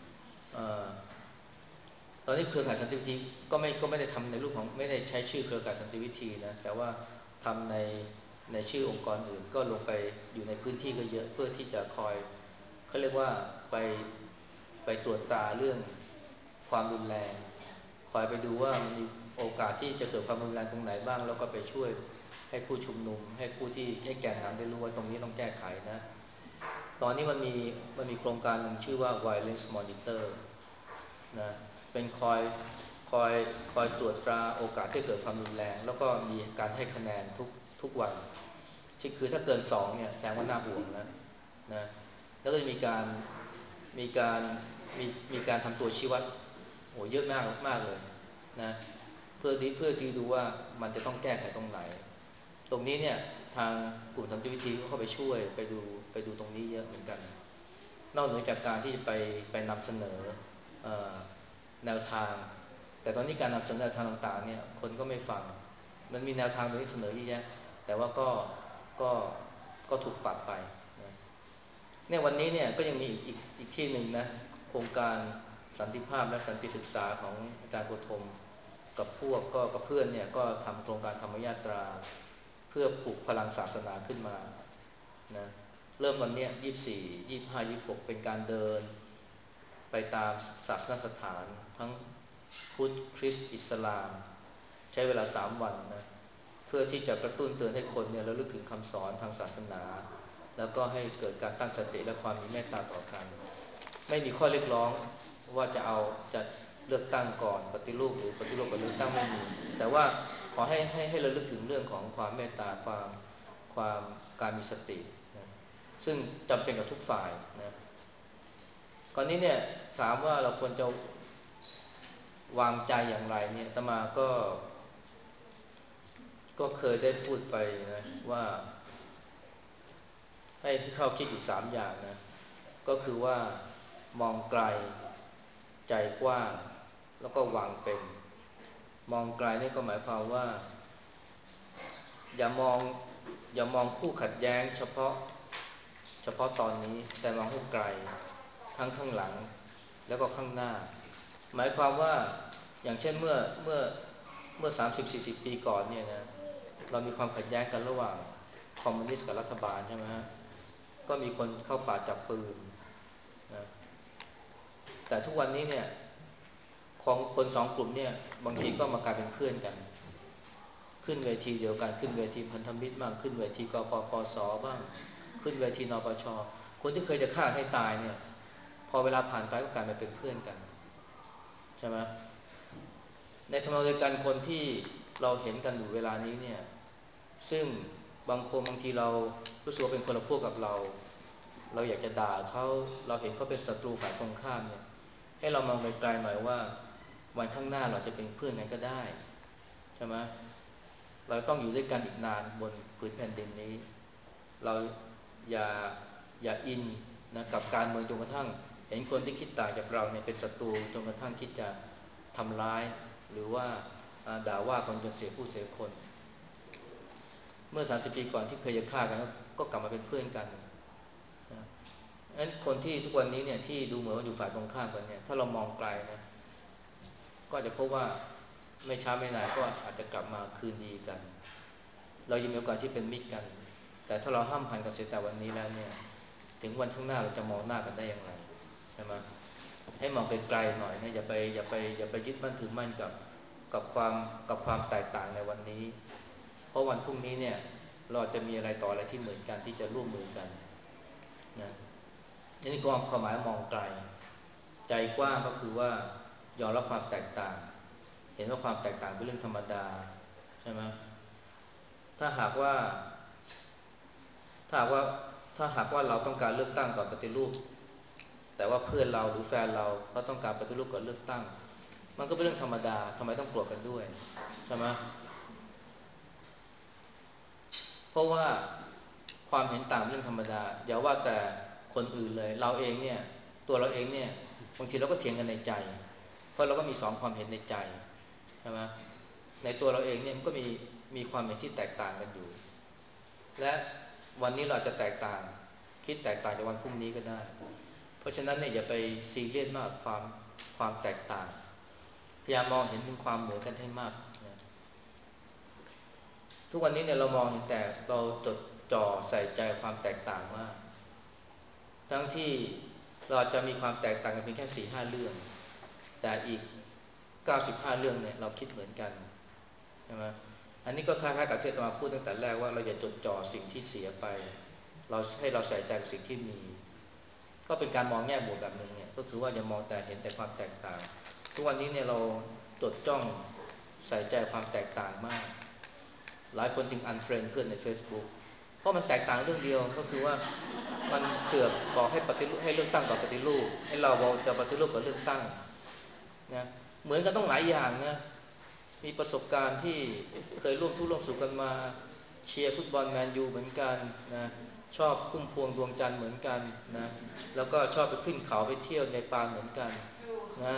ตอนนี้เครือข่ายสันติวิธีก็ไม่ก็ไม่ได้ทำในรูปของไม่ได้ใช้ชื่อเครือข่ายสันติวิธีนะแต่ว่าทำในในชื่อองค์กรอื่นก็ลงไปอยู่ในพื้นที่ก็เยอะเพื่อที่จะคอยเขาเรียกว่าไปไปตรวจตราเรื่องความรุนแรงคอยไปดูว่ามีโอกาสที่จะเกิดความรุนแรงตรงไหนบ้างแล้วก็ไปช่วยให้ผู้ชุมนุมให้ผู้ที่ให้แกนนำได้รู้ว่าตรงนี้ต้องแก้ไขนะตอนนี้มันมีมันมีโครงการหนึ่งชื่อว่า Violence Monitor นะเป็นคอยคอยคอยตรวจตราโอกาสที่เกิดความรุนแรงแล้วก็มีการให้คะแนนทุกทุกวันที่คือถ้าเกินสองเนี่ยแสดงว่าน่าห่วงนะนะแล้วก็จะมีการมีการมีมีการทำตัวชี้วัดโอ้เยอะมากมากเลยนะเพื่อที่เพื่อที่ดูว่ามันจะต้องแก้ไขตรงไหนตรงนี้เนี่ยทางกลุ่มสันติวิธีก็เข้าไปช่วยไปดูไปดูตรงนี้เยอะเหมือนกันนอกเหนือจากการที่จะไปไปนำเสนอแนวทางแต่ตอนนี้การนำเสนอแนวทางต่างๆเนี่ยคนก็ไม่ฟังมันมีแนวทางที่เสนอเยอะแยะแต่ว่าก็ก็ก็ถูกปัดไปนะเนี่ยวันนี้เนี่ยก็ยังมีอีกอีกอีกที่หนึ่งนะโครงการสันติภาพและสันติศึกษาของอาจารย์โกธมกับพวกก็กับเพื่อนเนี่ยก็ทำโครงการธรรมยาตราเพื่อปลุกพลังศาสนาขึ้นมานะเริ่มวันนี้ยี่สิบสี่ ยี่สิบห้า ยี่สิบหกเป็นการเดินไปตามศาสนสถานทั้งพุทธคริสต์อิสลามใช้เวลาสามวันนะเพื่อที่จะกระตุ้นเตือนให้คนเนี่ยระลึกถึงคำสอนทางศาสนาแล้วก็ให้เกิดการตั้งสติและความมีเมตตาต่อกันไม่มีข้อเรียกร้องว่าจะเอาจะเลือกตั้งก่อนปฏิรูปหรือปฏิรูปกับเลือกตั้งไม่มีแต่ว่าขอให้ให้ให้ระลึกถึงเรื่องของความเมตตาความความการมีสตินะซึ่งจำเป็นกับทุกฝ่ายนะก่อนนี้เนี่ยถามว่าเราควรจะวางใจอย่างไรเนี่ยอาตมาก็ก็เคยได้พูดไปนะว่าให้เข้าคิดอยู่สามอย่างนะก็คือว่ามองไกลใจกว้างแล้วก็วางเป็นมองไกลนี่ก็หมายความว่าอย่ามองอย่ามองคู่ขัดแย้งเฉพาะเฉพาะตอนนี้แต่มองให้ไกลทั้งข้างหลังแล้วก็ข้างหน้าหมายความว่าอย่างเช่นเมื่อเมื่อเมื่อ สามสิบถึงสี่สิบ ปีก่อนเนี่ยนะเรามีความขัดแย้งกันระหว่างคอมมิวนิสต์กับรัฐบาลใช่ไหมฮะก็มีคนเข้าป่าจับปืนนะแต่ทุกวันนี้เนี่ยของคนสองกลุ่มเนี่ยบางทีก็มากลายเป็นเพื่อนกันขึ้นเวทีเดียวกันขึ้นเวทีพันธมิตรบ้างขึ้นเวทีกปปสบ้างขึ้นเวทีนปช.คนที่เคยจะฆ่าให้ตายเนี่ยพอเวลาผ่านไปก็กลายมาเป็นเพื่อนกันใช่ไหมในทำนองเดียวกันคนที่เราเห็นกันอยู่เวลานี้เนี่ยซึ่งบางคนบางทีเรารู้สึกว่าเป็นคนละพวกกับเราเราอยากจะด่าเขาเราเห็นเขาเป็นศัตรูฝ่ายตรงข้ามเนี่ยให้เรามองไกลๆหน่อยว่าวันข้างหน้าเราจะเป็นเพื่อนกันก็ได้ใช่ไหมเราต้องอยู่ด้วยกันอีกนานบนพื้นแผ่นดินนี้เราอย่าอย่าอินนะกับการเมืองจนกระทั่งเห็นคนที่คิดต่างจากเราเนี่ยเป็นศัตรูจนกระทั่งคิดจะทำร้ายหรือว่าด่าว่าคนจนเสียผู้เสียคนเมื่อสามสิบปีก่อนที่เคยจะฆ่ากันก็กลับมาเป็นเพื่อนกันนะงั้นคนที่ทุกวันนี้เนี่ยที่ดูเหมือนว่าอยู่ฝ่ายตรงข้ามกันเนี่ยถ้าเรามองไกลนะก็จะพบว่าไม่ช้าไม่นานก็อาจจะกลับมาคืนดีกันเรายังมีโอกาสที่เป็นมิตรกันแต่ถ้าเราห้ามหันกันเสียแต่วันนี้แล้วเนี่ยถึงวันข้างหน้าเราจะมองหน้ากันได้อย่างไรใช่ไหมให้มองไกลๆหน่อยนะอย่าไปอย่าไปอย่าไปยึดมั่นถือมั่นกับกับความกับความแตกต่างในวันนี้เพราะวันพรุ่งนี้เนี่ยเราจะมีอะไรต่ออะไรที่เหมือนกันที่จะร่วมมือกันนะนี่ก็ความหมายมองไกลใจกว้างก็คือว่ายอมรับความแตกต่างเห็นว่าความแตกต่างเป็นเรื่องธรรมดาใช่ไหมถ้าหากว่าถ้าหากว่าถ้าหากว่าเราต้องการเลือกตั้งก่อนปฏิรูปแต่ว่าเพื่อนเราหรือแฟนเราเขาต้องการปฏิรูปก่อนเลือกตั้งมันก็เป็นเรื่องธรรมดาทำไมต้องโกรธกันด้วยใช่ไหมเพราะว่าความเห็นต่างเป็นเรื่องธรรมดาอย่าว่าแต่คนอื่นเลยเราเองเนี่ยตัวเราเองเนี่ยบางทีเราก็เถียงกันในใจเพราะเราก็มีสองความเห็นในใจใช่ไหมในตัวเราเองเนี่ยมันก็มีมีความเห็นที่แตกต่างกันอยู่และวันนี้เราจะแตกต่างคิดแตกต่างจากวันพรุ่งนี้ก็ได้เพราะฉะนั้นเนี่ยอย่าไปซีเรียสมากความความแตกต่างพยายามมองเห็นถึงความเหมือนกันให้มากนะทุกวันนี้เนี่ยเรามองเห็นแต่เราจดจ่อใส่ใจความแตกต่างมากทั้งที่เราจะมีความแตกต่างกันเพียงแค่ สี่ห้า เรื่องแต่อีกเก้าสิบห้าเรื่องเนี่ยเราคิดเหมือนกันใช่ไหมอันนี้ก็คล้ายๆกับที่อาตมาพูดตั้งแต่แรกว่าเราอย่าจดจ่อสิ่งที่เสียไปเราให้เราใส่ใจกับสิ่งที่มีก็เป็นการมองแง่บวกแบบนึงเนี่ยก็คือว่าอย่ามองแต่เห็นแต่ความแตกต่างทุกวันนี้เนี่ยเราจดจ้องใส่ใจความแตกต่างมากหลายคนจึงอันเฟรนด์เพื่อนใน Facebook เพราะมันแตกต่างเรื่องเดียวก็คือว่ามันเสือกบอกให้ปฏิรูปให้เลือกตั้งกับปฏิรูปให้เราบอกจะปฏิรูปกับเลือกตั้งนะเหมือนกันต้องหลายอย่างนะมีประสบการณ์ที่เคยร่วมทุกข์ร่วมสุขกันมาเชียร์ฟุตบอลแมนยูเหมือนกันนะชอบพุ่มพวงดวงจันทร์เหมือนกันนะแล้วก็ชอบไปขึ้นเขาไปเที่ยวในป่าเหมือนกันนะ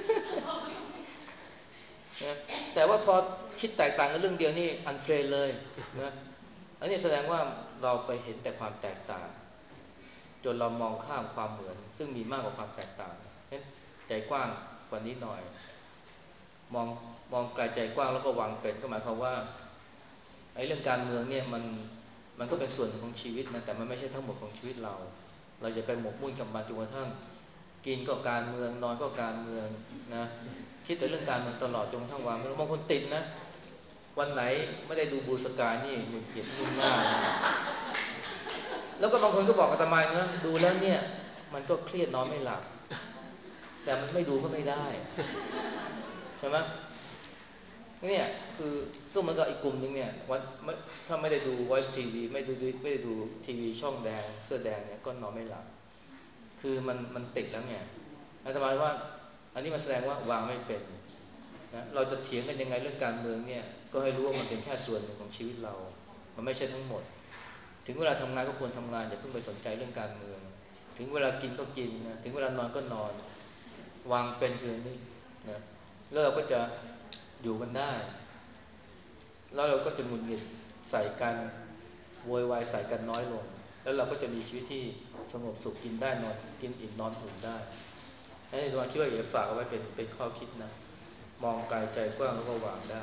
นะแต่ว่าพอคิดแตกต่างกันเรื่องเดียวนี่อันเฟรนเลยนะอันนี้แสดงว่าเราไปเห็นแต่ความแตกต่างจนเรามองข้ามความเหมือนซึ่งมีมากกว่าความแตกต่างใจกว้างกว่านี้หน่อยมองมองไกลใจกว้างแล้วก็วางเป็นก็หมายความว่าไอ้เรื่องการเมืองเนี่ยมันมันก็เป็นส่วนหนึ่งของชีวิตนะแต่มันไม่ใช่ทั้งหมดของชีวิตเราเราจะไปหมกมุ่นกับมันจนกระทั่งกินก็การเมืองนอนก็การเมืองนะคิดแต่เรื่องการเมืองตลอดจนกระทั่งวันไม่รู้บางคนติดนะวันไหนไม่ได้ดูบูสกายนี่หงุดหงิดงุนง่ายแล้วก็บางคนก็บอกอาตมานะดูแล้วเนี่ยมันก็เครียดนอนไม่หลับแต่มันไม่ดูก็ไม่ได้ใช่ไหมเนี่ยคือก็เหมือนกับอีกกลุ่มนึงเนี่ยวันถ้าไม่ได้ดู Voice ที วี ไม่ดูไม่ได้ดูทีวีช่องแดงเสื้อแดงเนี่ยก็นอนไม่หลับคือมันมันติดแล้วเนี่ยอาตมาว่าอันนี้มันแสดงว่าวางไม่เป็นนะเราจะเถียงกันยังไงเรื่องการเมืองเนี่ยก็ให้รู้ว่ามันเป็นแค่ส่วนหนึ่งของชีวิตเรามันไม่ใช่ทั้งหมดถึงเวลาทำงานก็ควรทำงานอย่าเพิ่งไปสนใจเรื่องการเมืองถึงเวลากินก็กินนะถึงเวลานอนก็นอนวางเป็นคือนี้นะแล้วเราก็จะอยู่กันได้แล้วเราก็จะหงุดหงิดใส่กันโวยวายใส่กันน้อยลงแล้วเราก็จะมีชีวิตที่สงบสุขกินได้นอนกินอิ่มนอนอุ่นได้ให้ตัวคิดว่าอย่าฝากเอาไว้เป็นเป็นข้อคิดนะมองไกลใจกว้างแล้วก็วางได้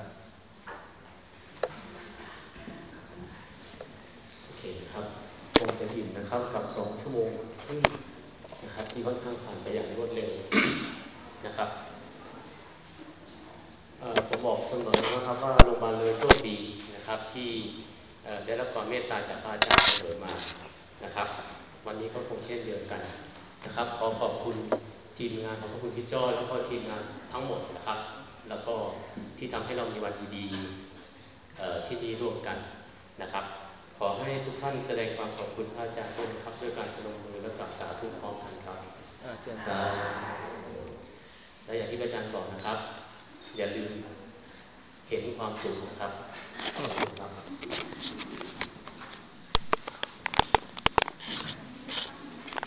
โอเคครับคงจะอิ่มนะครับกับสองชั่วโมงครึ่งนะครับที่ค่อนข้างผ่านไปอย่างรวดเร็วนะครับผมบอกเสมอนะครับว่าโรงพยาบาลเลยโชคดีนะครับที่ได้รับความเมตตาจากอาจารย์เสมอมานะครับวันนี้ก็คงเช่นเดียวกันนะครับขอขอบคุณทีมงานขอบคุณพี่จ้อยแล้วก็ทีมงานทั้งหมดนะครับแล้วก็ที่ทำให้เรามีวันดีๆที่นี่ร่วมกันนะครับขอให้ทุกท่านแสดงความขอบคุณพระอาจารย์ด้วยนะครับด้วยการพนมมือและกราบสาธุพร้อมกันครับอาจารย์และอย่างที่อาจารย์บอกนะครับอย่าลืมเห็นความสุขนะครับขอบคุณครับ